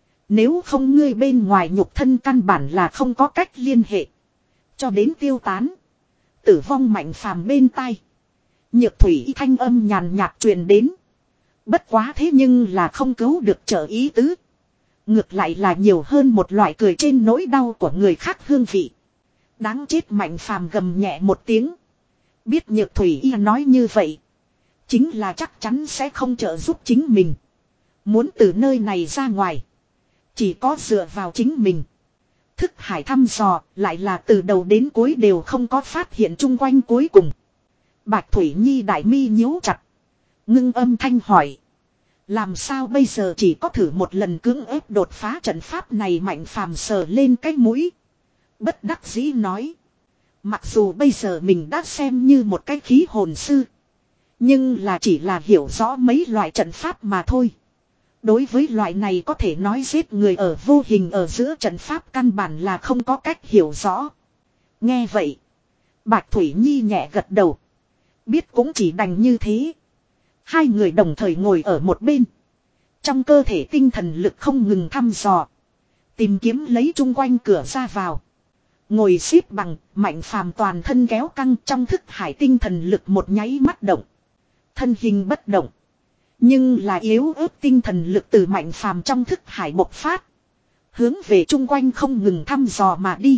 Nếu không ngươi bên ngoài nhục thân căn bản là không có cách liên hệ. Cho đến tiêu tán. Tử vong Mạnh Phàm bên tai. Nhược thủy thanh âm nhàn nhạt truyền đến. Bất quá thế nhưng là không cứu được trợ ý tứ. Ngược lại là nhiều hơn một loại cười trên nỗi đau của người khác hương vị. Đáng chết Mạnh Phàm gầm nhẹ một tiếng. Biết Nhược thủy y nói như vậy. Chính là chắc chắn sẽ không trợ giúp chính mình. Muốn từ nơi này ra ngoài. Chỉ có dựa vào chính mình. Thức hải thăm dò lại là từ đầu đến cuối đều không có phát hiện chung quanh cuối cùng. Bạch Thủy Nhi đại mi nhíu chặt. Ngưng âm thanh hỏi. Làm sao bây giờ? Chỉ có thử một lần cưỡng ép đột phá trận pháp này. Mạnh Phàm sờ lên cái mũi. Bất đắc dĩ nói. Mặc dù bây giờ mình đã xem như một cái khí hồn sư. Nhưng là chỉ là hiểu rõ mấy loại trận pháp mà thôi. Đối với loại này có thể nói giết người ở vô hình ở giữa trận pháp căn bản là không có cách hiểu rõ. Nghe vậy. Bạch Thủy Nhi nhẹ gật đầu. Biết cũng chỉ đành như thế. Hai người đồng thời ngồi ở một bên. Trong cơ thể tinh thần lực không ngừng thăm dò. Tìm kiếm lấy chung quanh cửa ra vào. Ngồi xếp bằng, Mạnh Phàm toàn thân kéo căng trong thức hải tinh thần lực một nháy mắt động. Thân hình bất động. Nhưng là yếu ớt tinh thần lực từ Mạnh Phàm trong thức hải bộc phát. Hướng về chung quanh không ngừng thăm dò mà đi.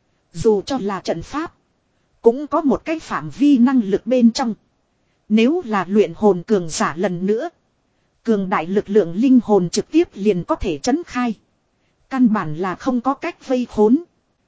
Dù cho là trận pháp. Cũng có một cái phạm vi năng lực bên trong. Nếu là luyện hồn cường giả lần nữa. Cường đại lực lượng linh hồn trực tiếp liền có thể trấn khai. Căn bản là không có cách vây khốn.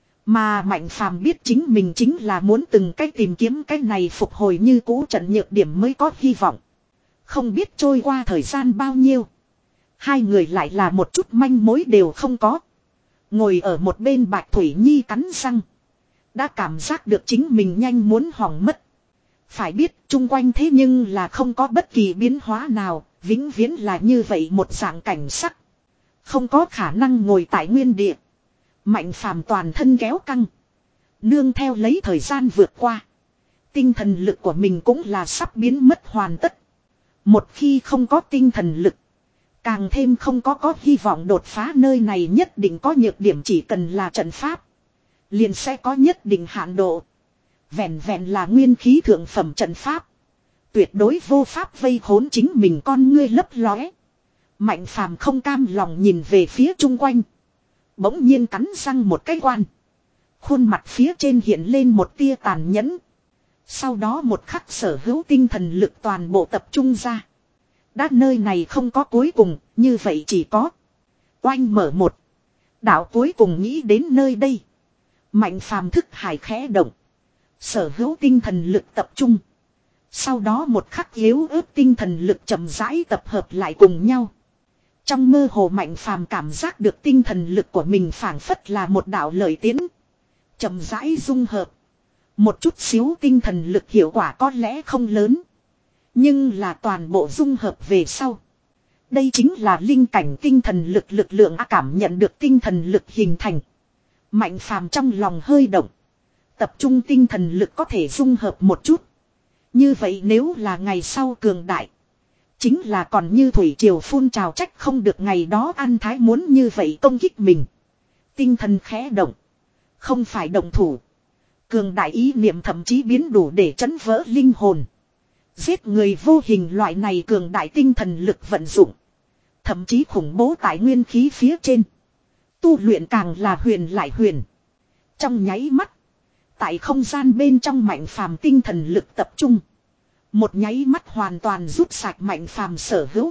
Mà Mạnh Phàm biết chính mình chính là muốn từng cách tìm kiếm cái này phục hồi như cũ trận nhược điểm mới có hy vọng. Không biết trôi qua thời gian bao nhiêu. Hai người lại là một chút manh mối đều không có. Ngồi ở một bên Bạch Thủy Nhi cắn răng. Đã cảm giác được chính mình nhanh muốn hỏng mất. Phải biết chung quanh thế nhưng là không có bất kỳ biến hóa nào. Vĩnh viễn là như vậy một dạng cảnh sắc. Không có khả năng ngồi tại nguyên địa. Mạnh Phàm toàn thân kéo căng. Nương theo lấy thời gian vượt qua. Tinh thần lực của mình cũng là sắp biến mất hoàn tất. Một khi không có tinh thần lực. Càng thêm không có có hy vọng đột phá nơi này nhất định có nhược điểm chỉ cần là trận pháp. Liền sẽ có nhất định hạn độ. Vẹn vẹn là nguyên khí thượng phẩm trận pháp. Tuyệt đối vô pháp vây khốn chính mình con ngươi lấp lóe. Mạnh Phàm không cam lòng nhìn về phía chung quanh. Bỗng nhiên cắn răng một cái quan. Khuôn mặt phía trên hiện lên một tia tàn nhẫn. Sau đó một khắc sở hữu tinh thần lực toàn bộ tập trung ra. Đã nơi này không có cuối cùng, như vậy chỉ có. Oanh mở một. Đạo cuối cùng nghĩ đến nơi đây. Mạnh Phàm thức hải khẽ động. Sở hữu tinh thần lực tập trung. Sau đó một khắc yếu ớt tinh thần lực chậm rãi tập hợp lại cùng nhau. Trong mơ hồ Mạnh Phàm cảm giác được tinh thần lực của mình phảng phất là một đạo lợi tiến. Chậm rãi dung hợp. Một chút xíu tinh thần lực hiệu quả có lẽ không lớn. Nhưng là toàn bộ dung hợp về sau. Đây chính là linh cảnh tinh thần lực lực lượng cảm nhận được tinh thần lực hình thành. Mạnh Phàm trong lòng hơi động. Tập trung tinh thần lực có thể dung hợp một chút. Như vậy nếu là ngày sau cường đại. Chính là còn như thủy triều phun trào trách không được ngày đó An Thái muốn như vậy công kích mình. Tinh thần khẽ động. Không phải động thủ. Cường đại ý niệm thậm chí biến đủ để chấn vỡ linh hồn. Giết người vô hình loại này cường đại tinh thần lực vận dụng. Thậm chí khủng bố tại nguyên khí phía trên. Tu luyện càng là huyền lại huyền. Trong nháy mắt. Tại không gian bên trong Mạnh Phàm tinh thần lực tập trung. Một nháy mắt hoàn toàn rút sạch Mạnh Phàm sở hữu.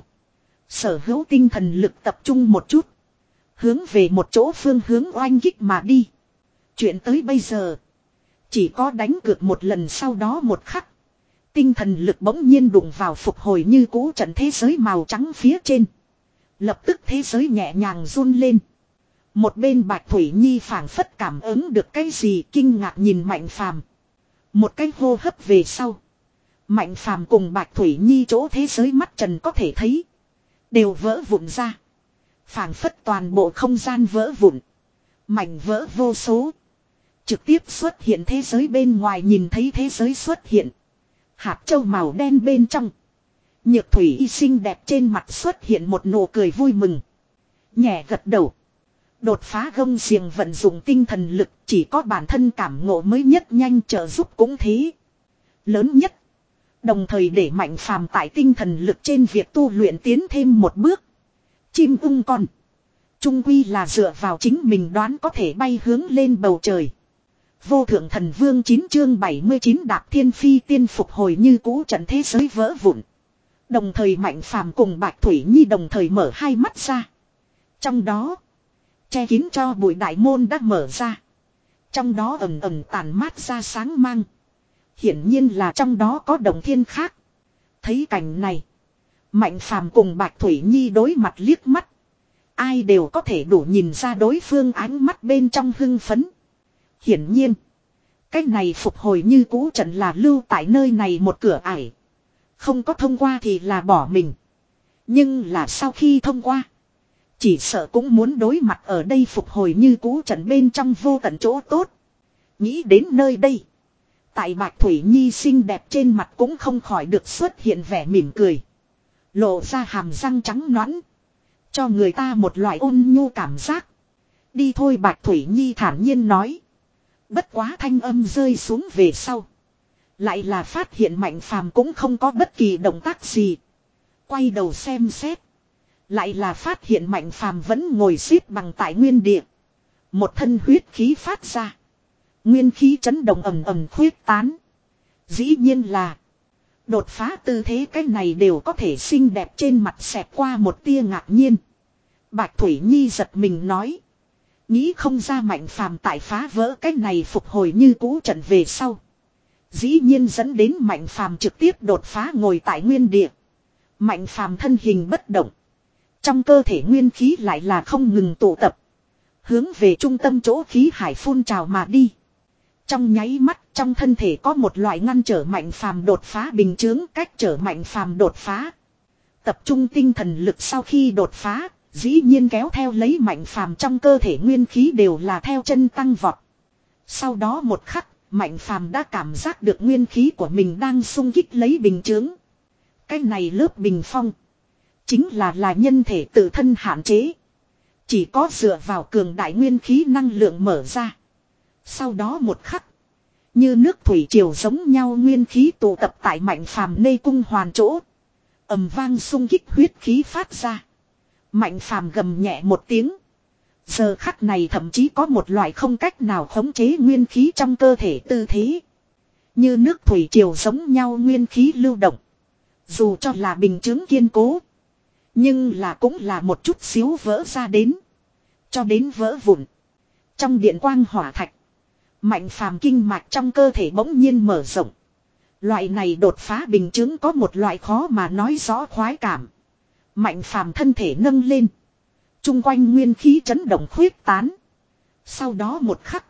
Sở hữu tinh thần lực tập trung một chút. Hướng về một chỗ phương hướng oanh kích mà đi. Chuyện tới bây giờ. Chỉ có đánh cược một lần sau đó một khắc. Tinh thần lực bỗng nhiên đụng vào phục hồi như cũ trận thế giới màu trắng phía trên. Lập tức thế giới nhẹ nhàng run lên. Một bên Bạch Thủy Nhi phảng phất cảm ứng được cái gì kinh ngạc nhìn Mạnh Phàm. Một cái hô hấp về sau. Mạnh Phàm cùng Bạch Thủy Nhi chỗ thế giới mắt trần có thể thấy. Đều vỡ vụn ra. Phảng phất toàn bộ không gian vỡ vụn. Mảnh vỡ vô số. Trực tiếp xuất hiện thế giới bên ngoài nhìn thấy thế giới xuất hiện. Hạt châu màu đen bên trong. Nhược thủy y xinh đẹp trên mặt xuất hiện một nụ cười vui mừng. Nhẹ gật đầu. Đột phá gông xiềng vận dụng tinh thần lực chỉ có bản thân cảm ngộ mới nhất nhanh trợ giúp cũng thế. Lớn nhất. Đồng thời để Mạnh Phàm tại tinh thần lực trên việc tu luyện tiến thêm một bước. Chim ung con. Trung quy là dựa vào chính mình đoán có thể bay hướng lên bầu trời. Vô thượng thần vương chín chương bảy mươi chín đạp thiên phi tiên phục hồi như cũ trận thế giới vỡ vụn. Đồng thời Mạnh Phàm cùng Bạch Thủy Nhi đồng thời mở hai mắt ra. Trong đó. Che kín cho bụi đại môn đã mở ra. Trong đó ẩm ẩm tàn mát ra sáng mang. Hiển nhiên là trong đó có động thiên khác. Thấy cảnh này. Mạnh Phàm cùng Bạch Thủy Nhi đối mặt liếc mắt. Ai đều có thể đủ nhìn ra đối phương ánh mắt bên trong hưng phấn. Hiển nhiên. Cách này phục hồi như cũ trận là lưu tại nơi này một cửa ải. Không có thông qua thì là bỏ mình. Nhưng là sau khi thông qua. Chỉ sợ cũng muốn đối mặt ở đây phục hồi như cũ trận bên trong vô tận chỗ tốt. Nghĩ đến nơi đây. Tại Bạch Thủy Nhi xinh đẹp trên mặt cũng không khỏi được xuất hiện vẻ mỉm cười. Lộ ra hàm răng trắng nõn. Cho người ta một loại ôn nhu cảm giác. Đi thôi Bạch Thủy Nhi thản nhiên nói. Bất quá thanh âm rơi xuống về sau. Lại là phát hiện Mạnh Phàm cũng không có bất kỳ động tác gì. Quay đầu xem xét. Lại là phát hiện Mạnh Phàm vẫn ngồi xếp bằng tại nguyên địa. Một thân huyết khí phát ra. Nguyên khí chấn động ầm ầm khuyết tán. Dĩ nhiên là đột phá tư thế cái này đều có thể xinh đẹp trên mặt xẹt qua một tia ngạc nhiên. Bạch Thủy Nhi giật mình nói. Nghĩ không ra Mạnh Phàm tại phá vỡ cái này phục hồi như cũ trận về sau. Dĩ nhiên dẫn đến Mạnh Phàm trực tiếp đột phá ngồi tại nguyên địa. Mạnh Phàm thân hình bất động. Trong cơ thể nguyên khí lại là không ngừng tụ tập. Hướng về trung tâm chỗ khí hải phun trào mà đi. Trong nháy mắt trong thân thể có một loại ngăn trở Mạnh Phàm đột phá bình chướng cách trở Mạnh Phàm đột phá. Tập trung tinh thần lực sau khi đột phá, dĩ nhiên kéo theo lấy Mạnh Phàm trong cơ thể nguyên khí đều là theo chân tăng vọt. Sau đó một khắc, Mạnh Phàm đã cảm giác được nguyên khí của mình đang xung kích lấy bình chướng. Cái này lớp bình phong chính là là nhân thể tự thân hạn chế. Chỉ có dựa vào cường đại nguyên khí năng lượng mở ra. Sau đó một khắc, như nước thủy triều giống nhau nguyên khí tụ tập tại Mạnh Phàm nê cung hoàn chỗ. Ầm vang xung kích huyết khí phát ra. Mạnh Phàm gầm nhẹ một tiếng. Giờ khắc này thậm chí có một loại không cách nào khống chế nguyên khí trong cơ thể tư thế. Như nước thủy triều giống nhau nguyên khí lưu động. Dù cho là bình chứng kiên cố. Nhưng là cũng là một chút xíu vỡ ra đến. Cho đến vỡ vụn. Trong điện quang hỏa thạch. Mạnh Phàm kinh mạch trong cơ thể bỗng nhiên mở rộng. Loại này đột phá bình chứng có một loại khó mà nói rõ khoái cảm. Mạnh Phàm thân thể nâng lên. Trung quanh nguyên khí chấn động khuyết tán. Sau đó một khắc.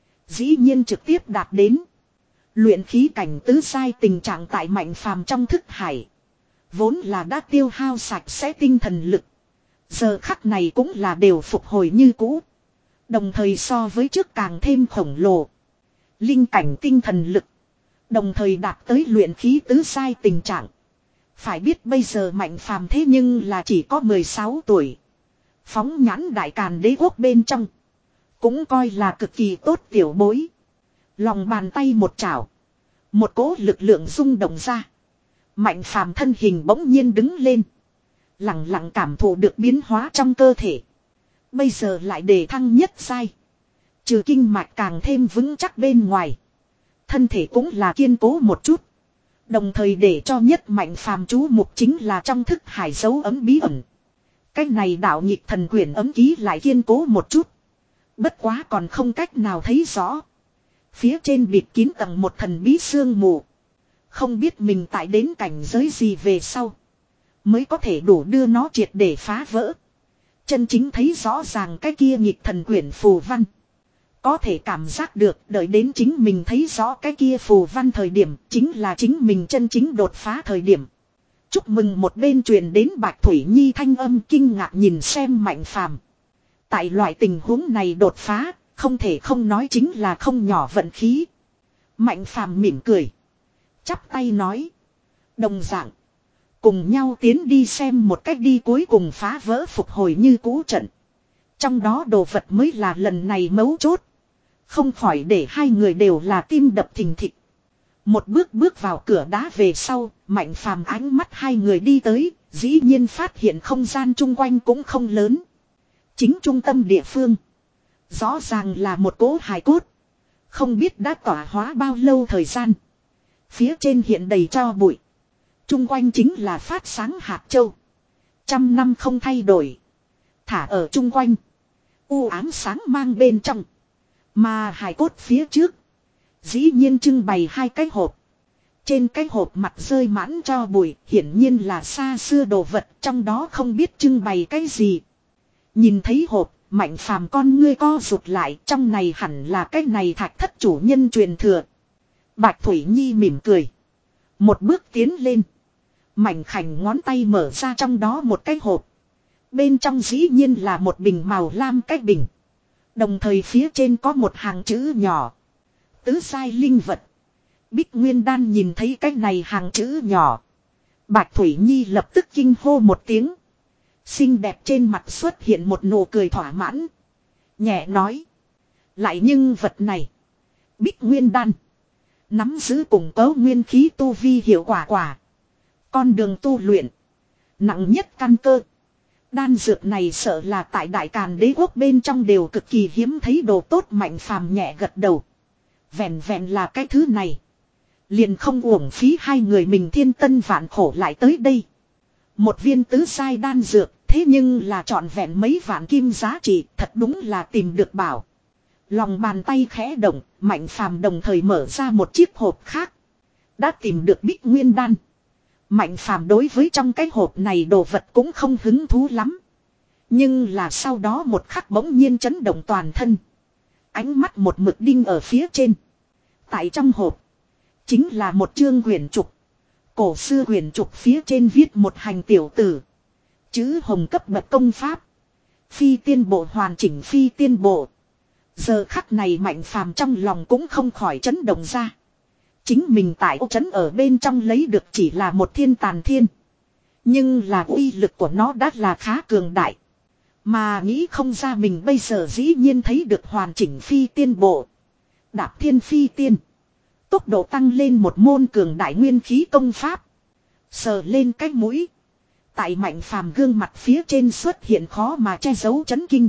Dĩ nhiên trực tiếp đạt đến. Luyện khí cảnh tứ sai tình trạng tại Mạnh Phàm trong thức hải. Vốn là đã tiêu hao sạch sẽ tinh thần lực. Giờ khắc này cũng là đều phục hồi như cũ. Đồng thời so với trước càng thêm khổng lồ. Linh cảnh tinh thần lực. Đồng thời đạt tới luyện khí tứ sai tình trạng. Phải biết bây giờ Mạnh Phàm thế nhưng là chỉ có mười sáu tuổi. Phóng nhãn đại càn đế quốc bên trong. Cũng coi là cực kỳ tốt tiểu bối. Lòng bàn tay một chảo. Một cỗ lực lượng rung động ra. Mạnh Phàm thân hình bỗng nhiên đứng lên. Lặng lặng cảm thụ được biến hóa trong cơ thể. Bây giờ lại đề thăng nhất sai. Trừ kinh mạch càng thêm vững chắc bên ngoài. Thân thể cũng là kiên cố một chút. Đồng thời để cho nhất Mạnh Phàm chú mục chính là trong thức hải dấu ấm bí ẩn. Cái này đạo nhịp thần quyển ấm ký lại kiên cố một chút. Bất quá còn không cách nào thấy rõ. Phía trên bịt kín tầng một thần bí sương mù. Không biết mình tại đến cảnh giới gì về sau. Mới có thể đủ đưa nó triệt để phá vỡ. Chân chính thấy rõ ràng cái kia nhịp thần quyển phù văn. Có thể cảm giác được đợi đến chính mình thấy rõ cái kia phù văn thời điểm chính là chính mình chân chính đột phá thời điểm. Chúc mừng một bên truyền đến Bạch Thủy Nhi thanh âm kinh ngạc nhìn xem Mạnh Phàm. Tại loại tình huống này đột phá, không thể không nói chính là không nhỏ vận khí. Mạnh Phàm mỉm cười. Chắp tay nói. Đồng dạng. Cùng nhau tiến đi xem một cách đi cuối cùng phá vỡ phục hồi như cũ trận. Trong đó đồ vật mới là lần này mấu chốt. Không khỏi để hai người đều là tim đập thình thịch. Một bước bước vào cửa đá về sau, Mạnh Phàm ánh mắt hai người đi tới, dĩ nhiên phát hiện không gian chung quanh cũng không lớn. Chính trung tâm địa phương. Rõ ràng là một cỗ hài cốt. Không biết đã tỏa hóa bao lâu thời gian. Phía trên hiện đầy tro bụi. Trung quanh chính là phát sáng hạt châu. Trăm năm không thay đổi. Thả ở trung quanh. U ám sáng mang bên trong. Mà hài cốt phía trước. Dĩ nhiên trưng bày hai cái hộp. Trên cái hộp mặt rơi mãn cho bụi. Hiển nhiên là xa xưa đồ vật. Trong đó không biết trưng bày cái gì. Nhìn thấy hộp. Mạnh Phàm con ngươi co rụt lại. Trong này hẳn là cái này thạch thất chủ nhân truyền thừa. Bạch Thủy Nhi mỉm cười. Một bước tiến lên. Mảnh khảnh ngón tay mở ra trong đó một cái hộp. Bên trong dĩ nhiên là một bình màu lam cái bình. Đồng thời phía trên có một hàng chữ nhỏ. Tứ sai linh vật. Bích Nguyên Đan nhìn thấy cái này hàng chữ nhỏ. Bạch Thủy Nhi lập tức kinh hô một tiếng. Xinh đẹp trên mặt xuất hiện một nụ cười thỏa mãn. Nhẹ nói. Lại nhưng vật này. Bích Nguyên Đan. Nắm giữ củng cố nguyên khí tu vi hiệu quả quả. Con đường tu luyện. Nặng nhất căn cơ. Đan dược này sợ là tại Đại Càn Đế quốc bên trong đều cực kỳ hiếm thấy đồ tốt. Mạnh phàm nhẹ gật đầu. Vẹn vẹn là cái thứ này. Liền không uổng phí hai người mình thiên tân vạn khổ lại tới đây. Một viên tứ sai đan dược. Thế nhưng là trọn vẹn mấy vạn kim giá trị. Thật đúng là tìm được bảo. Lòng bàn tay khẽ động. Mạnh phàm đồng thời mở ra một chiếc hộp khác. Đã tìm được Bích Nguyên đan. Mạnh phàm đối với trong cái hộp này đồ vật cũng không hứng thú lắm. Nhưng là sau đó một khắc bỗng nhiên chấn động toàn thân. Ánh mắt một mực đinh ở phía trên. Tại trong hộp. Chính là một chương quyển trục. Cổ xưa quyển trục phía trên viết một hành tiểu tử. Chữ hồng cấp bậc công pháp. Phi tiên bộ hoàn chỉnh phi tiên bộ. Giờ khắc này mạnh phàm trong lòng cũng không khỏi chấn động ra. Chính mình tại ô trấn ở bên trong lấy được chỉ là một thiên tàn thiên. Nhưng là uy lực của nó đã là khá cường đại. Mà nghĩ không ra mình bây giờ dĩ nhiên thấy được hoàn chỉnh phi tiên bộ. Đạp thiên phi tiên. Tốc độ tăng lên một môn cường đại nguyên khí công pháp. Sờ lên cái mũi. Tại mạnh phàm gương mặt phía trên xuất hiện khó mà che giấu chấn kinh.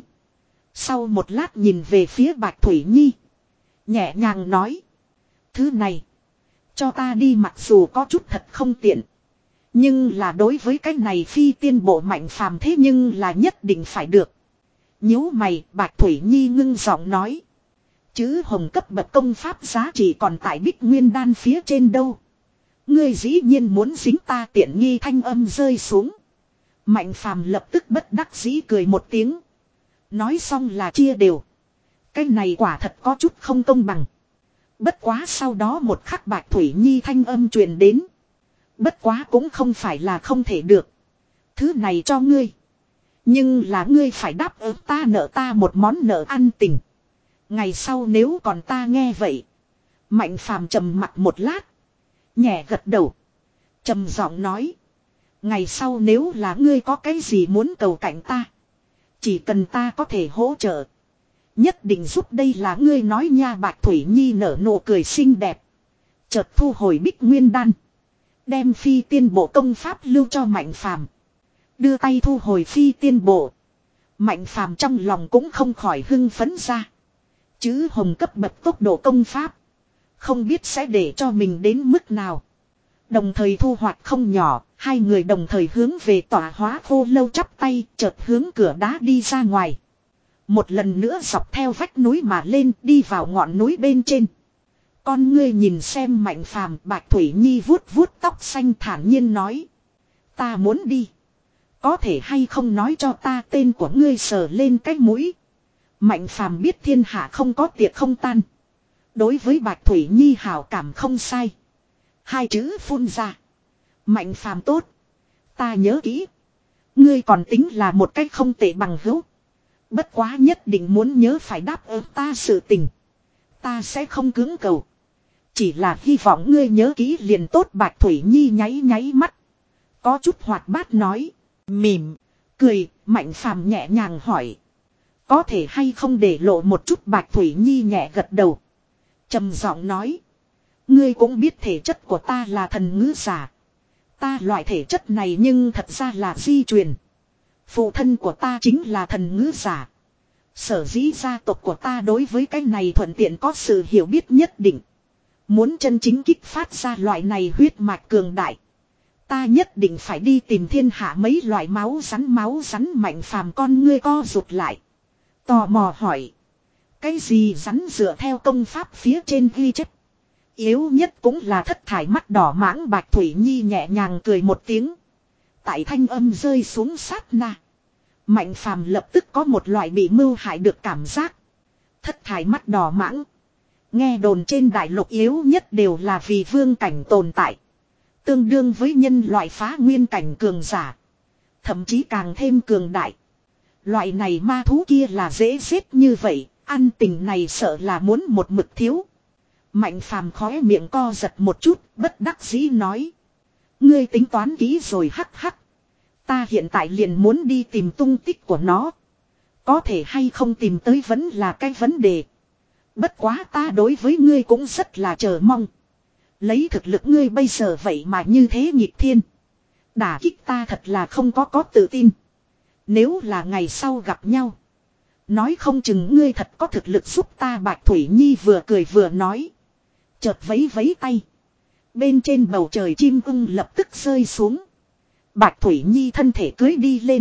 Sau một lát nhìn về phía Bạch Thủy Nhi. Nhẹ nhàng nói. Thứ này. Cho ta đi mặc dù có chút thật không tiện. Nhưng là đối với cái này phi tiên bộ mạnh phàm thế nhưng là nhất định phải được. Nhíu mày Bạch Thủy Nhi ngưng giọng nói. Chữ hồng cấp bậc công pháp giá trị còn tại Bích Nguyên đan phía trên đâu. Ngươi dĩ nhiên muốn dính ta tiện nghi thanh âm rơi xuống. Mạnh phàm lập tức bất đắc dĩ cười một tiếng. Nói xong là chia đều. Cái này quả thật có chút không công bằng. Bất quá sau đó một khắc Bạch Thủy Nhi thanh âm truyền đến. Bất quá cũng không phải là không thể được. Thứ này cho ngươi. Nhưng là ngươi phải đáp ứng ta nợ ta một món nợ ăn tình. Ngày sau nếu còn ta nghe vậy. Mạnh phàm trầm mặt một lát. Nhẹ gật đầu. Trầm giọng nói. Ngày sau nếu là ngươi có cái gì muốn cầu cạnh ta. Chỉ cần ta có thể hỗ trợ. Nhất định giúp đây là ngươi nói nha. Bạch Thủy Nhi nở nụ cười xinh đẹp. Chợt thu hồi Bích Nguyên đan. Đem phi tiên bộ công pháp lưu cho Mạnh phàm. Đưa tay thu hồi phi tiên bộ. Mạnh phàm trong lòng cũng không khỏi hưng phấn ra. Chữ hồng cấp bậc tốc độ công pháp. Không biết sẽ để cho mình đến mức nào. Đồng thời thu hoạch không nhỏ. Hai người đồng thời hướng về tỏa hóa khô lâu chắp tay. Chợt hướng cửa đá đi ra ngoài. Một lần nữa dọc theo vách núi mà lên đi vào ngọn núi bên trên. Con ngươi nhìn xem Mạnh phàm. Bạch Thủy Nhi vuốt vuốt tóc xanh thản nhiên nói. Ta muốn đi. Có thể hay không nói cho ta tên của ngươi sờ lên cái mũi. Mạnh phàm biết thiên hạ không có tiệc không tan. Đối với Bạch Thủy Nhi hảo cảm không sai. Hai chữ phun ra. Mạnh phàm tốt. Ta nhớ kỹ. Ngươi còn tính là một cách không tệ bằng hữu. Bất quá nhất định muốn nhớ phải đáp ứng ta sự tình. Ta sẽ không cưỡng cầu. Chỉ là hy vọng ngươi nhớ kỹ liền tốt. Bạch Thủy Nhi nháy nháy mắt. Có chút hoạt bát nói. Mỉm. Cười. Mạnh phàm nhẹ nhàng hỏi. Có thể hay không để lộ một chút. Bạch Thủy Nhi nhẹ gật đầu. Trầm giọng nói. Ngươi cũng biết thể chất của ta là thần ngữ giả. Ta loại thể chất này nhưng thật ra là di truyền. Phụ thân của ta chính là thần ngữ giả. Sở dĩ gia tộc của ta đối với cái này thuận tiện có sự hiểu biết nhất định. Muốn chân chính kích phát ra loại này huyết mạch cường đại. Ta nhất định phải đi tìm thiên hạ mấy loại máu rắn máu rắn. Mạnh phàm con ngươi co rụt lại. Tò mò hỏi. Cái gì rắn dựa theo công pháp phía trên ghi chép. Yếu nhất cũng là thất thải mắt đỏ mãng. Bạch Thủy Nhi nhẹ nhàng cười một tiếng. Tại thanh âm rơi xuống sát na. Mạnh phàm lập tức có một loại bị mưu hại được cảm giác. Thất thải mắt đỏ mãng. Nghe đồn trên đại lục yếu nhất đều là vì vương cảnh tồn tại. Tương đương với nhân loại phá nguyên cảnh cường giả. Thậm chí càng thêm cường đại. Loại này ma thú kia là dễ giết như vậy. Ăn tình này sợ là muốn một mực thiếu. Mạnh phàm khóe miệng co giật một chút. Bất đắc dĩ nói. Ngươi tính toán kỹ rồi hắc hắc. Ta hiện tại liền muốn đi tìm tung tích của nó. Có thể hay không tìm tới vẫn là cái vấn đề. Bất quá ta đối với ngươi cũng rất là chờ mong. Lấy thực lực ngươi bây giờ vậy mà như thế nghịch thiên. Đả kích ta thật là không có có tự tin. Nếu là ngày sau gặp nhau. Nói không chừng ngươi thật có thực lực giúp ta. Bạch Thủy Nhi vừa cười vừa nói. Chợt vấy vấy tay. Bên trên bầu trời chim ưng lập tức rơi xuống. Bạch Thủy Nhi thân thể cưới đi lên.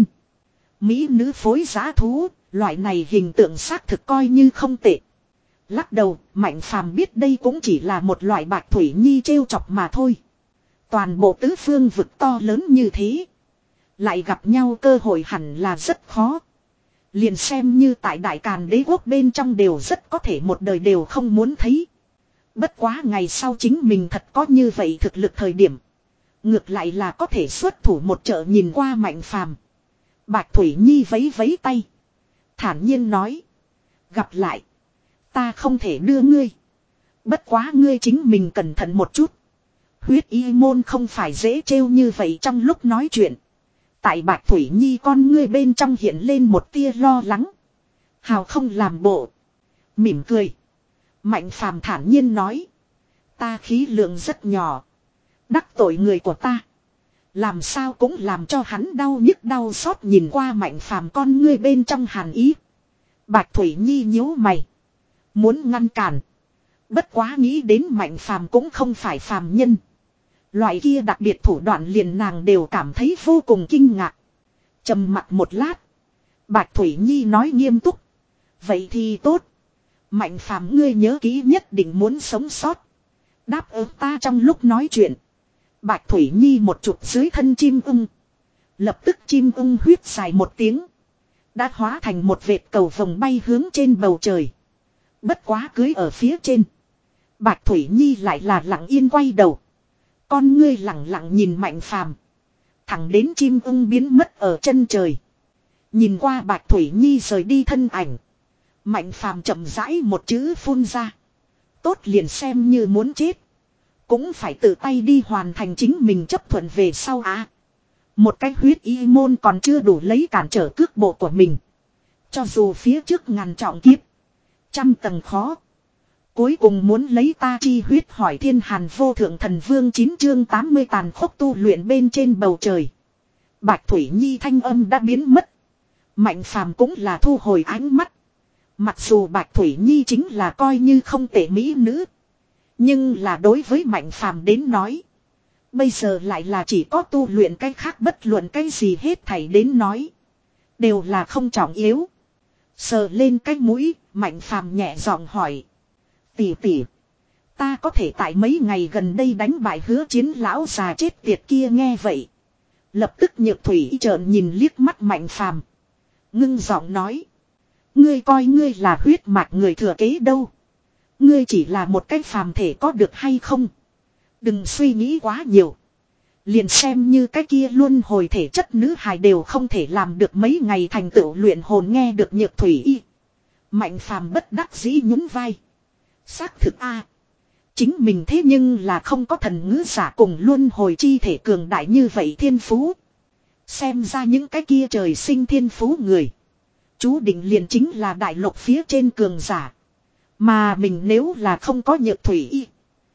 Mỹ nữ phối giá thú. Loại này hình tượng xác thực coi như không tệ. Lắc đầu, Mạnh Phàm biết đây cũng chỉ là một loại Bạch Thủy Nhi trêu chọc mà thôi. Toàn bộ tứ phương vực to lớn như thế. Lại gặp nhau cơ hội hẳn là rất khó. Liền xem như tại Đại Càn Đế quốc bên trong đều rất có thể một đời đều không muốn thấy. Bất quá ngày sau chính mình thật có như vậy thực lực thời điểm. Ngược lại là có thể xuất thủ một trợ nhìn qua Mạnh Phàm. Bạch Thủy Nhi vấy vấy tay. Thản nhiên nói. Gặp lại. Ta không thể đưa ngươi. Bất quá ngươi chính mình cẩn thận một chút. Huyết y môn không phải dễ trêu như vậy. Trong lúc nói chuyện. Tại Bạch Thủy Nhi con ngươi bên trong hiện lên một tia lo lắng. Hào không làm bộ. Mỉm cười. Mạnh Phàm thản nhiên nói. Ta khí lượng rất nhỏ. Đắc tội người của ta. Làm sao cũng làm cho hắn đau nhức đau xót nhìn qua Mạnh Phàm con ngươi bên trong hàn ý. Bạch Thủy Nhi nhíu mày. Muốn ngăn cản. Bất quá nghĩ đến Mạnh Phàm cũng không phải phàm nhân. Loại kia đặc biệt thủ đoạn liền nàng đều cảm thấy vô cùng kinh ngạc. Trầm mặc một lát. Bạch Thủy Nhi nói nghiêm túc. Vậy thì tốt. Mạnh Phàm ngươi nhớ kỹ nhất định muốn sống sót. Đáp ứng ta trong lúc nói chuyện. Bạch Thủy Nhi một chụp dưới thân chim ưng. Lập tức chim ưng huyết dài một tiếng. Đã hóa thành một vệt cầu vồng bay hướng trên bầu trời. Bất quá cưới ở phía trên. Bạch Thủy Nhi lại là lặng yên quay đầu. Con ngươi lặng lặng nhìn Mạnh Phàm. Thẳng đến chim ưng biến mất ở chân trời. Nhìn qua Bạch Thủy Nhi rời đi thân ảnh. Mạnh Phàm chậm rãi một chữ phun ra. Tốt liền xem như muốn chết. Cũng phải tự tay đi hoàn thành chính mình chấp thuận về sau á. Một cái huyết y môn còn chưa đủ lấy cản trở cước bộ của mình. Cho dù phía trước ngàn trọng kiếp. Trăm tầng khó. Cuối cùng muốn lấy ta chi huyết hỏi thiên hàn vô thượng thần vương chín chương tám mươi tàn khốc tu luyện bên trên bầu trời. Bạch Thủy Nhi thanh âm đã biến mất. Mạnh Phàm cũng là thu hồi ánh mắt. Mặc dù Bạch Thủy Nhi chính là coi như không tệ mỹ nữ. Nhưng là đối với Mạnh Phàm đến nói. Bây giờ lại là chỉ có tu luyện cái khác bất luận cái gì hết thảy đến nói. Đều là không trọng yếu. Sờ lên cái mũi, Mạnh Phàm nhẹ giọng hỏi. Tỷ tỷ. Ta có thể tại mấy ngày gần đây đánh bại Hứa Chiến lão già chết tiệt kia nghe vậy. Lập tức Nhược Thủy trợn nhìn liếc mắt Mạnh Phàm. Ngưng giọng nói. Ngươi coi ngươi là huyết mạch người thừa kế đâu. Ngươi chỉ là một cái phàm thể có được hay không. Đừng suy nghĩ quá nhiều. Liền xem như cái kia luôn hồi thể chất nữ hài đều không thể làm được mấy ngày thành tựu luyện hồn nghe được Nhược Thủy y. Mạnh Phàm bất đắc dĩ nhún vai. Xác thực a, chính mình thế nhưng là không có thần ngữ giả cùng luôn hồi chi thể cường đại như vậy thiên phú. Xem ra những cái kia trời sinh thiên phú người. Chú định liền chính là đại lục phía trên cường giả. Mà mình nếu là không có Nhược Thủy y.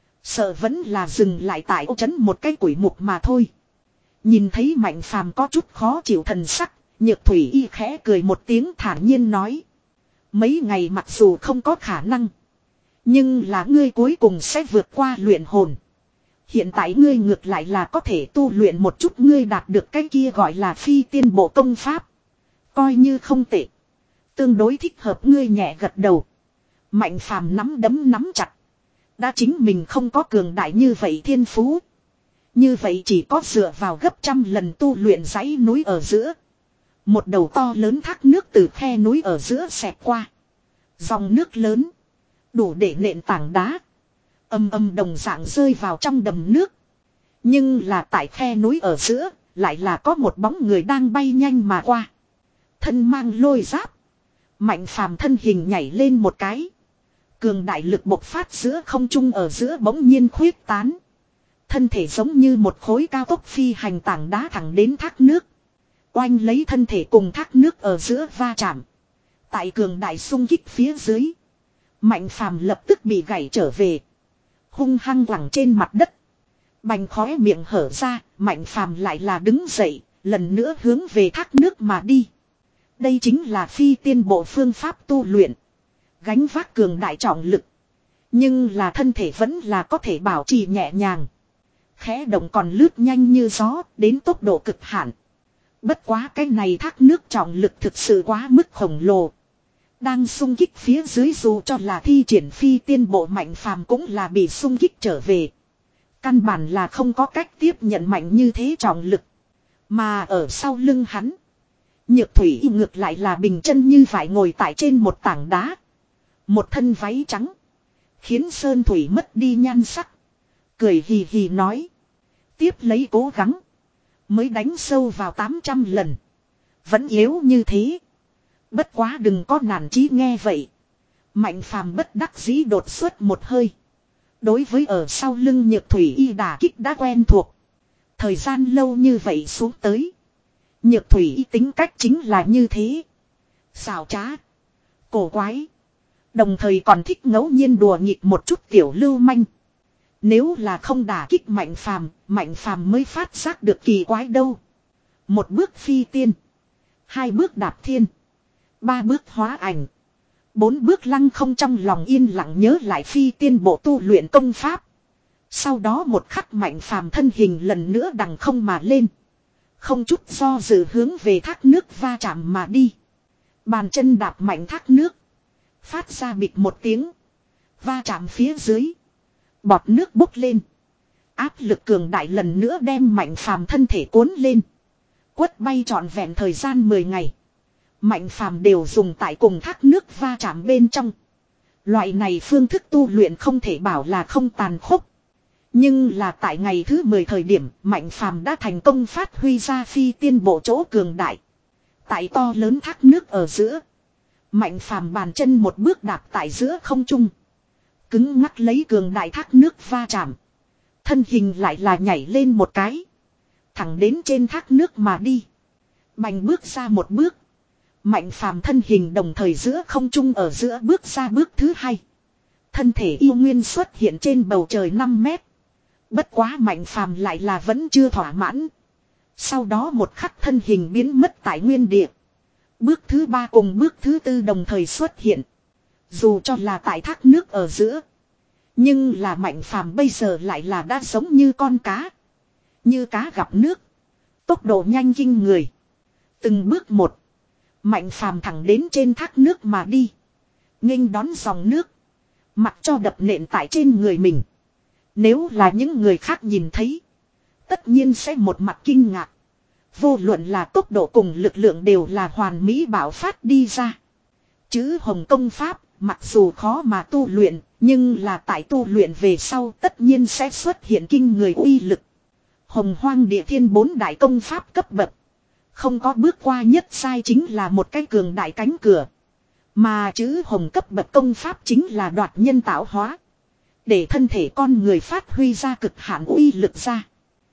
Sợ vẫn là dừng lại tại ô trấn một cái củi mục mà thôi. Nhìn thấy Mạnh Phàm có chút khó chịu thần sắc. Nhược Thủy y khẽ cười một tiếng thản nhiên nói. Mấy ngày mặc dù không có khả năng. Nhưng là ngươi cuối cùng sẽ vượt qua luyện hồn. Hiện tại ngươi ngược lại là có thể tu luyện một chút ngươi đạt được cái kia gọi là phi tiên bộ công pháp. Coi như không tệ. Tương đối thích hợp ngươi nhẹ gật đầu. Mạnh Phàm nắm đấm nắm chặt. Đã chính mình không có cường đại như vậy thiên phú. Như vậy chỉ có dựa vào gấp trăm lần tu luyện dãy núi ở giữa. Một đầu to lớn thác nước từ khe núi ở giữa xẹt qua. Dòng nước lớn. Đủ để nện tảng đá. Âm âm đồng dạng rơi vào trong đầm nước. Nhưng là tại khe núi ở giữa. Lại là có một bóng người đang bay nhanh mà qua. Thân mang lôi giáp. Mạnh Phàm thân hình nhảy lên một cái. Cường đại lực bộc phát giữa không trung ở giữa bỗng nhiên khuyết tán. Thân thể giống như một khối cao tốc phi hành tảng đá thẳng đến thác nước. Oanh lấy thân thể cùng thác nước ở giữa va chạm. Tại cường đại xung kích phía dưới. Mạnh Phàm lập tức bị gãy trở về. Hung hăng quẳng trên mặt đất. Bành khóe miệng hở ra, Mạnh Phàm lại là đứng dậy, lần nữa hướng về thác nước mà đi. Đây chính là phi tiên bộ phương pháp tu luyện. Gánh vác cường đại trọng lực. Nhưng là thân thể vẫn là có thể bảo trì nhẹ nhàng. Khẽ động còn lướt nhanh như gió, đến tốc độ cực hạn. Bất quá cái này thác nước trọng lực thực sự quá mức khổng lồ. Đang xung kích phía dưới dù cho là thi triển phi tiên bộ Mạnh Phàm cũng là bị xung kích trở về. Căn bản là không có cách tiếp nhận mạnh như thế trọng lực. Mà ở sau lưng hắn, Nhược Thủy ngược lại là bình chân như phải ngồi tại trên một tảng đá. Một thân váy trắng, khiến Sơn Thủy mất đi nhan sắc. Cười hì hì nói. Tiếp lấy cố gắng, mới đánh sâu vào tám trăm lần. Vẫn yếu như thế. Bất quá đừng có nản chí nghe vậy. Mạnh Phàm bất đắc dĩ đột xuất một hơi. Đối với ở sau lưng Nhược Thủy y đả kích đã quen thuộc. Thời gian lâu như vậy xuống tới. Nhược Thủy y tính cách chính là như thế. Xào trá. Cổ quái. Đồng thời còn thích ngẫu nhiên đùa nghịch một chút tiểu lưu manh. Nếu là không đả kích Mạnh Phàm, Mạnh Phàm mới phát giác được kỳ quái đâu. Một bước phi tiên. Hai bước đạp thiên. Ba bước hóa ảnh. Bốn bước lăng không, trong lòng yên lặng nhớ lại phi tiên bộ tu luyện công pháp. Sau đó một khắc Mạnh Phàm thân hình lần nữa đằng không mà lên. Không chút do dự hướng về thác nước va chạm mà đi. Bàn chân đạp mạnh thác nước. Phát ra bịch một tiếng. Va chạm phía dưới. Bọt nước bốc lên. Áp lực cường đại lần nữa đem Mạnh Phàm thân thể cuốn lên. Quất bay trọn vẹn thời gian mười ngày. Mạnh Phàm đều dùng tại cùng thác nước va chạm bên trong. Loại này phương thức tu luyện không thể bảo là không tàn khốc. Nhưng là tại ngày thứ mười thời điểm, Mạnh Phàm đã thành công phát huy ra phi tiên bộ chỗ cường đại. Tại to lớn thác nước ở giữa, Mạnh Phàm bàn chân một bước đạp tại giữa không trung. Cứng ngắc lấy cường đại thác nước va chạm. Thân hình lại là nhảy lên một cái. Thẳng đến trên thác nước mà đi. Bành bước ra một bước. Mạnh Phàm thân hình đồng thời giữa không trung ở giữa bước ra bước thứ hai. Thân thể yêu nguyên xuất hiện trên bầu trời năm mét. Bất quá Mạnh Phàm lại là vẫn chưa thỏa mãn. Sau đó một khắc thân hình biến mất tại nguyên địa. Bước thứ ba cùng bước thứ tư đồng thời xuất hiện. Dù cho là tại thác nước ở giữa. Nhưng là Mạnh Phàm bây giờ lại là đã giống như con cá. Như cá gặp nước. Tốc độ nhanh kinh người. Từng bước một. Mạnh Phàm thẳng đến trên thác nước mà đi. Nghênh đón dòng nước. Mặc cho đập nện tại trên người mình. Nếu là những người khác nhìn thấy. Tất nhiên sẽ một mặt kinh ngạc. Vô luận là tốc độ cùng lực lượng đều là hoàn mỹ bạo phát đi ra. Chữ Hồng công pháp, mặc dù khó mà tu luyện, nhưng là tại tu luyện về sau tất nhiên sẽ xuất hiện kinh người uy lực. Hồng Hoang Địa Thiên bốn đại công pháp cấp bậc. Không có bước qua nhất sai chính là một cái cường đại cánh cửa. Mà chữ Hồng cấp bậc công pháp chính là đoạt nhân tạo hóa. Để thân thể con người phát huy ra cực hạn uy lực ra.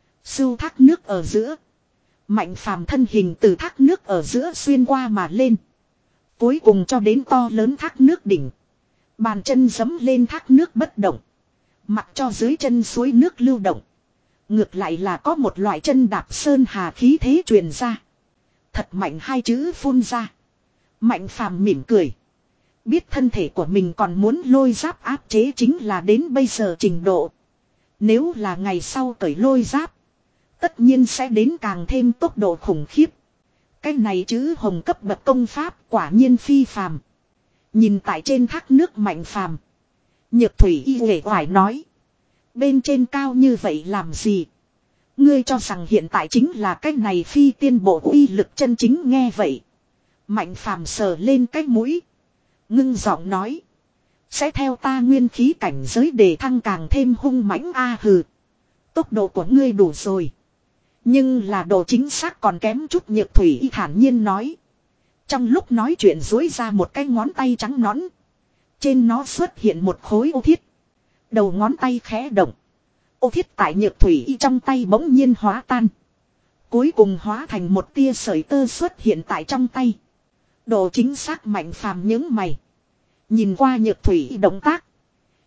Sưu thác nước ở giữa. Mạnh Phàm thân hình từ thác nước ở giữa xuyên qua mà lên. Cuối cùng cho đến to lớn thác nước đỉnh. Bàn chân giẫm lên thác nước bất động. Mặc cho dưới chân suối nước lưu động. Ngược lại là có một loại chân đạp sơn hà khí thế truyền ra. Thật mạnh hai chữ phun ra. Mạnh Phàm mỉm cười. Biết thân thể của mình còn muốn lôi giáp áp chế chính là đến bây giờ trình độ. Nếu là ngày sau cởi lôi giáp. Tất nhiên sẽ đến càng thêm tốc độ khủng khiếp. Cái này chữ Hồng cấp bậc công pháp quả nhiên phi phàm. Nhìn tại trên thác nước Mạnh Phàm. Nhược Thủy y uể oải nói. Bên trên cao như vậy làm gì? Ngươi cho rằng hiện tại chính là cái này phi tiên bộ uy lực chân chính nghe vậy. Mạnh Phàm sờ lên cái mũi. Ngưng giọng nói. Sẽ theo ta nguyên khí cảnh giới đề thăng càng thêm hung mãnh a hừ. Tốc độ của ngươi đủ rồi. Nhưng là độ chính xác còn kém chút. Nhược Thủy y thản nhiên nói. Trong lúc nói chuyện duỗi ra một cái ngón tay trắng nõn. Trên nó xuất hiện một khối ô thiết. Đầu ngón tay khẽ động. Ô thiết tại Nhược Thủy y trong tay bỗng nhiên hóa tan. Cuối cùng hóa thành một tia sợi tơ xuất hiện tại trong tay. Độ chính xác Mạnh Phàm nhướng mày. Nhìn qua Nhược Thủy y động tác.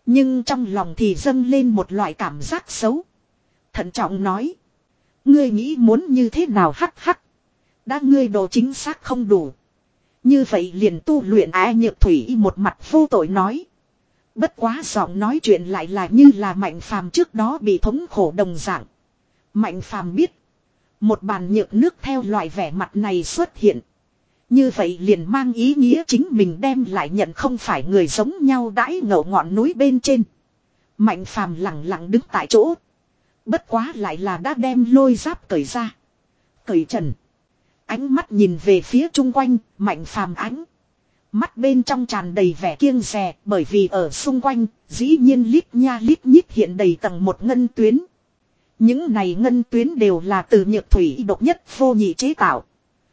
Nhưng trong lòng thì dâng lên một loại cảm giác xấu. Thận trọng nói. Ngươi nghĩ muốn như thế nào hắc hắc. Đã ngươi đồ chính xác không đủ. Như vậy liền tu luyện á Nhược Thủy một mặt vô tội nói. Bất quá giọng nói chuyện lại là như là Mạnh Phàm trước đó bị thống khổ đồng dạng. Mạnh Phàm biết. Một bàn nhược nước theo loại vẻ mặt này xuất hiện. Như vậy liền mang ý nghĩa chính mình đem lại nhận không phải người giống nhau đãi ngộ ngọn núi bên trên. Mạnh Phàm lặng lặng đứng tại chỗ. Bất quá lại là đã đem lôi giáp cởi ra. Cởi trần. Ánh mắt nhìn về phía chung quanh, Mạnh Phàm ánh. Mắt bên trong tràn đầy vẻ kiêng dè, bởi vì ở xung quanh, dĩ nhiên lít nha lít nhít hiện đầy tầng một ngân tuyến. Những này ngân tuyến đều là từ Nhược Thủy độc nhất vô nhị chế tạo.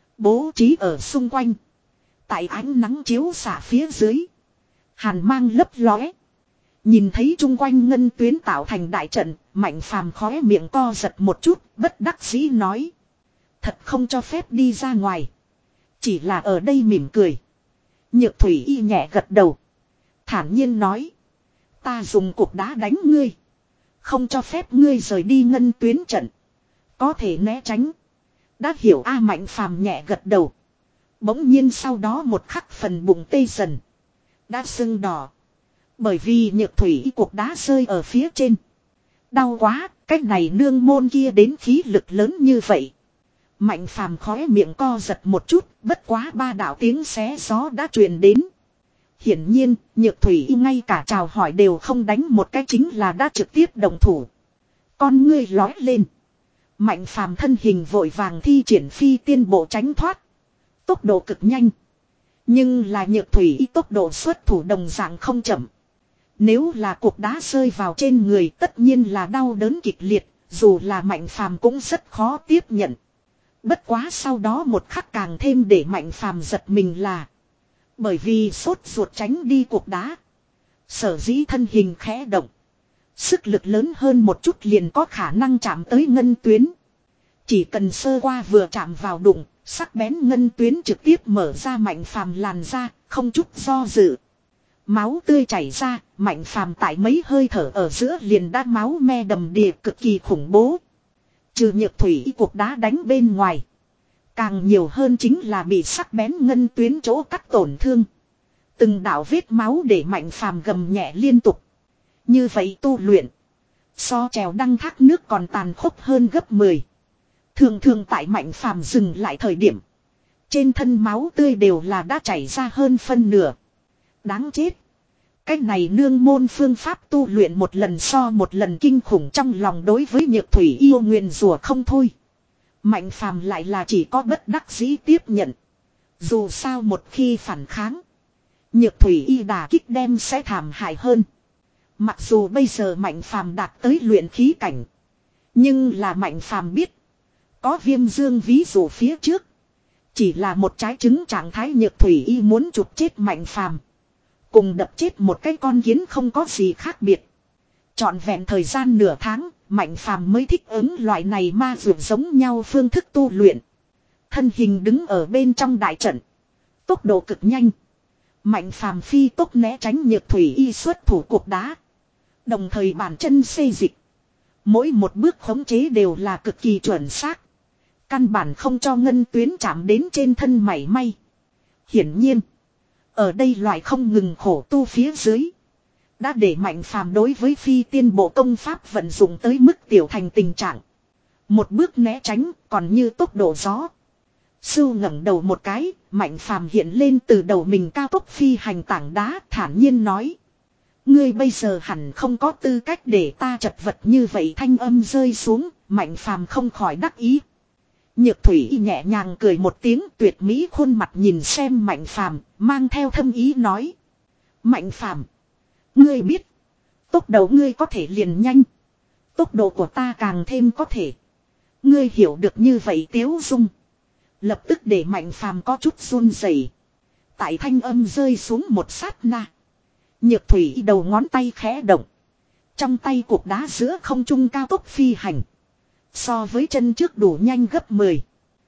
Bố trí ở xung quanh. Tại ánh nắng chiếu xạ phía dưới. Hàn mang lấp lóe. Nhìn thấy chung quanh ngân tuyến tạo thành đại trận, Mạnh Phàm khóe miệng co giật một chút, bất đắc dĩ nói. Thật không cho phép đi ra ngoài. Chỉ là ở đây mỉm cười. Nhược Thủy y nhẹ gật đầu. Thản nhiên nói. Ta dùng cục đá đánh ngươi. Không cho phép ngươi rời đi ngân tuyến trận. Có thể né tránh. Đã hiểu A Mạnh Phàm nhẹ gật đầu. Bỗng nhiên sau đó một khắc phần bụng tê dần. Đã sưng đỏ. Bởi vì Nhược Thủy y cục đá rơi ở phía trên. Đau quá, cách này nương môn kia đến khí lực lớn như vậy. Mạnh Phàm khóe miệng co giật một chút, bất quá ba đạo tiếng xé gió đã truyền đến. Hiển nhiên, Nhược Thủy y ngay cả chào hỏi đều không đánh một cái chính là đã trực tiếp đồng thủ. Con ngươi lói lên. Mạnh Phàm thân hình vội vàng thi triển phi tiên bộ tránh thoát. Tốc độ cực nhanh. Nhưng là Nhược Thủy y tốc độ xuất thủ đồng dạng không chậm. Nếu là cục đá rơi vào trên người tất nhiên là đau đớn kịch liệt, dù là Mạnh Phàm cũng rất khó tiếp nhận. Bất quá sau đó một khắc càng thêm để Mạnh Phàm giật mình là. Bởi vì sốt ruột tránh đi cục đá. Sở dĩ thân hình khẽ động. Sức lực lớn hơn một chút liền có khả năng chạm tới ngân tuyến. Chỉ cần sơ qua vừa chạm vào đụng, sắc bén ngân tuyến trực tiếp mở ra Mạnh Phàm làn ra, không chút do dự. Máu tươi chảy ra, Mạnh Phàm tại mấy hơi thở ở giữa liền đã máu me đầm đìa cực kỳ khủng bố. Trừ Nhược Thủy y cuộc đá đánh bên ngoài. Càng nhiều hơn chính là bị sắc bén ngân tuyến chỗ cắt tổn thương. Từng đạo vết máu để Mạnh Phàm gầm nhẹ liên tục. Như vậy tu luyện. So trèo đăng thác nước còn tàn khốc hơn gấp mười. Thường thường tại Mạnh Phàm dừng lại thời điểm. Trên thân máu tươi đều là đã chảy ra hơn phân nửa. Đáng chết. Cách này nương môn phương pháp tu luyện một lần so một lần kinh khủng trong lòng đối với Nhược Thủy yêu nguyền rủa không thôi. Mạnh Phàm lại là chỉ có bất đắc dĩ tiếp nhận. Dù sao một khi phản kháng. Nhược Thủy y đà kích đem sẽ thảm hại hơn. Mặc dù bây giờ Mạnh Phàm đạt tới luyện khí cảnh. Nhưng là Mạnh Phàm biết. Có Viêm Dương ví dụ phía trước. Chỉ là một trái trứng trạng thái Nhược Thủy y muốn chụp chết Mạnh Phàm. Cùng đập chết một cái con kiến không có gì khác biệt. Trọn vẹn thời gian nửa tháng, Mạnh Phàm mới thích ứng loại này ma dược giống nhau phương thức tu luyện. Thân hình đứng ở bên trong đại trận. Tốc độ cực nhanh. Mạnh Phàm phi tốc né tránh Nhược Thủy y xuất thủ cuộc đá. Đồng thời bàn chân xê dịch. Mỗi một bước khống chế đều là cực kỳ chuẩn xác. Căn bản không cho ngân tuyến chạm đến trên thân mảy may. Hiển nhiên. Ở đây loại không ngừng khổ tu phía dưới. Đã để Mạnh Phàm đối với phi tiên bộ công pháp vận dụng tới mức tiểu thành tình trạng. Một bước né tránh còn như tốc độ gió. Sưu ngẩng đầu một cái, Mạnh Phàm hiện lên từ đầu mình cao tốc phi hành tảng đá thản nhiên nói. Ngươi bây giờ hẳn không có tư cách để ta chật vật như vậy thanh âm rơi xuống, Mạnh Phàm không khỏi đắc ý. Nhược Thủy nhẹ nhàng cười một tiếng tuyệt mỹ khuôn mặt nhìn xem Mạnh Phàm mang theo thâm ý nói. Mạnh Phàm ngươi biết. Tốc độ ngươi có thể liền nhanh. Tốc độ của ta càng thêm có thể. Ngươi hiểu được như vậy Tiếu Dung. Lập tức để Mạnh Phàm có chút run rẩy. Tại thanh âm rơi xuống một sát na. Nhược Thủy đầu ngón tay khẽ động. Trong tay cục đá giữa không trung cao tốc phi hành. So với chân trước đủ nhanh gấp mười.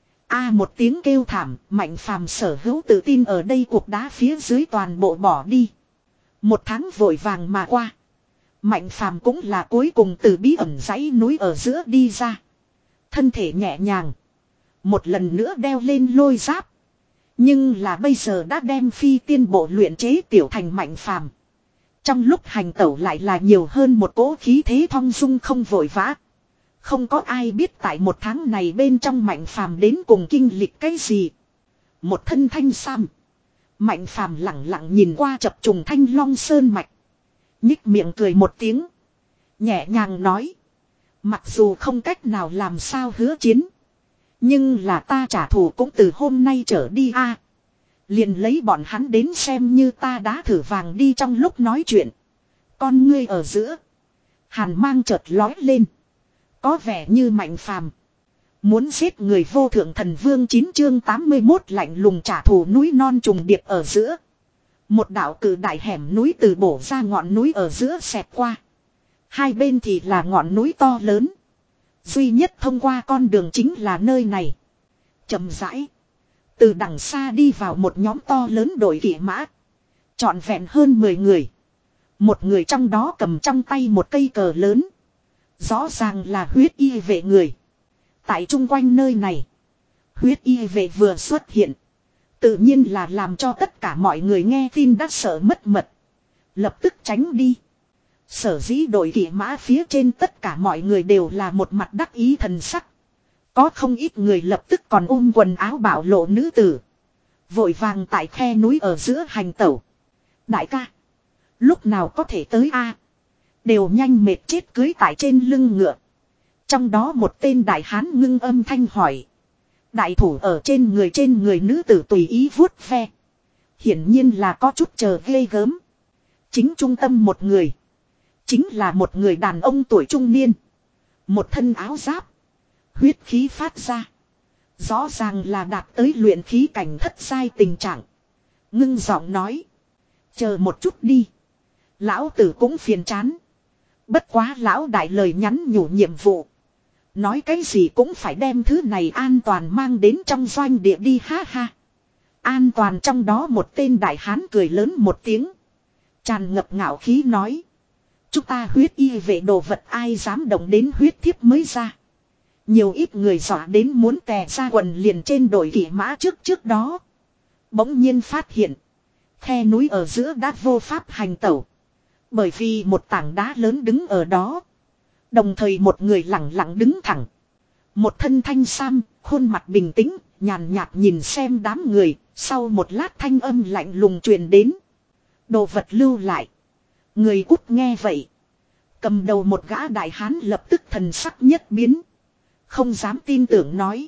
A một tiếng kêu thảm, Mạnh Phàm sở hữu tự tin ở đây cục đá phía dưới toàn bộ bỏ đi. Một tháng vội vàng mà qua. Mạnh phàm cũng là cuối cùng từ bí ẩn dãy núi ở giữa đi ra. Thân thể nhẹ nhàng. Một lần nữa đeo lên lôi giáp. Nhưng là bây giờ đã đem phi tiên bộ luyện chế tiểu thành mạnh phàm. Trong lúc hành tẩu lại là nhiều hơn một cỗ khí thế thong dong không vội vã. Không có ai biết tại một tháng này bên trong mạnh phàm đến cùng kinh lịch cái gì. Một thân thanh sam. Mạnh phàm lặng lặng nhìn qua chập trùng thanh long sơn mạch. Nhích miệng cười một tiếng. Nhẹ nhàng nói. Mặc dù không cách nào làm sao hứa chiến. Nhưng là ta trả thù cũng từ hôm nay trở đi a. Liền lấy bọn hắn đến xem như ta đã thử vàng đi. Trong lúc nói chuyện. Con ngươi ở giữa. Hàn mang chợt lói lên. Có vẻ như mạnh phàm. Muốn giết người vô thượng thần vương chín chương tám mươi mốt lạnh lùng trả thù núi non trùng điệp ở giữa. Một đạo cử đại hẻm núi từ bổ ra ngọn núi ở giữa xẹt qua. Hai bên thì là ngọn núi to lớn. Duy nhất thông qua con đường chính là nơi này. Chậm rãi. Từ đằng xa đi vào một nhóm to lớn đội kỵ mã. Trọn vẹn hơn mười người. Một người trong đó cầm trong tay một cây cờ lớn. Rõ ràng là huyết y vệ người. Tại chung quanh nơi này. Huyết y vệ vừa xuất hiện. Tự nhiên là làm cho tất cả mọi người nghe tin đã sợ mất mật. Lập tức tránh đi. Sở dĩ đội kỵ mã phía trên tất cả mọi người đều là một mặt đắc ý thần sắc. Có không ít người lập tức còn ôm quần áo bảo lộ nữ tử. Vội vàng tại khe núi ở giữa hành tẩu. Đại ca. Lúc nào có thể tới a? Đều nhanh mệt chết cưới tại trên lưng ngựa. Trong đó một tên đại hán ngưng âm thanh hỏi. Đại thủ ở trên người trên người nữ tử tùy ý vuốt ve. Hiển nhiên là có chút chờ ghê gớm. Chính trung tâm một người. Chính là một người đàn ông tuổi trung niên. Một thân áo giáp. Huyết khí phát ra. Rõ ràng là đạt tới luyện khí cảnh thất giai tình trạng. Ngưng giọng nói. Chờ một chút đi. Lão tử cũng phiền chán. Bất quá lão đại lời nhắn nhủ nhiệm vụ. Nói cái gì cũng phải đem thứ này an toàn mang đến trong doanh địa đi ha ha. An toàn trong đó một tên đại hán cười lớn một tiếng. Tràn ngập ngạo khí nói. Chúng ta huyết y vệ đồ vật ai dám động đến huyết thiếp mới ra. Nhiều ít người dọa đến muốn tè ra quần liền trên đội kỵ mã trước trước đó. Bỗng nhiên phát hiện. Khe núi ở giữa đã vô pháp hành tẩu. Bởi vì một tảng đá lớn đứng ở đó. Đồng thời một người lặng lặng đứng thẳng. Một thân thanh sam, khuôn mặt bình tĩnh, nhàn nhạt nhìn xem đám người. Sau một lát thanh âm lạnh lùng truyền đến. Đồ vật lưu lại. Người cút nghe vậy. Cầm đầu một gã đại hán lập tức thần sắc nhất biến. Không dám tin tưởng nói.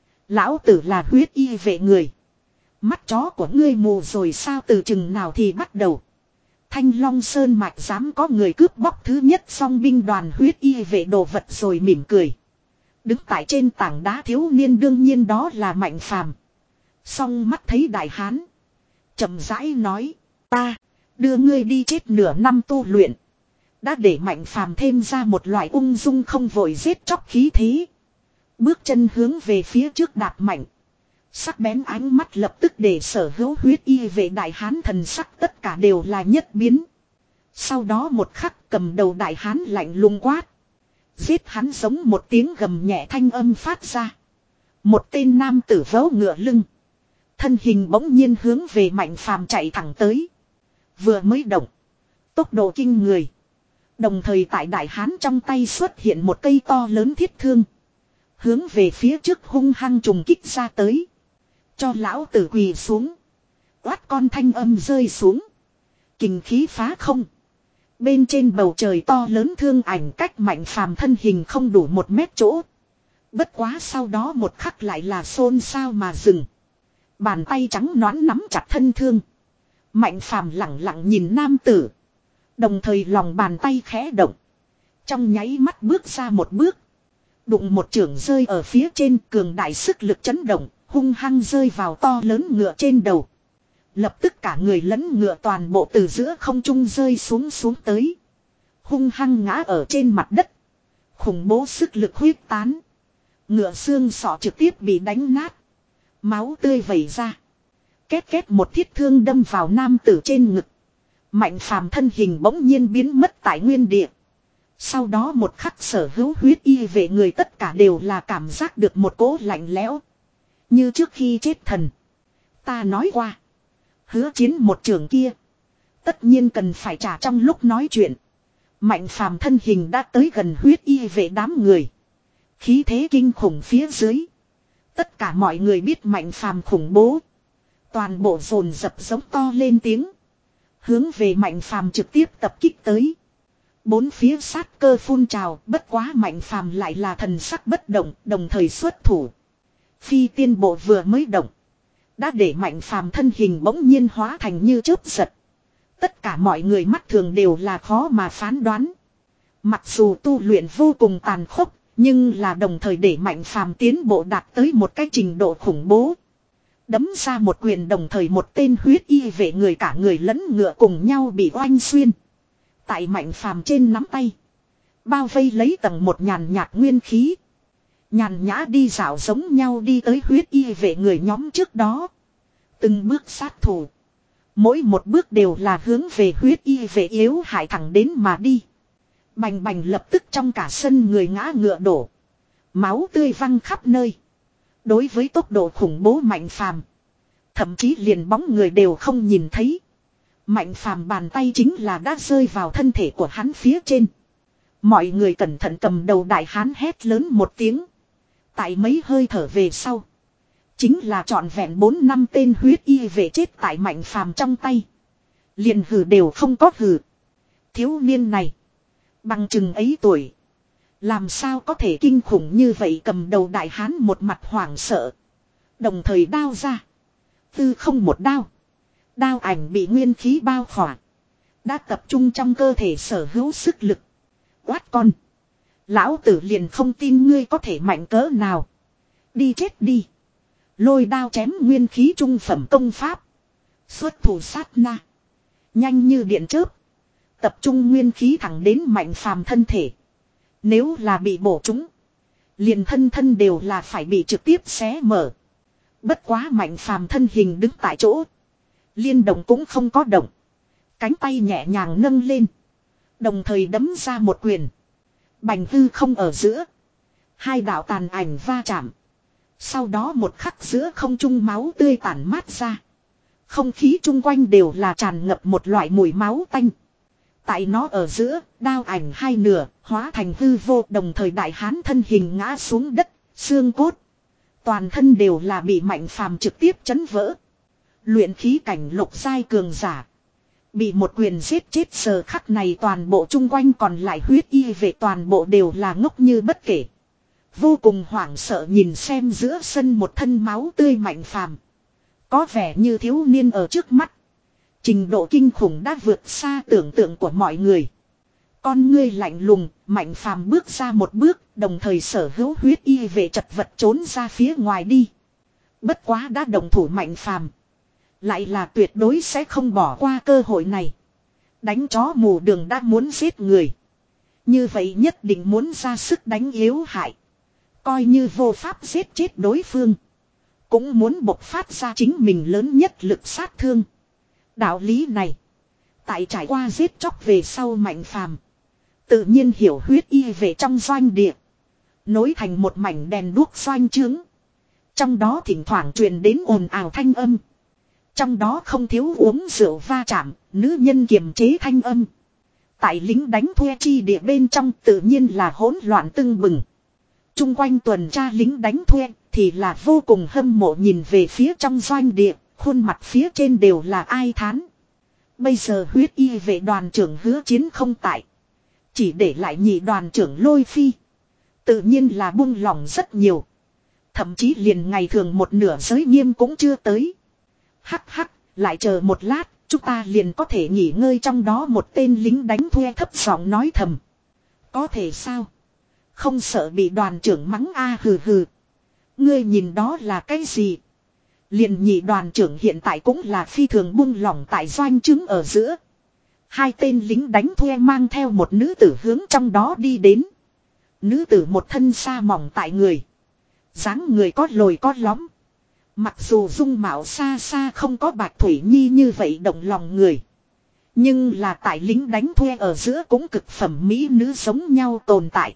Lão tử là huyết y vệ người. Mắt chó của ngươi mù rồi sao từ chừng nào thì bắt đầu. Thanh Long Sơn mạch dám có người cướp bóc thứ nhất song binh đoàn huyết y vệ đồ vật rồi mỉm cười. Đứng tại trên tảng đá thiếu niên đương nhiên đó là Mạnh Phàm. Song mắt thấy đại hán. Chậm rãi nói. Ta. Đưa ngươi đi chết nửa năm tu luyện. Đã để Mạnh Phàm thêm ra một loại ung dung không vội giết chóc khí thế. Bước chân hướng về phía trước đạp mạnh. Sắc bén ánh mắt lập tức để sở hữu huyết y vệ đại hán thần sắc tất cả đều là nhất biến. Sau đó một khắc cầm đầu đại hán lạnh lùng quát. Giết hắn giống một tiếng gầm nhẹ thanh âm phát ra. Một tên nam tử vớ ngựa lưng. Thân hình bỗng nhiên hướng về Mạnh Phàm chạy thẳng tới. Vừa mới động. Tốc độ kinh người. Đồng thời tại đại hán trong tay xuất hiện một cây to lớn thiết thương. Hướng về phía trước hung hăng trùng kích ra tới. Cho lão tử quỳ xuống. Quát con thanh âm rơi xuống. Kình khí phá không. Bên trên bầu trời to lớn thương ảnh cách Mạnh Phàm thân hình không đủ một mét chỗ. Bất quá sau đó một khắc lại là xôn xao mà dừng. Bàn tay trắng nõn nắm chặt thân thương. Mạnh Phàm lặng lặng nhìn nam tử. Đồng thời lòng bàn tay khẽ động. Trong nháy mắt bước ra một bước. Đụng một chưởng rơi ở phía trên cường đại sức lực chấn động. Hung hăng rơi vào to lớn ngựa trên đầu. Lập tức cả người lẫn ngựa toàn bộ từ giữa không trung rơi xuống xuống tới. Hung hăng ngã ở trên mặt đất. Khủng bố sức lực huyết tán. Ngựa xương sọ trực tiếp bị đánh nát. Máu tươi vẩy ra. Két két một thiết thương đâm vào nam tử trên ngực. Mạnh phàm thân hình bỗng nhiên biến mất tại nguyên địa. Sau đó một khắc sở hữu huyết y vệ người tất cả đều là cảm giác được một cỗ lạnh lẽo. Như trước khi chết thần. Ta nói qua. Hứa chiến một trường kia. Tất nhiên cần phải trả trong lúc nói chuyện. Mạnh phàm thân hình đã tới gần huyết y vệ đám người. Khí thế kinh khủng phía dưới. Tất cả mọi người biết mạnh phàm khủng bố. Toàn bộ dồn dập giống to lên tiếng. Hướng về mạnh phàm trực tiếp tập kích tới. Bốn phía sát cơ phun trào, bất quá mạnh phàm lại là thần sắc bất động, đồng thời xuất thủ. Phi tiên bộ vừa mới động. Đã để mạnh phàm thân hình bỗng nhiên hóa thành như chớp giật. Tất cả mọi người mắt thường đều là khó mà phán đoán. Mặc dù tu luyện vô cùng tàn khốc, nhưng là đồng thời để mạnh phàm tiến bộ đạt tới một cái trình độ khủng bố. Đấm ra một quyền đồng thời một tên huyết y vệ người cả người lẫn ngựa cùng nhau bị oanh xuyên. Tại mạnh phàm trên nắm tay. Bao vây lấy tầng một nhàn nhạt nguyên khí. Nhàn nhã đi dạo giống nhau đi tới huyết y vệ người nhóm trước đó. Từng bước sát thủ. Mỗi một bước đều là hướng về huyết y vệ yếu hại thẳng đến mà đi. Bành bành lập tức trong cả sân người ngã ngựa đổ. Máu tươi văng khắp nơi. Đối với tốc độ khủng bố mạnh phàm. Thậm chí liền bóng người đều không nhìn thấy. Mạnh phàm bàn tay chính là đã rơi vào thân thể của hắn phía trên. Mọi người cẩn thận cầm đầu đại hán hét lớn một tiếng. Tại mấy hơi thở về sau. Chính là trọn vẹn bốn năm tên huyết y vệ chết tại mạnh phàm trong tay. Liền hừ đều không có hừ. Thiếu niên này. Bằng chừng ấy tuổi. Làm sao có thể kinh khủng như vậy, cầm đầu đại hán một mặt hoảng sợ. Đồng thời đao ra. Tư không một đao. Đao ảnh bị nguyên khí bao khỏa. Đã tập trung trong cơ thể sở hữu sức lực. Quát con. Lão tử liền không tin ngươi có thể mạnh cỡ nào. Đi chết đi. Lôi đao chém nguyên khí trung phẩm công pháp. Xuất thủ sát na. Nhanh như điện chớp. Tập trung nguyên khí thẳng đến mạnh phàm thân thể. Nếu là bị bổ trúng. Liền thân thân đều là phải bị trực tiếp xé mở. Bất quá mạnh phàm thân hình đứng tại chỗ. Liên động cũng không có động. Cánh tay nhẹ nhàng nâng lên. Đồng thời đấm ra một quyền. Bành hư không ở giữa. Hai đạo tàn ảnh va chạm. Sau đó một khắc giữa không trung máu tươi tản mát ra. Không khí chung quanh đều là tràn ngập một loại mùi máu tanh. Tại nó ở giữa, đao ảnh hai nửa, hóa thành hư vô, đồng thời đại hán thân hình ngã xuống đất, xương cốt. Toàn thân đều là bị mạnh phàm trực tiếp chấn vỡ. Luyện khí cảnh lục giai cường giả. Bị một quyền giết chết, giờ khắc này toàn bộ chung quanh còn lại huyết y vệ toàn bộ đều là ngốc như bất kể. Vô cùng hoảng sợ nhìn xem giữa sân một thân máu tươi mạnh phàm. Có vẻ như thiếu niên ở trước mắt. Trình độ kinh khủng đã vượt xa tưởng tượng của mọi người. Con ngươi lạnh lùng, mạnh phàm bước ra một bước, đồng thời sở hữu huyết y vệ chật vật trốn ra phía ngoài đi. Bất quá đã đồng thủ mạnh phàm. Lại là tuyệt đối sẽ không bỏ qua cơ hội này. Đánh chó mù đường đã muốn giết người. Như vậy nhất định muốn ra sức đánh yếu hại. Coi như vô pháp giết chết đối phương. Cũng muốn bộc phát ra chính mình lớn nhất lực sát thương. Đạo lý này. Tại trải qua giết chóc về sau mạnh phàm. Tự nhiên hiểu huyết y về trong doanh địa. Nối thành một mảnh đèn đuốc doanh trướng. Trong đó thỉnh thoảng truyền đến ồn ào thanh âm. Trong đó không thiếu uống rượu va chạm, nữ nhân kiềm chế thanh âm. Tại lính đánh thuê chi địa bên trong tự nhiên là hỗn loạn tưng bừng. Trung quanh tuần tra lính đánh thuê thì là vô cùng hâm mộ nhìn về phía trong doanh địa, khuôn mặt phía trên đều là ai thán. Bây giờ huyết y vệ đoàn trưởng Hứa Chiến không tại. Chỉ để lại nhị đoàn trưởng Lôi Phi. Tự nhiên là buông lỏng rất nhiều. Thậm chí liền ngày thường một nửa giới nghiêm cũng chưa tới. Hắc hắc, lại chờ một lát, chúng ta liền có thể nghỉ ngơi, trong đó một tên lính đánh thuê thấp giọng nói thầm. Có thể sao? Không sợ bị đoàn trưởng mắng a à, hừ hừ. Ngươi nhìn đó là cái gì? Liền nhị đoàn trưởng hiện tại cũng là phi thường buông lỏng tại doanh trướng ở giữa. Hai tên lính đánh thuê mang theo một nữ tử hướng trong đó đi đến. Nữ tử một thân sa mỏng tại người. Dáng người có lồi có lõm. Mặc dù dung mạo xa xa không có Bạch Thủy Nhi như vậy động lòng người. Nhưng là tại lính đánh thuê ở giữa cũng cực phẩm mỹ nữ giống nhau tồn tại.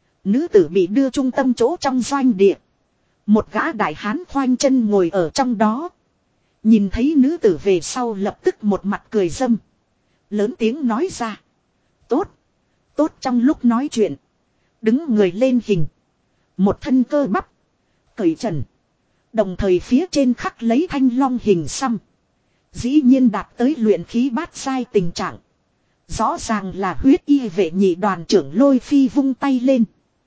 Nữ tử bị đưa trung tâm chỗ trong doanh địa. Một gã đại hán khoanh chân ngồi ở trong đó. Nhìn thấy nữ tử về sau lập tức một mặt cười dâm. Lớn tiếng nói ra. Tốt. Tốt trong lúc nói chuyện. Đứng người lên hình. Một thân cơ bắp. Cởi trần. Đồng thời phía trên khắc lấy thanh long hình xăm. Dĩ nhiên đạt tới luyện khí bát giai tình trạng. Rõ ràng là huyết y vệ nhị đoàn trưởng Lôi Phi vung tay lên.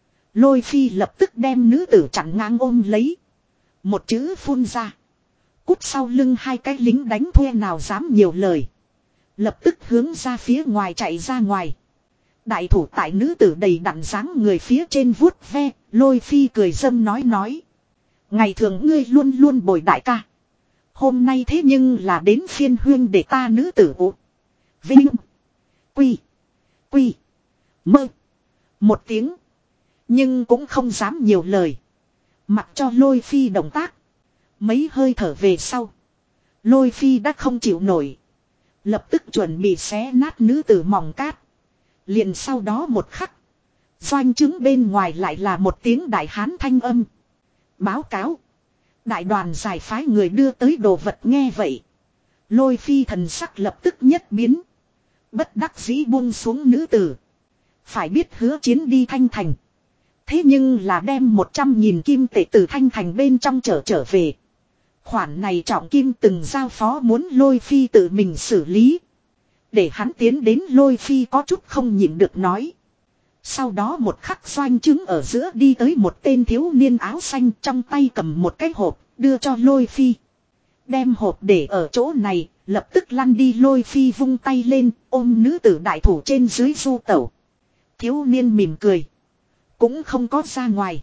Lôi Phi lập tức đem nữ tử chặn ngang ôm lấy. Một chữ phun ra. Cút sau lưng hai cái lính đánh thuê nào dám nhiều lời. Lập tức hướng ra phía ngoài chạy ra ngoài. Đại thủ tại nữ tử đầy đặn dáng người phía trên vuốt ve. Lôi Phi cười dâm nói nói. Ngày thường ngươi luôn luôn bồi đại ca. Hôm nay thế nhưng là đến phiên huyên để ta nữ tử ụ. Vinh. Quy. Quy. Mơ. Một tiếng. Nhưng cũng không dám nhiều lời. Mặc cho Lôi Phi động tác. Mấy hơi thở về sau. Lôi Phi đã không chịu nổi. Lập tức chuẩn bị xé nát nữ tử mỏng cát. Liền sau đó một khắc. Doanh chứng bên ngoài lại là một tiếng đại hán thanh âm. Báo cáo. Đại đoàn giải phái người đưa tới đồ vật nghe vậy. Lôi Phi thần sắc lập tức nhất biến. Bất đắc dĩ buông xuống nữ tử. Phải biết hứa chiến đi Thanh Thành. Thế nhưng là đem một trăm nghìn kim tệ từ Thanh Thành bên trong trở trở về. Khoản này trọng kim từng giao phó muốn Lôi Phi tự mình xử lý. Để hắn tiến đến Lôi Phi có chút không nhịn được nói. Sau đó một khắc doanh chứng ở giữa đi tới một tên thiếu niên áo xanh trong tay cầm một cái hộp đưa cho Lôi Phi. Đem hộp để ở chỗ này, lập tức lăn đi. Lôi Phi vung tay lên ôm nữ tử đại thủ trên dưới du tẩu. Thiếu niên mỉm cười. Cũng không có ra ngoài.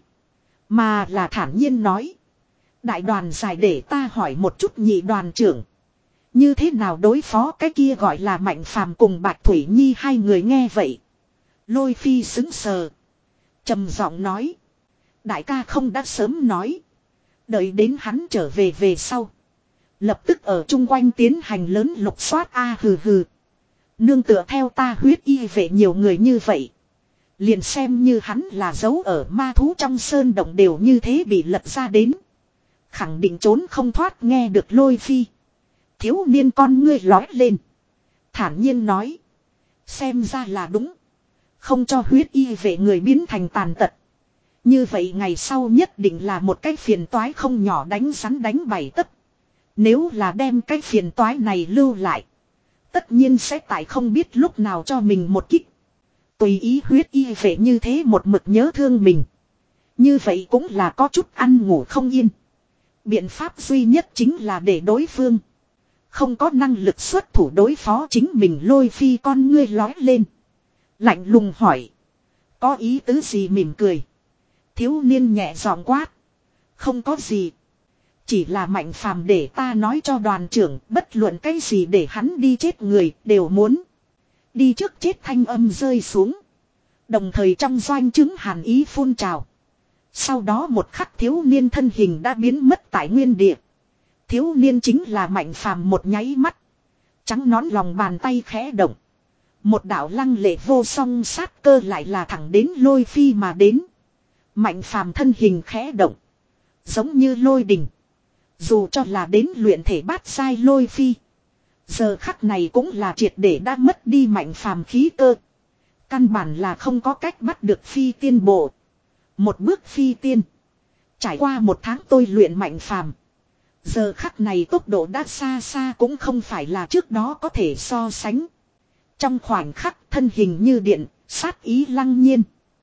Mà là thản nhiên nói. Đại đoàn giải để ta hỏi một chút nhị đoàn trưởng. Như thế nào đối phó cái kia gọi là Mạnh Phàm cùng Bạch Thủy Nhi hai người nghe vậy. Lôi Phi xứng sờ. Trầm giọng nói. Đại ca không đã sớm nói. Đợi đến hắn trở về về sau. Lập tức ở chung quanh tiến hành lớn lục soát a à, hừ hừ. Nương tựa theo ta huyết y vệ nhiều người như vậy. Liền xem như hắn là giấu ở ma thú trong sơn động đều như thế bị lật ra đến. Khẳng định trốn không thoát nghe được Lôi Phi. Thiếu niên con ngươi lói lên. Thản nhiên nói. Xem ra là đúng. Không cho huyết y vệ người biến thành tàn tật. Như vậy ngày sau nhất định là một cái phiền toái không nhỏ đánh rắn đánh bảy tấc. Nếu là đem cái phiền toái này lưu lại. Tất nhiên sẽ tại không biết lúc nào cho mình một kích. Tùy ý huyết y vệ như thế một mực nhớ thương mình. Như vậy cũng là có chút ăn ngủ không yên. Biện pháp duy nhất chính là để đối phương không có năng lực xuất thủ đối phó chính mình. Lôi Phi con ngươi lói lên. Lạnh lùng hỏi. Có ý tứ gì mỉm cười. Thiếu niên nhẹ giọng quát. Không có gì. Chỉ là Mạnh Phàm để ta nói cho đoàn trưởng bất luận cái gì để hắn đi chết người đều muốn. Đi trước chết thanh âm rơi xuống. Đồng thời trong doanh chứng hàn ý phun trào. Sau đó một khắc thiếu niên thân hình đã biến mất tại nguyên địa. Thiếu niên chính là Mạnh Phàm một nháy mắt. Trắng nón lòng bàn tay khẽ động. Một đạo lăng lệ vô song sát cơ lại là thẳng đến Lôi Phi mà đến. Mạnh Phàm thân hình khẽ động. Giống như lôi đình. Dù cho là đến luyện thể bát giai Lôi Phi. Giờ khắc này cũng là triệt để đã mất đi Mạnh Phàm khí cơ. Căn bản là không có cách bắt được phi tiên bộ. Một bước phi tiên. Trải qua một tháng tôi luyện Mạnh Phàm. Giờ khắc này tốc độ đã xa xa cũng không phải là trước đó có thể so sánh. Trong khoảnh khắc thân hình như điện, sát ý lăng nhiên.